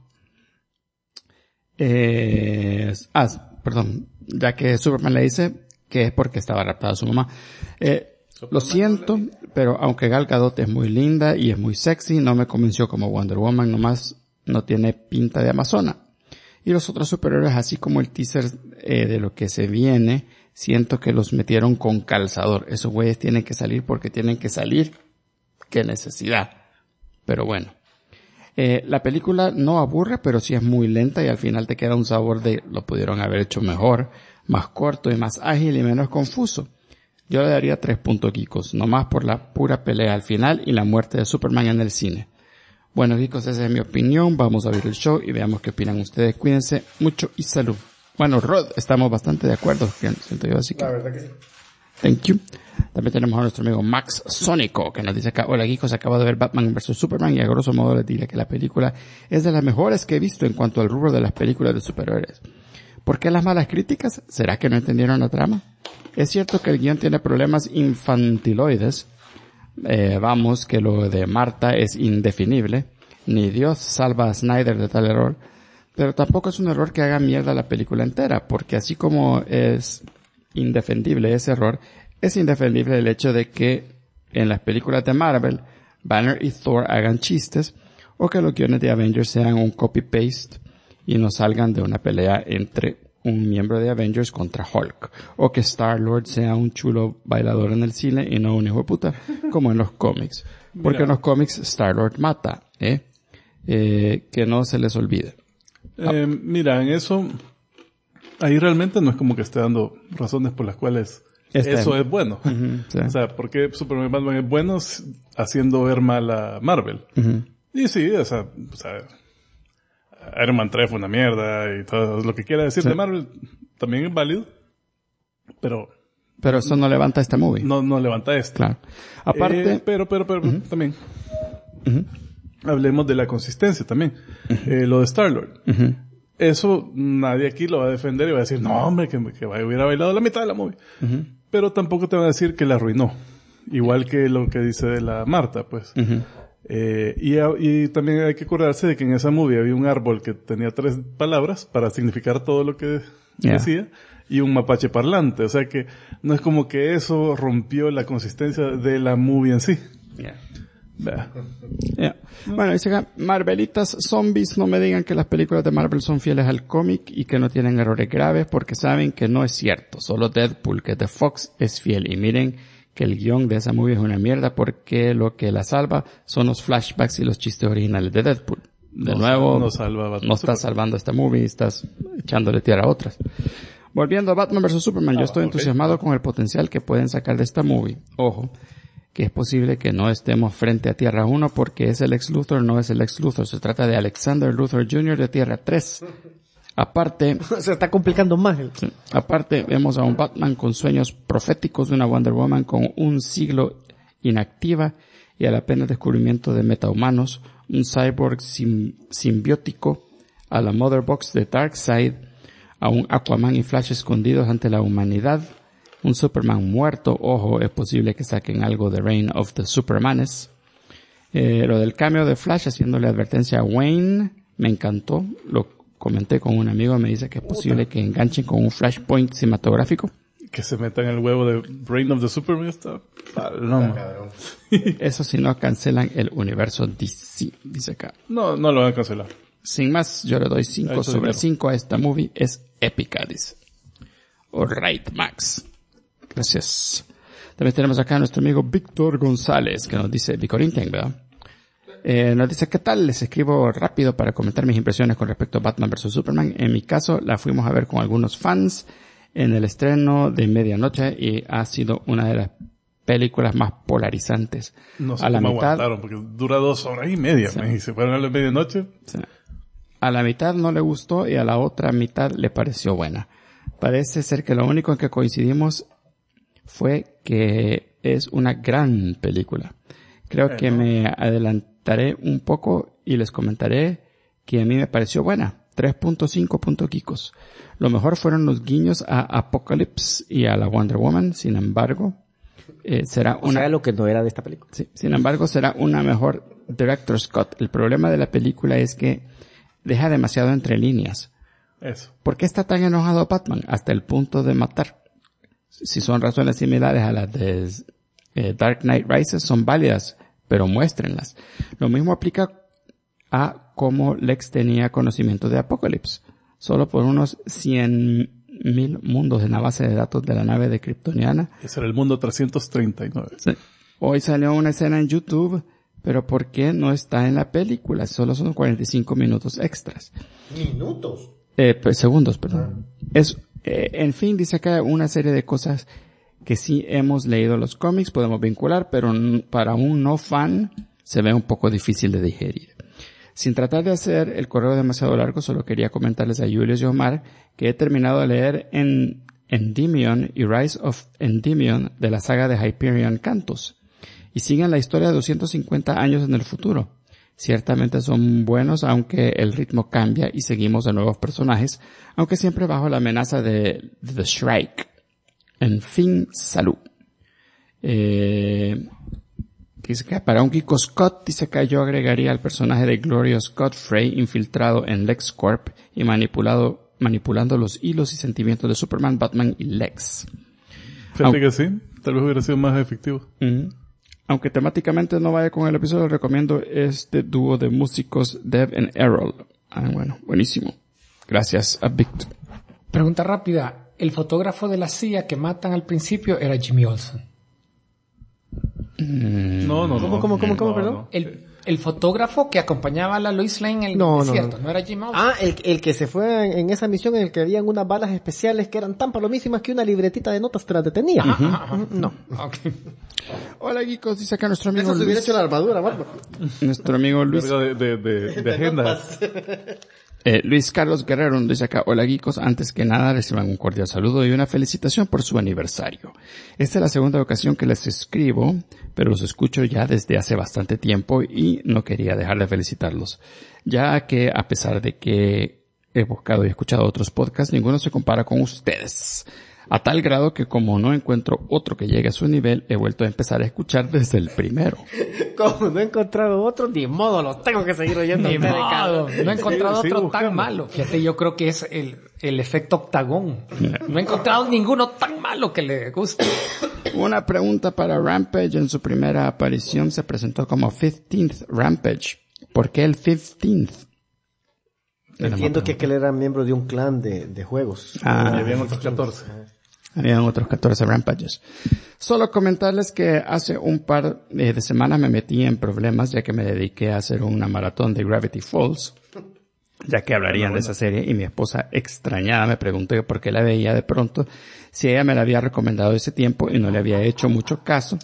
Ya que Superman le dice que es porque estaba raptada su mamá. Lo siento, pero aunque Gal Gadot es muy linda y es muy sexy, no me convenció como Wonder Woman, nomás no tiene pinta de amazona. Y los otros superhéroes, así como el teaser de lo que se viene, siento que los metieron con calzador. Esos güeyes tienen que salir porque tienen que salir. ¡Qué necesidad! Pero bueno. La película no aburre, pero sí es muy lenta y al final te queda un sabor de lo pudieron haber hecho mejor, más corto y más ágil y menos confuso. Yo le daría 3 puntos geekos, nomás por la pura pelea al final y la muerte de Superman en el cine. Bueno, geekos, esa es mi opinión. Vamos a ver el show y veamos qué opinan ustedes. Cuídense mucho y salud. Bueno, Rod, estamos bastante de acuerdo, siento yo, así que... La verdad que sí. Thank you. También tenemos a nuestro amigo Max Sónico, que nos dice acá: hola geekos, acabo de ver Batman vs Superman y a grosso modo les diré que la película es de las mejores que he visto en cuanto al rubro de las películas de superhéroes. ¿Por qué las malas críticas? ¿Será que no entendieron la trama? Es cierto que el guión tiene problemas infantiloides. Vamos, que lo de Marta es indefinible. Ni Dios salva a Snyder de tal error. Pero tampoco es un error que haga mierda la película entera, porque así como es indefendible ese error, es indefendible el hecho de que en las películas de Marvel, Banner y Thor hagan chistes, o que los guiones de Avengers sean un copy-paste y no salgan de una pelea entre un miembro de Avengers contra Hulk, o que Star-Lord sea un chulo bailador en el cine y no un hijo de puta, como en los cómics. Porque en los cómics Star-Lord mata, que no se les olvide. Mira, en eso, ahí realmente no es como que esté dando razones por las cuales eso es bueno. Sí. O sea, ¿por qué Superman y Batman es bueno haciendo ver mal a Marvel? Y sí, o sea, Iron Man 3 fue una mierda y todo lo que quiera decir de Marvel también es válido, pero eso no levanta este movie. No levanta este. Claro. Aparte, pero también hablemos de la consistencia también. Lo de Star-Lord. Eso nadie aquí lo va a defender y va a decir, no hombre, que hubiera bailado la mitad de la movie. Pero tampoco te van a decir que la arruinó. Igual que lo que dice de la Marta, pues. Y también hay que acordarse de que en esa movie había un árbol que tenía 3 palabras para significar todo lo que decía, y un mapache parlante. O sea que no es como que eso rompió la consistencia de la movie en sí. Bueno, dice acá: Marvelitas zombies, no me digan que las películas de Marvel son fieles al cómic y que no tienen errores graves, porque saben que no es cierto. Solo Deadpool, que es de Fox, es fiel. Y miren que el guión de esa movie es una mierda, porque lo que la salva son los flashbacks y los chistes originales de Deadpool. No estás salvando esta movie, estás echándole tierra a otras. Volviendo a Batman vs Superman, yo estoy entusiasmado con el potencial que pueden sacar de esta movie. Ojo, que es posible que no estemos frente a Tierra 1 porque es el Lex Luthor, no es el Lex Luthor. Se trata de Alexander Luthor Jr. de Tierra 3. Aparte... se está complicando más. Sí, aparte, vemos a un Batman con sueños proféticos de una Wonder Woman con un siglo inactiva y al apenas descubrimiento de metahumanos, un cyborg simbiótico, a la Mother Box de Darkseid, a un Aquaman y Flash escondidos ante la humanidad, un Superman muerto. Ojo, es posible que saquen algo de Reign of the Supermanes. Lo del cameo de Flash haciéndole advertencia a Wayne me encantó. Lo comenté con un amigo, me dice que es posible que enganchen con un Flashpoint cinematográfico. Que se metan el huevo de Reign of the Superman está... Eso si no cancelan el universo DC, dice acá. No lo van a cancelar. Sin más, yo le doy 5 sobre 5 a esta movie. Es épica, dice. Alright, Max. Gracias. También tenemos acá a nuestro amigo Víctor González, que nos dice, Vicorinten, ¿verdad? Nos dice, ¿qué tal? Les escribo rápido para comentar mis impresiones con respecto a Batman vs Superman. En mi caso, la fuimos a ver con algunos fans en el estreno de medianoche y ha sido una de las películas más polarizantes. No sé a la cómo mitad, aguantaron, porque dura 2 horas y media, sí. Y se fueron a la medianoche. Sí. A la mitad no le gustó y a la otra mitad le pareció buena. Parece ser que lo único en que coincidimos fue que es una gran película. Creo que me adelantaré un poco y les comentaré que a mí me pareció buena. 3.5 puntos. Lo mejor fueron los guiños a Apocalypse y a la Wonder Woman. Sin embargo, será o sea, lo que no era de esta película. Sí, sin embargo, será una mejor Director's Cut. El problema de la película es que deja demasiado entre líneas. Eso. ¿Por qué está tan enojado Batman hasta el punto de matar? Si son razones similares a las de Dark Knight Rises, son válidas, pero muéstrenlas. Lo mismo aplica a cómo Lex tenía conocimiento de Apocalypse. Solo por unos 100,000 mundos en la base de datos de la nave de Kryptoniana. Ese era el mundo 339. Sí. Hoy salió una escena en YouTube, pero ¿por qué no está en la película? Solo son 45 minutos extras. ¿Minutos? Segundos, perdón. En fin, dice acá una serie de cosas que sí hemos leído los cómics, podemos vincular, pero para un no fan se ve un poco difícil de digerir. Sin tratar de hacer el correo demasiado largo, solo quería comentarles a Julius y Omar que he terminado de leer Endymion y Rise of Endymion de la saga de Hyperion Cantos. Y siguen la historia de 250 años en el futuro. Ciertamente son buenos, aunque el ritmo cambia y seguimos a nuevos personajes, aunque siempre bajo la amenaza de The Shrike. En fin, salud. Dice que para un Kiko Scott, dice que yo agregaría al personaje de Glorious Godfrey infiltrado en LexCorp y manipulando los hilos y sentimientos de Superman, Batman y Lex. Fíjate que sí, tal vez hubiera sido más efectivo. Aunque temáticamente no vaya con el episodio, recomiendo este dúo de músicos Dev and Errol. Bueno, buenísimo. Gracias a Victor. Pregunta rápida. El fotógrafo de la CIA que matan al principio era Jimmy Olsen. No. ¿Cómo, perdón? No. El fotógrafo que acompañaba a la Lois Lane en el desierto, no era Jimmy Olsen. Ah, el que se fue en esa misión en el que habían unas balas especiales que eran tan palomísimas que una libretita de notas te las detenía. No. Okay. Hola, geekos, dice acá nuestro amigo Eso se hubiera hecho la armadura, Batman. Nuestro amigo Luis. De agendas. Luis Carlos Guerrero nos dice acá, hola geekos, antes que nada reciban un cordial saludo y una felicitación por su aniversario. Esta es la segunda ocasión que les escribo, pero los escucho ya desde hace bastante tiempo y no quería dejar de felicitarlos, ya que a pesar de que he buscado y escuchado otros podcasts, ninguno se compara con ustedes. A tal grado que como no encuentro otro que llegue a su nivel, he vuelto a empezar a escuchar desde el primero. Como no he encontrado otro, ni modo, los tengo que seguir oyendo. Ni modo, no he encontrado otro buscando. tan malo. Fíjate, yo creo que es el efecto octagón. No he encontrado ninguno tan malo que le guste. Una pregunta para Rampage. En su primera aparición se presentó como 15th Rampage. ¿Por qué el 15th? Entiendo que él era miembro de un clan de juegos. Y habían otros 14. Habían otros 14 Rampages. Solo comentarles que hace un par de semanas me metí en problemas ya que me dediqué a hacer una maratón de Gravity Falls, ya que hablarían de esa serie, y mi esposa extrañada me preguntó por qué la veía de pronto, si ella me la había recomendado ese tiempo y no le había hecho mucho caso.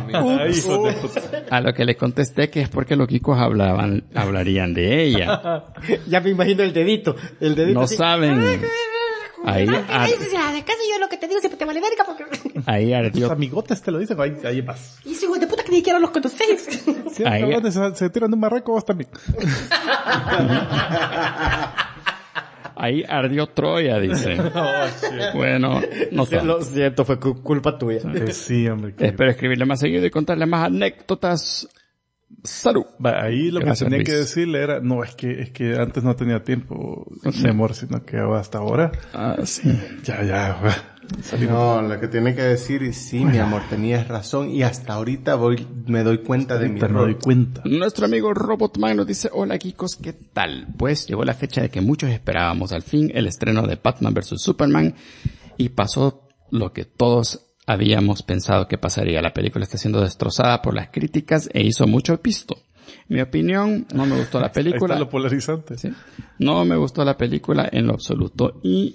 A lo que le contesté que es porque los geekos hablarían de ella. Ya me imagino el dedito. No así. saben. Ahí casi yo lo que te digo siempre te vale verga porque... Ahí ardió. Los amigotes te lo dicen, ahí vas. Y ese hijo de puta que ni siquiera los conoces. Sí, Ahí. se tiran de un barranco, vos también. Ahí ardió Troya, dice. Bueno, no tanto. Lo siento, fue culpa tuya. Sí, hombre. Espero escribirle más seguido y contarle más anécdotas. Salud. Ahí lo Gracias, que tenía Luis. que decirle era, no, es que antes no tenía tiempo, mi amor, sino que hasta ahora, Sí. ya, No, lo que tiene que decir, sí, mi amor, tenías razón, y hasta ahorita me doy cuenta de mi ahorita me doy error. cuenta. Nuestro amigo Robotman nos dice, hola geekos, ¿qué tal? Pues llegó la fecha de que muchos esperábamos al fin, el estreno de Batman vs. Superman, y pasó lo que todos habíamos pensado que pasaría. La película está siendo destrozada por las críticas e hizo mucho pisto. Mi opinión, no me gustó la película. Ahí está lo polarizante. Sí. No me gustó la película en lo absoluto y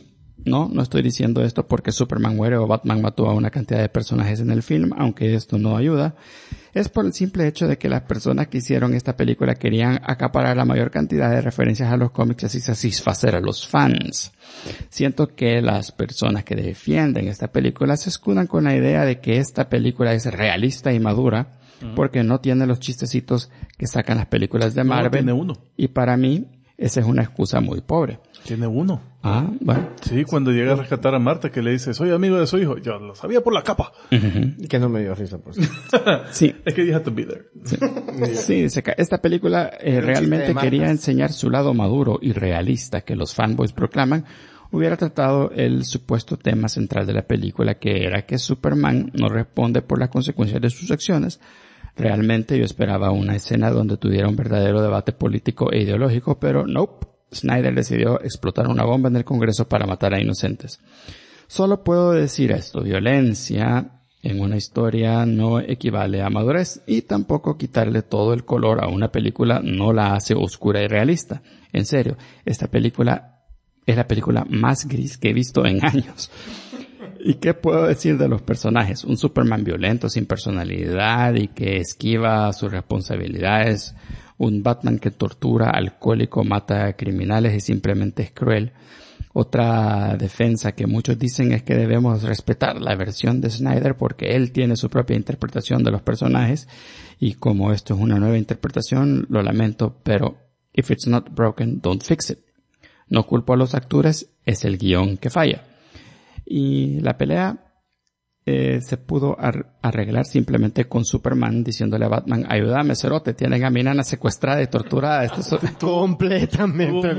No estoy diciendo esto porque Superman muere o Batman mató a una cantidad de personajes en el film, aunque esto no ayuda. Es por el simple hecho de que las personas que hicieron esta película querían acaparar la mayor cantidad de referencias a los cómics y así satisfacer a los fans. Siento que las personas que defienden esta película se escudan con la idea de que esta película es realista y madura, porque no tiene los chistecitos que sacan las películas de Marvel. No, tiene uno. Y para mí, esa es una excusa muy pobre. Tiene uno. Ah, bueno. Sí, cuando llega a rescatar a Marta, que le dice, soy amigo de su hijo. Yo lo sabía por la capa. Y que no me dio risa, por cierto. Sí. Es que you have to be there. Sí, dice que esta película realmente quería enseñar su lado maduro y realista que los fanboys proclaman. Hubiera tratado el supuesto tema central de la película, que era que Superman no responde por las consecuencias de sus acciones. Realmente yo esperaba una escena donde tuviera un verdadero debate político e ideológico, pero nope. Snyder decidió explotar una bomba en el Congreso para matar a inocentes. Solo puedo decir esto: violencia en una historia no equivale a madurez, y tampoco quitarle todo el color a una película no la hace oscura y realista. En serio, esta película es la película más gris que he visto en años. ¿Y qué puedo decir de los personajes? Un Superman violento, sin personalidad y que esquiva sus responsabilidades. Un Batman que tortura, alcohólico, mata a criminales y simplemente es cruel. Otra defensa que muchos dicen es que debemos respetar la versión de Snyder porque él tiene su propia interpretación de los personajes, y como esto es una nueva interpretación, lo lamento, pero if it's not broken, don't fix it. No culpo a los actores, es el guión que falla. Y la pelea se pudo arreglar simplemente con Superman diciéndole a Batman, ayúdame, cerote, tienen a mi nana secuestrada y torturada. Esto es completamente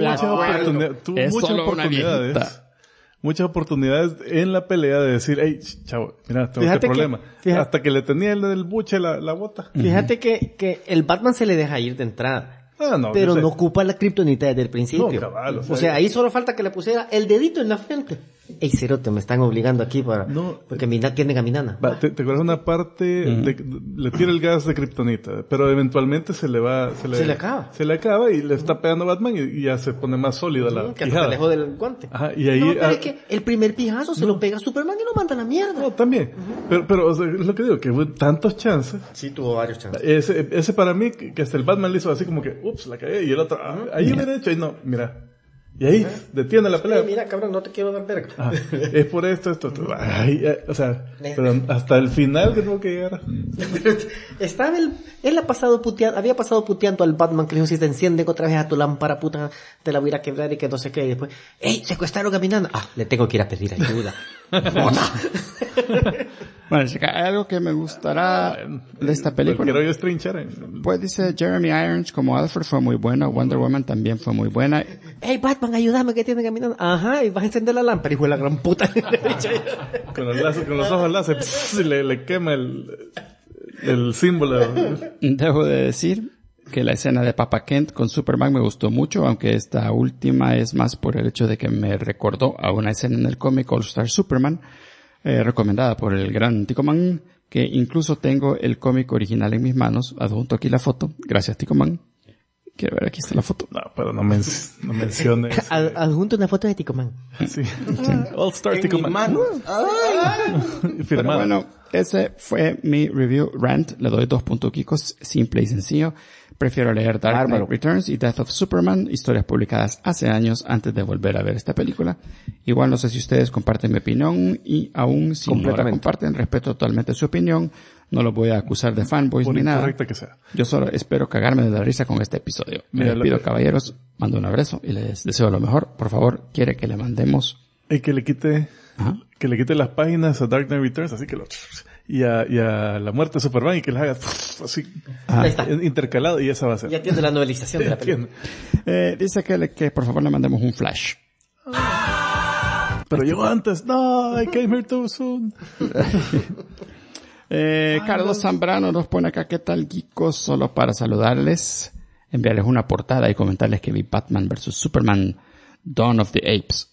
muchas oportunidades en la pelea de decir, hey, chavo, mira, tengo este problema. Hasta que le tenía el del buche la bota. Fíjate que el Batman se le deja ir de entrada. No, pero no ocupa la kriptonita desde el principio. No, cabal, o sea, ahí solo falta que le pusiera el dedito en la frente. Ey, cerote, me están obligando aquí porque tienen a mi nana. ¿Te acuerdas una parte? Le tira el gas de kriptonita, pero eventualmente se le acaba. Se le acaba y le está pegando a Batman y ya se pone más sólida la que hasta se alejó del guante. Ajá, y ahí... No, pero es que el primer pijazo se lo pega a Superman y lo manda a la mierda. No, también. Pero o sea, es lo que digo, que hubo tantos chances. Sí, tuvo varios chances. Ese para mí, que hasta el Batman le hizo así como que, ups, la cagué, y el otro, ahí hubiera hecho, y no, mira. Y ahí, detiene la pelea. Mira, cabrón, no te quiero dar verga. Es por esto. Ay, o sea, pero hasta el final que tuvo que llegar. Él había pasado puteando al Batman, que le dijo, si te encienden otra vez a tu lámpara, puta, te la voy a ir a quebrar y que no sé qué. Y después, ¡ey, secuestraron a mi nana! Le tengo que ir a pedir ayuda. Bueno, chica, hay algo que me gustará de esta película. Quiero yo estrinchar. Pues dice Jeremy Irons como Alfred fue muy buena, Wonder Woman también fue muy buena. ¡Ey, Batman, ayúdame, que tiene caminando! Ajá, y vas a encender la lámpara, hijo de la gran puta. con los ojos láser, le quema el símbolo. Debo de decir que la escena de Papa Kent con Superman me gustó mucho, aunque esta última es más por el hecho de que me recordó a una escena en el cómic All Star Superman, recomendada por el gran Ticoman, que incluso tengo el cómic original en mis manos. Adjunto aquí la foto. Gracias, Ticoman. Quiero ver, aquí está la foto. No, pero no menciones. Adjunto una foto de Ticoman. Sí. All Star Ticoman. Pero bueno, ese fue mi review rant. Le doy 2 puntos, simple y sencillo. Prefiero leer Dark Knight Returns y Death of Superman, historias publicadas hace años antes de volver a ver esta película. Igual no sé si ustedes comparten mi opinión, y aún si no la comparten, respeto totalmente su opinión. No los voy a acusar de fanboys ni nada. Correcta que sea. Yo solo espero cagarme de la risa con este episodio. Me despido, caballeros. Mando un abrazo y les deseo lo mejor. Por favor, quiere que le mandemos... Y que le quite las páginas a Dark Knight Returns, así que y a la muerte de Superman, y que les haga así intercalado, y esa va a ser. Ya tiene la novelización de la película. Dice que por favor le mandemos un flash. Pero llegó antes. No, I came here too soon. Carlos Zambrano nos pone acá, ¿qué tal, geekos? Solo para saludarles, enviarles una portada y comentarles que vi Batman vs Superman, Dawn of the Apes.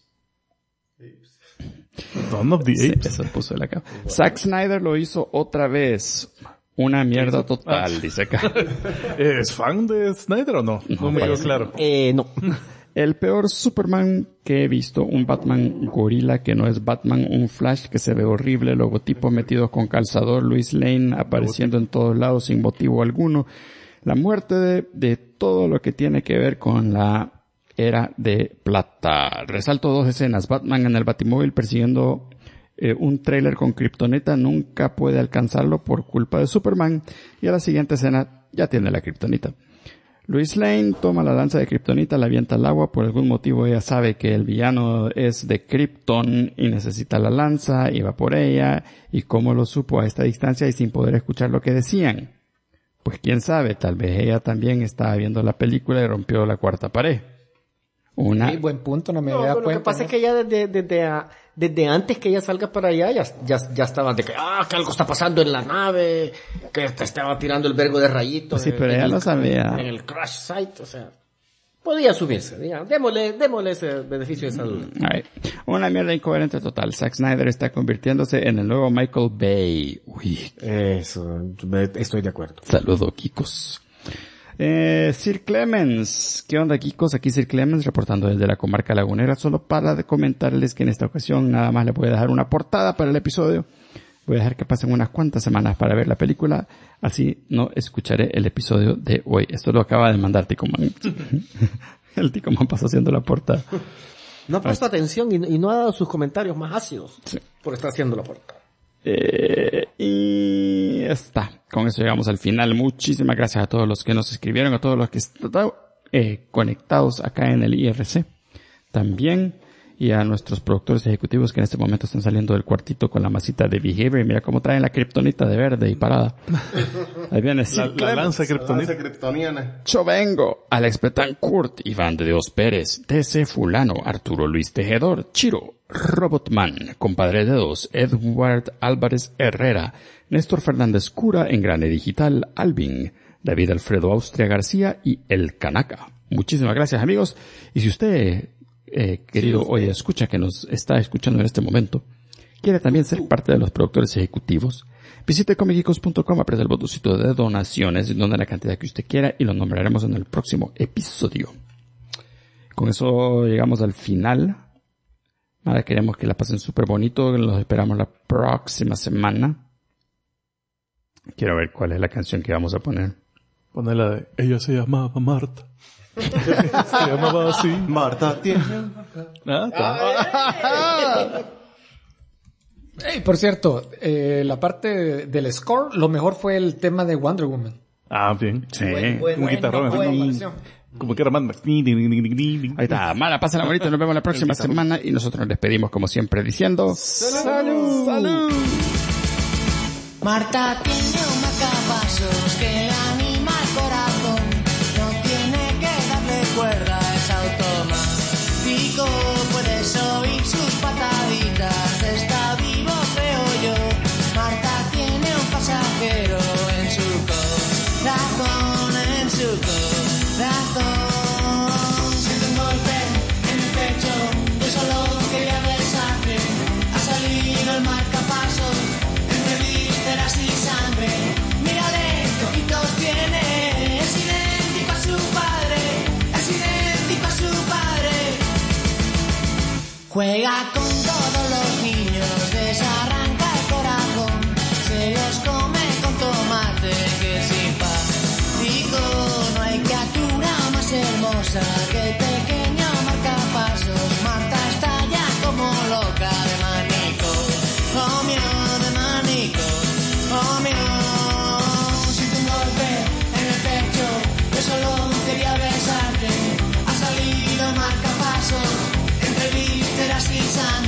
Dawn of the Apes. Sí, eso puso el acá. Zack Snyder lo hizo otra vez. Una mierda total, dice acá. ¿Es fan de Snyder o no? No me quedó claro. No. El peor Superman que he visto, un Batman gorila que no es Batman, un Flash que se ve horrible, logotipos metidos con calzador, Lois Lane apareciendo en todos lados sin motivo alguno, la muerte de todo lo que tiene que ver con la era de plata. Resalto 2 escenas, Batman en el Batimóvil persiguiendo un tráiler con kriptonita, nunca puede alcanzarlo por culpa de Superman, y a la siguiente escena ya tiene la kriptonita. Lois Lane toma la lanza de kriptonita, la avienta al agua, por algún motivo ella sabe que el villano es de Krypton y necesita la lanza, y va por ella, y cómo lo supo a esta distancia y sin poder escuchar lo que decían. Pues quién sabe, tal vez ella también estaba viendo la película y rompió la cuarta pared. Sí, buen punto, no me había dado cuenta. Lo que pasa es que ella desde antes que ella salga para allá ya estaba de que que algo está pasando en la nave, que te estaba tirando el vergo de rayitos. Sí, pero ella lo sabía. En el crash site, o sea, podía subirse, digamos. Démosle ese beneficio de esa duda. Una mierda incoherente total. Zack Snyder está convirtiéndose en el nuevo Michael Bay. Uy. Eso, estoy de acuerdo. Saludos, Kikos. Sir Clemens, ¿qué onda, Kikos? Aquí Sir Clemens reportando desde la comarca lagunera, solo para comentarles que en esta ocasión nada más les voy a dejar una portada para el episodio. Voy a dejar que pasen unas cuantas semanas para ver la película, así no escucharé el episodio de hoy. Esto lo acaba de mandar Ticoman. El Ticoman pasó haciendo la portada. No ha puesto atención y no ha dado sus comentarios más ácidos por estar haciendo la portada. Y está. Con eso llegamos al final. Muchísimas gracias a todos los que nos escribieron, a todos los que están conectados acá en el IRC también, y a nuestros productores ejecutivos que en este momento están saliendo del cuartito con la masita de Behavior. Y mira cómo traen la kriptonita de verde y parada. Ahí viene la lanza kriptoniana. Yo vengo, Alex Betancourt, Iván de Dios Pérez, DC Fulano, Arturo Luis Tejedor, Chiro, Robotman, Compadre Dedos, Edward Álvarez Herrera, Néstor Fernández Cura, Engrane Digital, Alvin, David Alfredo Austria García y El Canaca. Muchísimas gracias, amigos. Y si usted, querido oye, escucha que nos está escuchando en este momento, quiere también ser parte de los productores ejecutivos, visite comicicos.com, aprieta el botoncito de donaciones, donde la cantidad que usted quiera y lo nombraremos en el próximo episodio. Con eso llegamos al final. Nada, queremos que la pasen súper bonito. Los esperamos la próxima semana. Quiero ver cuál es la canción que vamos a poner. Poner la de ella se llamaba Marta. Se llamaba así. Marta tiene. Hey, por cierto, la parte del score, lo mejor fue el tema de Wonder Woman. Bien. Sí. Un guitarrón. Como que era Mad Max. Ahí está. Mala, pásenla bonito. Nos vemos la próxima semana. Y nosotros nos despedimos como siempre diciendo ¡Salud! ¡Salud! Marta tiene un marcapasos que anima el corazón. No tiene que darle cuerda, es automático. Puedes oír sus pataditas. Está vivo, creo yo. Marta tiene un pasajero en su corazón, en su corazón. Siento un golpe en el pecho, yo solo quería besarte. Ha salido el marcapasos entre vísceras y sangre. Mírale, qué ojitos tiene. Es idéntico a su padre, es idéntico a su padre. Juega con todos los niños, desarranca el corazón, se los come con tomate, que simpático. No hay criatura más hermosa que el pequeño marcapasos. Marta está ya como loca de manicomio, de manicomio. Siento un golpe en el pecho, yo solo quería besarte. Ha salido marcapasos entre vísceras y sangre.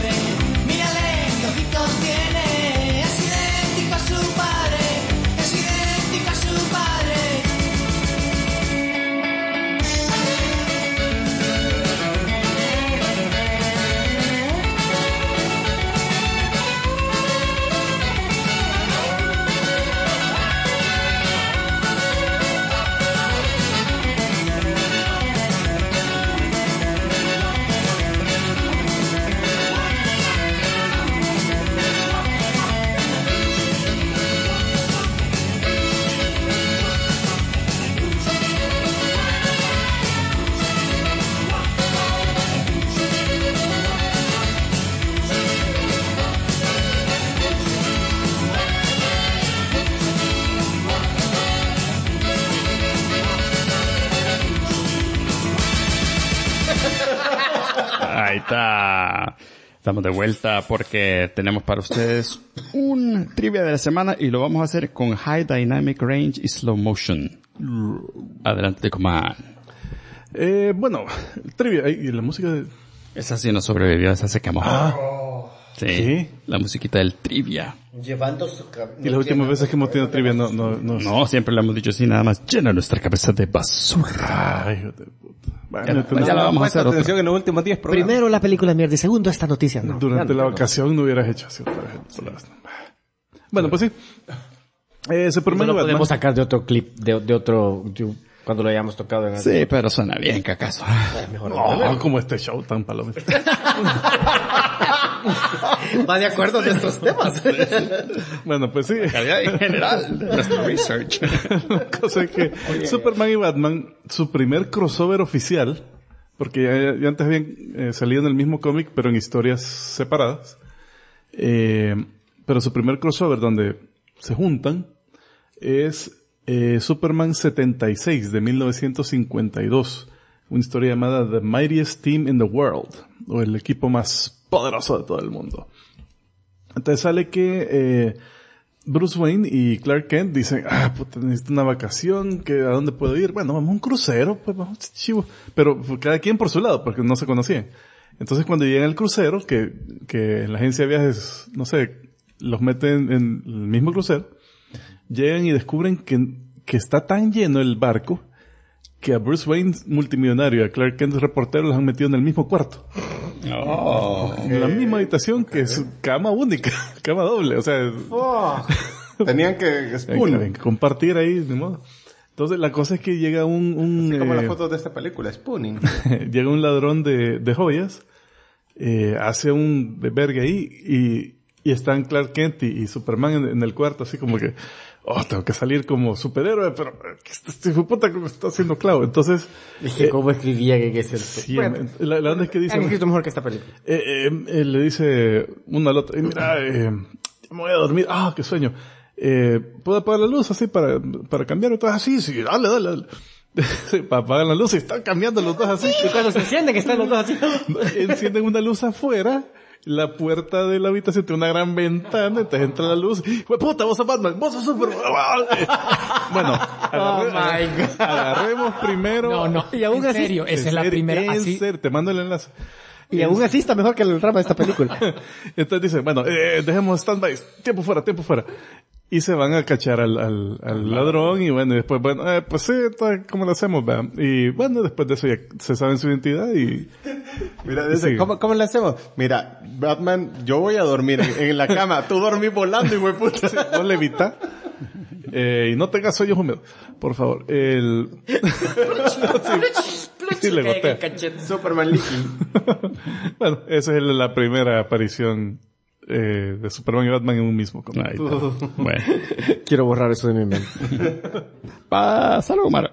Ahí está. Estamos de vuelta porque tenemos para ustedes un trivia de la semana y lo vamos a hacer con High Dynamic Range y Slow Motion. Adelante, Coman. Bueno, trivia. ¿Y la música de...? Esa sí no sobrevivió, esa se quemó. Sí, ¿qué? La musiquita del trivia. Llevando su... Y las últimas veces que hemos tenido trivia no, siempre le hemos dicho así, nada más llena nuestra cabeza de basura. Ay, hijo de puta. Bueno, ya la vamos a hacer otra. Atención en los últimos 10 programas. Primero la película de mierda y segundo esta noticia. No, durante la vacación no hubieras hecho así otra vez. Bueno, pues sí. Superman y lo Batman. podemos sacar de otro clip, de otro... cuando lo hayamos tocado en el... Sí, pero suena bien, que acaso. Mejor No, como este show tan palomito. Va de acuerdo a nuestros temas. Bueno, pues sí. Calidad en general, nuestro research. La cosa es que Superman y Batman, su primer crossover oficial, porque ya antes habían salido en el mismo cómic, pero en historias separadas, pero su primer crossover donde se juntan es Superman 76 de 1952, una historia llamada The Mightiest Team in the World, o el equipo más poderoso de todo el mundo. Entonces sale que Bruce Wayne y Clark Kent dicen, puta, necesito una vacación, ¿a dónde puedo ir? Bueno, vamos a un crucero, pues vamos, chivo. Pero cada quien por su lado, porque no se conocían. Entonces cuando llegan al crucero, que en la agencia de viajes, no sé, los meten en el mismo crucero, llegan y descubren que está tan lleno el barco que a Bruce Wayne, multimillonario, y a Clark Kent, reportero, los han metido en el mismo cuarto. En la misma habitación, que es cama única, cama doble, o sea... Tenían que compartir ahí, de modo. Entonces la cosa es que llega así como las fotos de esta película, spooning. Llega un ladrón de joyas, hace un vergue ahí y están Clark Kent y Superman en el cuarto, así como que, tengo que salir como superhéroe, pero este hijo de puta que me está haciendo clavo. Entonces... Dije, ¿cómo escribía que es el... Sí, bueno, la onda es que dice... Han escrito mejor que esta película. Le dice uno al otro, mira, me voy a dormir, qué sueño. ¿Puedo apagar la luz así para cambiar? Entonces, sí, dale. Sí, para apagar la luz y están cambiando los dos así. Y cuando se encienden que están los dos así. Encienden una luz afuera. La puerta de la habitación tiene una gran ventana, entonces entra la luz. ¡Puta, vos sos Batman! ¡Vos sos Superman! Bueno, agarremos primero... No, y aún así... serio, esa es la primera... Así... Te mando el enlace. Y aún así está mejor que el trama de esta película. Entonces dice, bueno, dejemos stand-by, tiempo fuera. Y se van a cachar al ladrón y bueno, y después, pues sí, ¿cómo lo hacemos? ¿Verdad? Y bueno, después de eso ya se saben su identidad y... Mira, dice, ¿cómo lo hacemos? Mira, Batman, yo voy a dormir en la cama, tú dormís volando y puta. Vos levita. Y no tengas sueños húmedos, por favor. Sí, le gotea. Superman Leaking. Bueno, esa es la primera aparición de Superman y Batman en un mismo cómic. Bueno. Quiero borrar eso de mi mente. Pásalo, Omar.